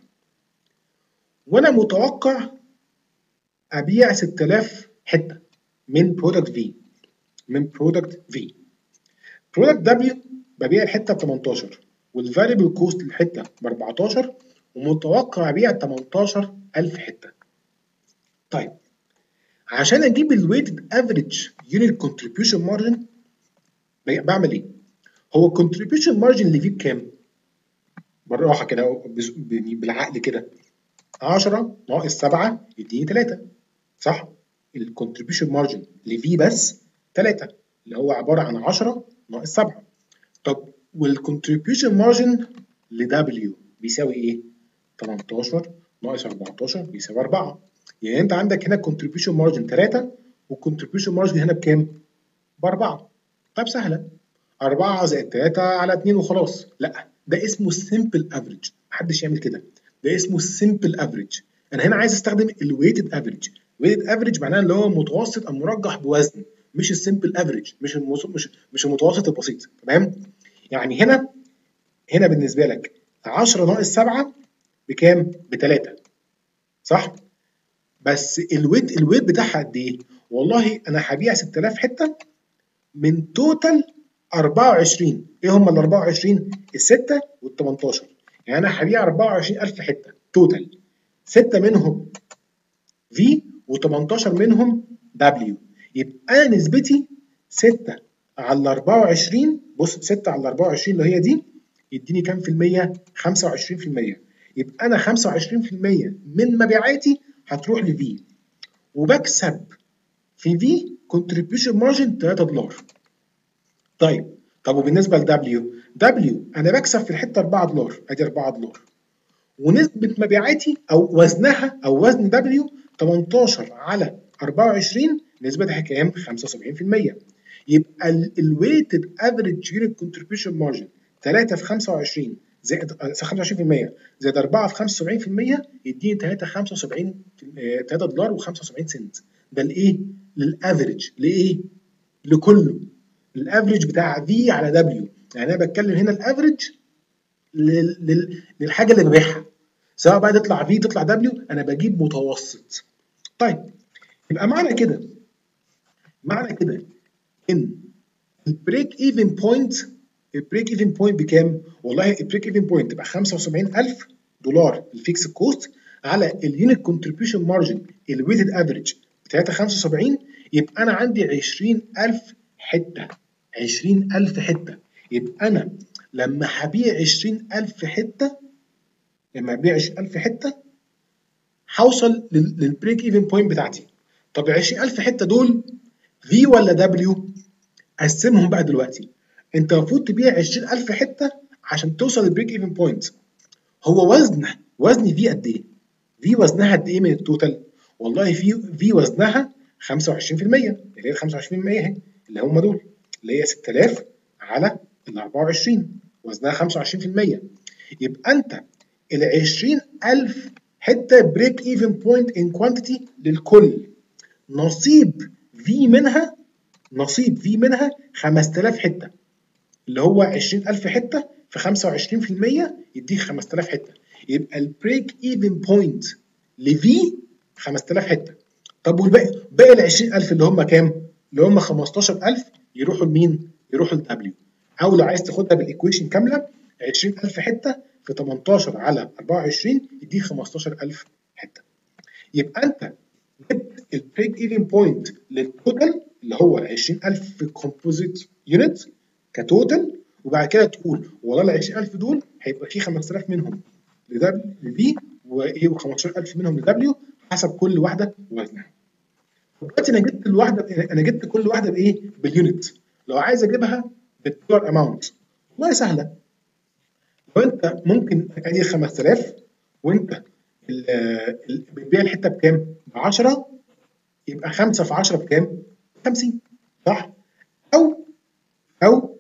وانا متوقع ابيع ستة آلاف حته من برودكت في من برودكت في برودكت دبليو ببيع الحته ب تمنتاشر، والفاريبل كوست للحته ب اربعتاشر، ومتوقع ابيع تمنتاشر ألف حته. طيب عشان اجيب الويتد افريج يونت كونتريبيوشن مارجن بعمل ايه؟ هو الكونتريبيوشن مارجن اللي فيه بكام؟ بالراحه كده بالعقل كده، عشرة ناقص سبعة يديني تلاتة، صح؟ الكونتريبيوشن مارجن لفي بس تلاتة، اللي هو عباره عن عشرة ناقص سبعة. طب والكونتريبيوشن مارجن لدبليو بيساوي ايه؟ تمنتاشر ناقص اربعتاشر بيساوي اربعة. يعني انت عندك هنا الكونتريبيوشن مارجن تلاتة، والكونتريبيوشن مارجن هنا بكام؟ ب اربعة. طب سهله، اربعة زائد تلاتة على اتنين وخلاص. لا، ده اسمه السمبل افريج، محدش يعمل كده، ده اسمه السمبل افريج. انا هنا عايز استخدم الويتد افريج. الويتد افريج معناه اللي هو متوسط او مرجح بوزن، مش السمبل افريج، مش المس... مش مش المتوسط البسيط، تمام؟ يعني هنا هنا بالنسبه لك عشرة ناقص سبعة بكام؟ ب تلاتة، صح؟ بس الويت الويت بتاعها قد ايه؟ والله انا هبيع ستة آلاف حته من توتال اربعة وعشرين. ايه هم ال اربعة وعشرين؟ الستة وال تمنتاشر. يعني انا هبيع اربعة وعشرين ألف حته توتال، ستة منهم في و18 منهم دبليو. يبقى انا نسبتي ستة على اربعة وعشرين، بص ستة على اربعة وعشرين اللي هي دي يديني كام في المية؟ خمسة وعشرين في المية. يبقى انا خمسة وعشرين في المية من مبيعاتي هتروح لفي، وبكسب في في كونتريبيوشن مارجن تلاتة دولار. طيب طب وبالنسبه لدبليو، دبليو انا بكسب في الحته اربعة دولار، ادي اربعة دولار، ونسبه مبيعاتي او وزنها او وزن دبليو تمنتاشر على اربعة وعشرين، نسبتها كام؟ خمسة وسبعين في المية. يبقى الويتد افريج يونت كونتريبيوشن مارجن تلاتة في خمسة وعشرين زائد خمسة وعشرين في المية زائد اربعة في خمسة وسبعين في المية يديني تلاتة خمسة وسبعين تلاتة دولار و75 سنت. ده الايه؟ للافريج. لايه؟ لكله. الافريج بتاع في على دبليو، يعني انا بتكلم هنا الافريج للحاجه اللي ببيعها، سواء بقى تطلع في تطلع دبليو، انا بجيب متوسط. طيب يبقى معنى كده معنى كده ان البريك ايفن بوينت البريك ايفن بوينت بكام؟ والله البريك ايفن بوينت تبقى خمسة وسبعين ألف دولار الفيكس كوست على اليونت كونتريبيوشن مارجن الويتد افريج بتاعتها خمسة وسبعين، يبقى انا عندي عشرين ألف حته. عشرين ألف حته. يبقى انا لما هبيع عشرين ألف حته لما ابيع عشرين ألف حته هوصل للبريك ايفن بوينت بتاعتي. طب عشرين ألف حته دول في ولا دبليو؟ قسمهم بقى دلوقتي. انت المفروض تبيع عشرين ألف حته عشان توصل للبريك ايفن بوينت. هو وزن وزن في قد ايه؟ في وزنها قد ايه من التوتال؟ والله في في وزنها خمسة وعشرين في المية، اللي هي ال خمسة وعشرين في المية اهي، اللي هم دول، اللي هي ستة آلاف على ال أربعة وعشرين، وزنها خمسة وعشرين في المية. يبقى انت ال عشرين ألف حته بريك ايفن بوينت ان كوانتيتي للكل، نصيب في منها نصيب في منها خمسة آلاف حته، اللي هو عشرين ألف حته في خمسة وعشرين في المية يديك خمسة آلاف حته. يبقى البريك ايفن بوينت لفي خمسة آلاف حته. طب والباقي باقي ال عشرين ألف اللي هم كام؟ اللي هم خمستاشر ألف يروحوا لمين؟ يروحوا لدبليو. او لو عايز تاخدها بالايكويشن كامله، عشرين ألف حته في تمنتاشر على أربعة وعشرين يديك خمستاشر ألف حته. يبقى انت جبت البريك ايفن بوينت للتوتال اللي هو عشرين ألف في الكومبوزيت يونت كتوتال، وبعد كده تقول والله ال عشرين ألف دول هيبقى في خمسة آلاف منهم لبي وايه و15000 ألف منهم لدبليو حسب كل واحده وزنها. دلوقتي انا جبت الواحده انا جبت كل واحده بايه؟ باليونت. لو عايز اجيبها بالدولار اماونت والله سهله. لو انت ممكن ادي خمسة آلاف وانت بتبيع الحته بكام؟ ب عشرة، يبقى خمسة في عشرة بكام؟ خمسين، صح؟ او او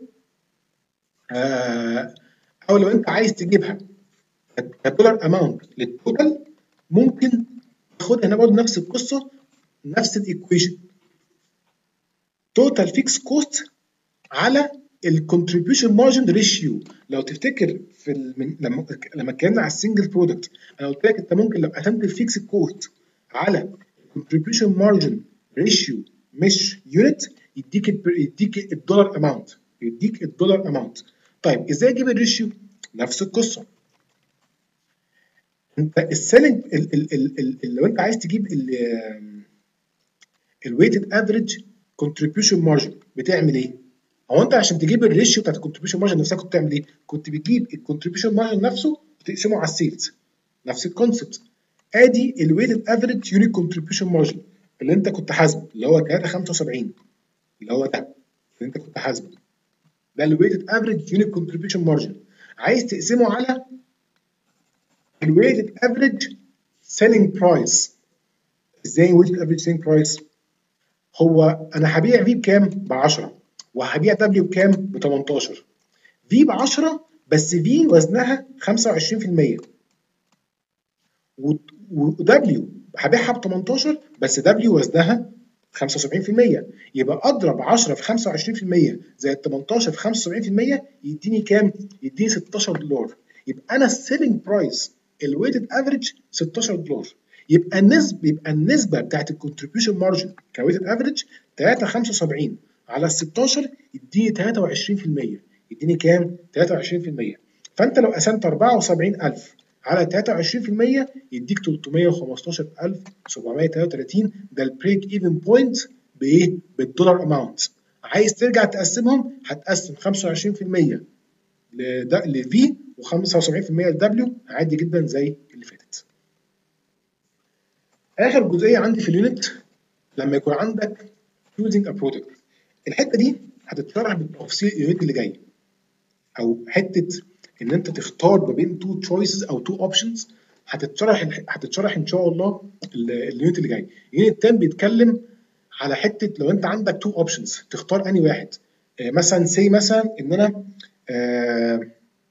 آه او لو انت عايز تجيبها كدولار اماونت للتوتال، ممكن تاخدها هنا برضه نفس القصه، نفس الايكويشن، توتال فيكس كوست على الكونتريبيوشن مارجن ريشيو. لو تفتكر في ال... لما لما اتكلمنا على السنجل برودكت، انا قلت لك انت ممكن لو قسمت الفيكس كوست على الكونتريبيوشن مارجن ريشيو مش يونت، يديك ال... يديك الدولار اماونت يديك الدولار اماونت. طيب ازاي اجيب الريشيو؟ نفس القصه. انت السيلنج ال... ال... ال... ال... لو انت عايز تجيب الويتد افريج كونتريبيوشن مارجن بتعمل ايه؟ هو انت عشان تجيب الريشيو بتاعت الكونتريبيوشن مارجن نفسها كنت بتعمل ايه؟ كنت بتجيب الكونتريبيوشن مارجن نفسه وتقسمه على السيلز. نفس الكونسبت. ادي الويتد افريج يونت كونتريبيوشن مارجن اللي انت كنت حاسبه، اللي هو تلاتة خمسة وسبعين، اللي هو ده اللي انت كنت حاسبه، ده الويتد افريج يونت كونتريبيوشن مارجن. عايز تقسمه على الويتد افريج سيلينج برايس. ازاي ويتد افريج سيلينج برايس؟ هو انا هبيع في بكام؟ ب عشرة، وهبيع دبليو بكام؟ ب تمنتاشر. في ب عشرة بس في وزنها خمسة وعشرين في المية، ودبليو هبيعها ب تمنتاشر بس دبليو وزنها خمسة وسبعين في المية. يبقى اضرب عشرة في خمسة وعشرين في المية زائد تمنتاشر في خمسة وسبعين في المية يديني كام؟ يديني ستاشر دولار. يبقى انا السيلينج برايس الويتد افريج ستاشر دولار. يبقى النسبه يبقى النسبه بتاعت الكونتريبيوشن مارجن كويتد افريج تلاتة خمسة وسبعين على ال ستاشر يديني تلاتة وعشرين في المية. يديني كام؟ تلاتة وعشرين في المية. فانت لو قسمت أربعة وسبعين ألف على تلاتة وعشرين في المية يديك تلتمية وخمستاشر ألف وسبعمية وتلاتة وتلاتين. ده البريك ايفن بوينت بايه؟ بالدولار اماونت. عايز ترجع تقسمهم، هتقسم خمسة وعشرين في المية لفي وخمسة وسبعين في المية لدبليو عادي جدا زي اللي فاتت. اخر جزئيه عندي في اليونت لما يكون عندك choosing a product، الحته دي هتتشرح بالتفصيل اليونت اللي جاي، او حته ان انت تختار ما بين تو تشويسز او تو اوبشنز هتتشرح هتتشرح ان شاء الله اليونت اللي جاي. اليونت عشرة بيتكلم على حته لو انت عندك تو اوبشنز تختار انهي واحد. آه مثلا سي مثلا ان انا آه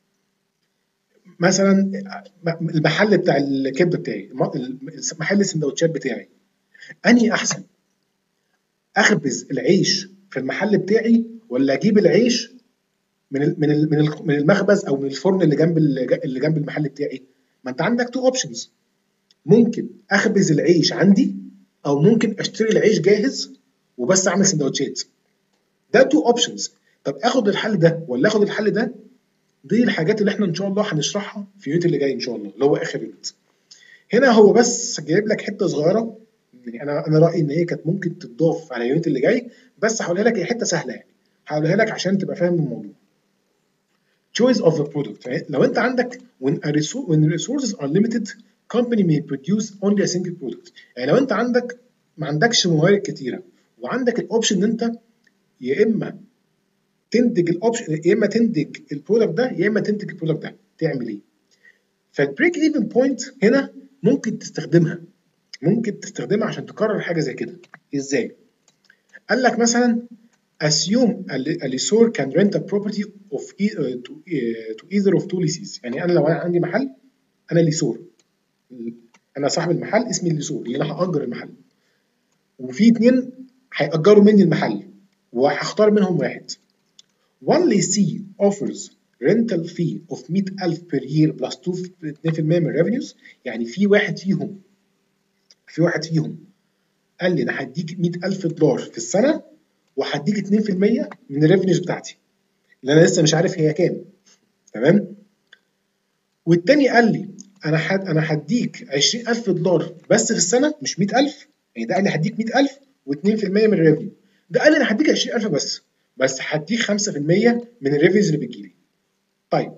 مثلا المحل بتاع الكبده بتاعي، محل السندوتشات بتاعي، انهي احسن؟ اخبز العيش في المحل بتاعي ولا اجيب العيش من ال من ال من ال من المخبز او من الفرن اللي جنب اللي جنب المحل بتاعي؟ ما انت عندك تو اوبشنز، ممكن اخبز العيش عندي او ممكن اشتري العيش جاهز وبس اعمل سندوتشات. ده تو اوبشنز. طب اخد الحل ده ولا اخد الحل ده؟ دي الحاجات اللي احنا ان شاء الله هنشرحها في اليونت اللي جاي ان شاء الله، اللي هو اخر يونت. هنا هو بس جايب لك حته صغيره، يعني انا انا رايي ان هي كانت ممكن تتضاف على اليونت اللي جاي، بس هقولها لك، هي حته سهله يعني، هقولها لك عشان تبقى فاهم الموضوع. choice of the product. يعني لو انت عندك when a resource when resources are limited company may produce only a single product. يعني لو انت عندك ما عندكش موارد كتيره وعندك الاوبشن ان انت يا اما تنتج الاوبشن يا اما تنتج البرودكت ده يا اما تنتج البرودكت ده، تعمل ايه؟ فالبريك ايفن بوينت هنا ممكن تستخدمها ممكن تستخدمها عشان تكرر حاجه زي كده. ازاي؟ قال لك مثلا assume a lessor can rent a property of e to, to either of two lessees. يعني انا لو انا عندي محل، انا ليسور، انا صاحب المحل اسمي الليسور اللي انا هاجر المحل، وفي اتنين هيأجروا مني المحل وهختار منهم واحد. One lessee offers rental fee of مية ألف per year plus اتنين في المية من revenues. يعني في واحد فيهم في واحد فيهم قال لي انا هديك مية ألف دولار في السنه وهديك اتنين في المية من الريفينيوز بتاعتي اللي انا لسه مش عارف هي كام. تمام؟ والتاني قال لي انا حد انا هديك عشرين ألف دولار بس في السنه مش مية ألف. يعني ده قال لي هديك مية ألف واتنين في المية من الريفينيو، ده قال لي انا هديك عشرين ألف بس بس هديك خمسة في المية من الريفينيوز اللي بتجيلي. طيب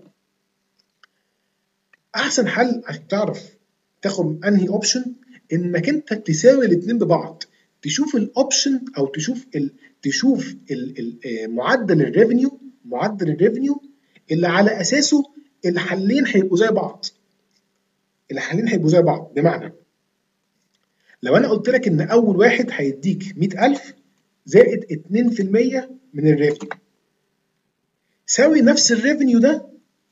احسن حل عشان تعرف تاخد انهي اوبشن انك انت تساوي الاثنين ببعض، تشوف الاوبشن او تشوف ال تشوف ال ال معدل الريفينيو معدل الريفينيو اللي على اساسه الحلين هيبقوا زي بعض. الحلين هيبقوا زي بعض بمعنى لو انا قلت لك ان اول واحد هيديك مية ألف زائد اتنين في المية من الريفينيو، ساوي نفس الريفينيو ده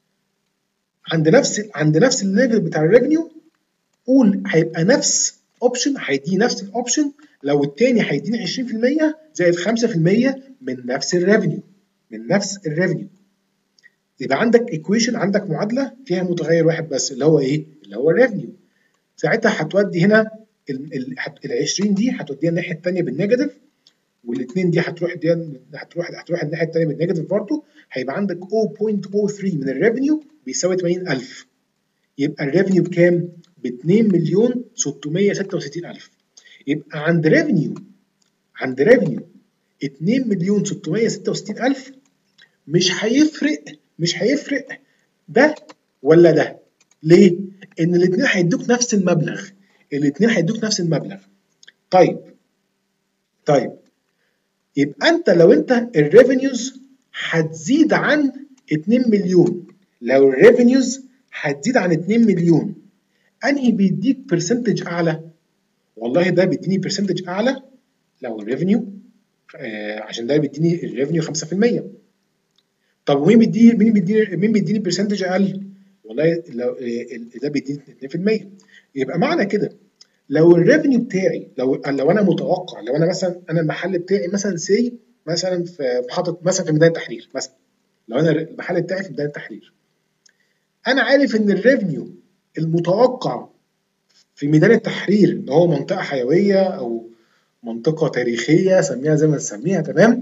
عند نفس عند نفس الليفل بتاع الريفينيو، قول هيبقى نفس اوبشن هيديني نفس الاوبشن لو التاني هيديني عشرين في المية زائد خمسة في المية من نفس الريفينيو من نفس الريفينيو. يبقى عندك ايكويشن، عندك معادله فيها متغير واحد بس اللي هو ايه؟ اللي هو الريفينيو. ساعتها هتودي هنا ال عشرين دي هتوديها الناحيه الثانيه بالنيجاتيف، والاثنين دي هتروح دي هتروح هتروح الناحيه الثانيه بالنيجاتيف برضه، هيبقى عندك صفر فاصلة صفر تلاتة من الريفينيو بيساوي تمانين ألف. يبقى الريفينيو بكام؟ ب اتنين مليون ستمية ستة وستين ألف. يبقى عند ريفينيو عند ريفينيو اتنين مليون ستمية ستة وستين ألف مش هيفرق مش هيفرق ده ولا ده. ليه؟ ان الاثنين هيدوك نفس المبلغ الاثنين هيدوك نفس المبلغ. طيب طيب يبقى انت لو انت الريفينيوز هتزيد عن اتنين مليون، لو الريفينيوز هتزيد عن اتنين مليون انهي بيديك برسنتج اعلى؟ والله ده بيديني برسنتج اعلى لو الريفينيو آه عشان ده بيديني الريفينيو خمسة في المية. طب ومين بيديني مين بيديني مين بيديني برسنتج اقل؟ والله لو ده بيديني اتنين في المية. يبقى معنى كده لو الريفينيو بتاعي لو لو انا متوقع لو انا مثلا انا المحل بتاعي مثلا سي مثلا في محطه مثلا في ميدان التحرير مثلا، لو انا المحل بتاعي في ميدان التحرير انا عارف ان الريفينيو المتوقع في ميدان التحرير ان هو منطقه حيويه او منطقه تاريخيه سميها زي ما تسميها. تمام؟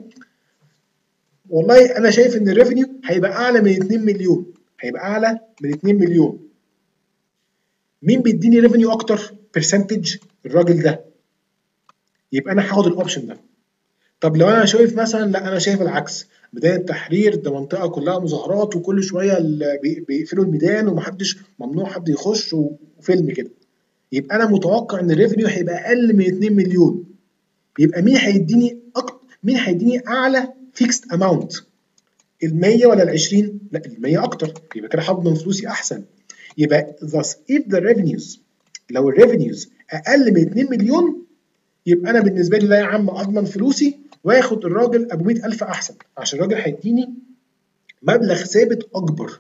والله انا شايف ان الريفينيو هيبقى اعلى من اتنين مليون هيبقى اعلى من اتنين مليون. مين بيديني ريفينيو اكتر برسنتج؟ الراجل ده. يبقى انا هاخد الاوبشن ده. طب لو انا شايف مثلا لا انا شايف العكس، ميدان التحرير ده منطقه كلها مظاهرات وكل شويه بيقفلوا الميدان ومحدش ممنوع حد يخش وفيلم كده، يبقى انا متوقع ان الريفينيو هيبقى اقل من اتنين مليون. يبقى مين هيديني أكتر مين هيديني اعلى فيكست اماونت؟ ال مية ولا ال عشرين؟ لا ال مية اكتر، يبقى كده هضمن فلوسي احسن. يبقى thus if the revenues لو الريفينيوز اقل من اتنين مليون يبقى انا بالنسبه لي لا يا عم اضمن فلوسي واخد الراجل ابو مية ألف احسن، عشان الراجل هيديني مبلغ ثابت اكبر.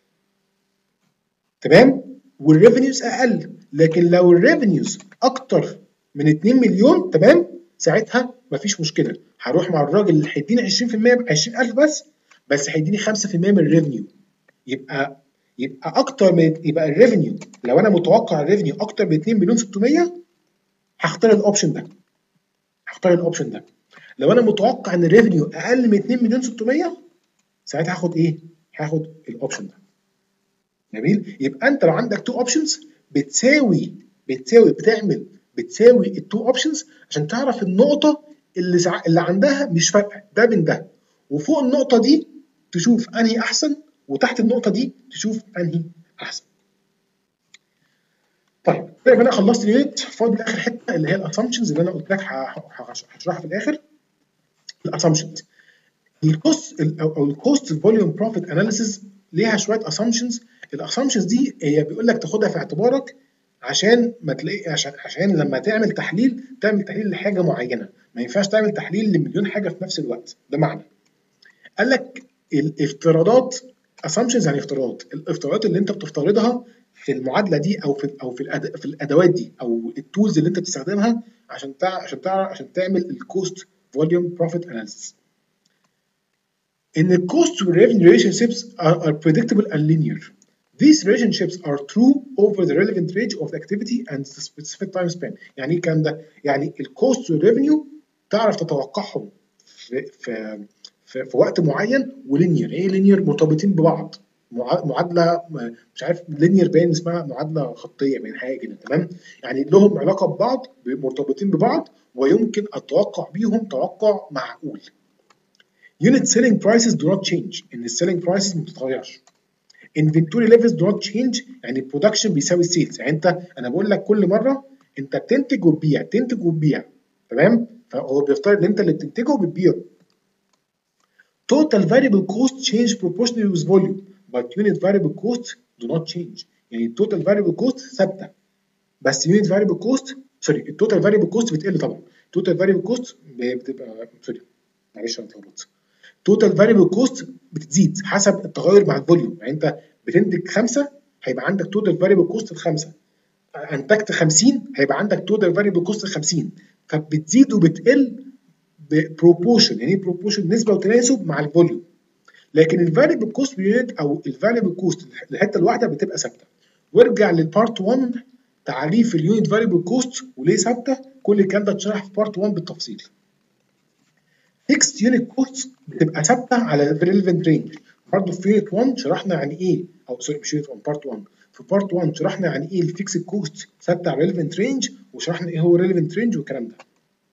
تمام؟ والريفينيوز اقل. لكن لو الريفينيوز اكتر من اتنين مليون، تمام، ساعتها مفيش مشكله، هروح مع الراجل اللي هيديني عشرين في المية عشرين ألف بس بس هيديني خمسة في المية من الريفنيو. يبقى يبقى اكتر من يبقى الريفنيو، لو انا متوقع الريفنيو اكتر من اتنين مليون ستمية هختار الاوبشن ده هختار الاوبشن ده. لو انا متوقع ان الريفنيو اقل من اتنين مليون ستمية ساعتها هاخد ايه؟ هاخد الاوبشن ده. جميل. يبقى انت لو عندك تو اوبشنز بتساوي بتساوي بتعمل بتساوي التو اوبشنز عشان تعرف النقطه اللي سع... اللي عندها مش فارقه ده من ده، وفوق النقطه دي تشوف انهي احسن، وتحت النقطه دي تشوف انهي احسن. طيب طيب انا خلصت اليونت، فاضل اخر حته اللي هي الاسامبشنز اللي انا قلت لك هشرحها في الاخر. الاسامبشنز الكوست او الكوست فوليوم بروفيت اناليسيز ليها شويه اسامبشنز. الاسامبشنز دي هي بيقول لك تاخدها في اعتبارك عشان ما تلاقي عشان عشان لما تعمل تحليل تعمل تحليل لحاجه معينه، ما ينفعش تعمل تحليل لمليون حاجه في نفس الوقت. ده معنى قال لك الافتراضات assumptions يعني افتراضات، الافتراضات اللي انت بتفترضها في المعادله دي او في او في الأد... في الادوات دي او التولز اللي انت بتستخدمها عشان تع... عشان تعرف عشان تعمل الكوست فوليوم بروفيت اناليسيس. ان الكوست والريفنيو relationships are, are predictable and linear. These relationships are true over the relevant range of the activity and the specific time span. يعني ايه الكلام ده؟ يعني الكوست والريفنيو تعرف تتوقعهم في في في, في وقت معين، ولينير. ايه لينير؟ مرتبطين ببعض، معادله مش عارف لينير باين اسمها معادله خطيه باين حاجه كده، تمام؟ يعني لهم علاقه ببعض، مرتبطين ببعض، ويمكن التوقع بيهم توقع معقول. Unit selling prices do not change، ان السيلينج برايسز ما بتتغيرش. Inventory levels do not change، يعني البرودكشن بيساوي السيلز. يعني انت انا بقول لك كل مره انت بتنتج وتبيع تنتج وتبيع، تمام؟ فهو بيفترض ان انت اللي بتنتجه وبتبيعه. Total variable cost change proportionally with volume but unit variable cost do not change. يعني total variable cost ثابته بس unit variable cost سوري التوتال variable cost بتقل طبعا. total variable cost بتبقى سوري معلش انا اتلخبطت. total variable cost بتزيد حسب التغير مع الفوليوم. يعني انت بتنتج خمسة هيبقى عندك total variable cost الخمسة، انتجت خمسين هيبقى عندك total variable cost الخمسين، فبتزيد وبتقل ببروبوشن. يعني ايه بروبوشن؟ نسبه وتناسب مع الفوليوم. لكن الفاريبل كوست يونت او الفاريبل كوست الحته الواحده بتبقى ثابته. وارجع للبارت واحد تعريف اليونت فاريبل كوست وليه ثابته، كل الكلام ده اتشرح في بارت واحد بالتفصيل. فيكست يونت كوست بتبقى ثابته على الريليفنت رينج. برضه في يونت واحد شرحنا يعني ايه، او سوري مش يونت واحد، بارت واحد. في بارت واحد شرحنا يعني ايه الفيكس كوست ثابته على الريليفنت رينج، وشرحنا ايه هو الريليفنت رينج والكلام ده.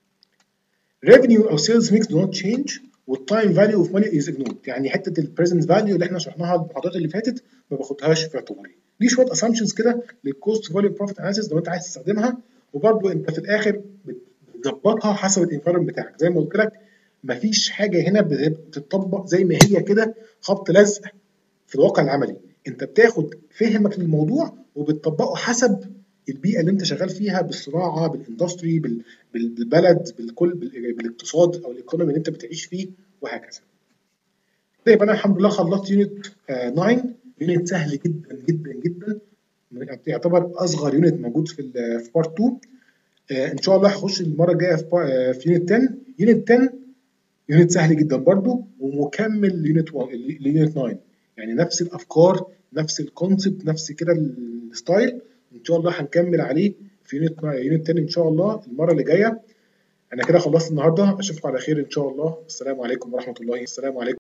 revenue او sales mix do not change والتايم فاليو اوف ماني از ignored. يعني حته البريزنت فاليو اللي احنا شرحناها المحاضرات اللي فاتت ما باخدهاش في اعتباري. دي شويه اسامبشنز كده للكوست فاليو بروفيت اناليسيس لو انت عايز تستخدمها، وبرده انت في الاخر بتظبطها حسب الانفايرمنت بتاعك. زي ما قلت لك مفيش حاجه هنا بتطبق زي ما هي كده خبط لزق في الواقع العملي. انت بتاخد فهمك للموضوع وبتطبقه حسب البيئه اللي انت شغال فيها، بالصناعه، بالاندستري، بال... بالبلد، بالكل، بالاقتصاد او الايكونومي اللي انت بتعيش فيه، وهكذا. طيب انا الحمد لله خلصت يونت تسعة. يونت سهل جدا جدا جدا، يعتبر اصغر يونت موجود في في بارت اتنين. آه ان شاء الله هخش المره الجايه في, آه في يونت عشرة. يونت عشرة يونت سهل جدا برضو ومكمل ليونت ليونت تسعة. يعني نفس الافكار، نفس الكونسبت، نفس كده الستايل. ان شاء الله هنكمل عليه في يونت يونت عشرة ان شاء الله المره اللي جايه. انا كده خلصت النهارده، اشوفكم على خير ان شاء الله. السلام عليكم ورحمه الله. السلام عليكم.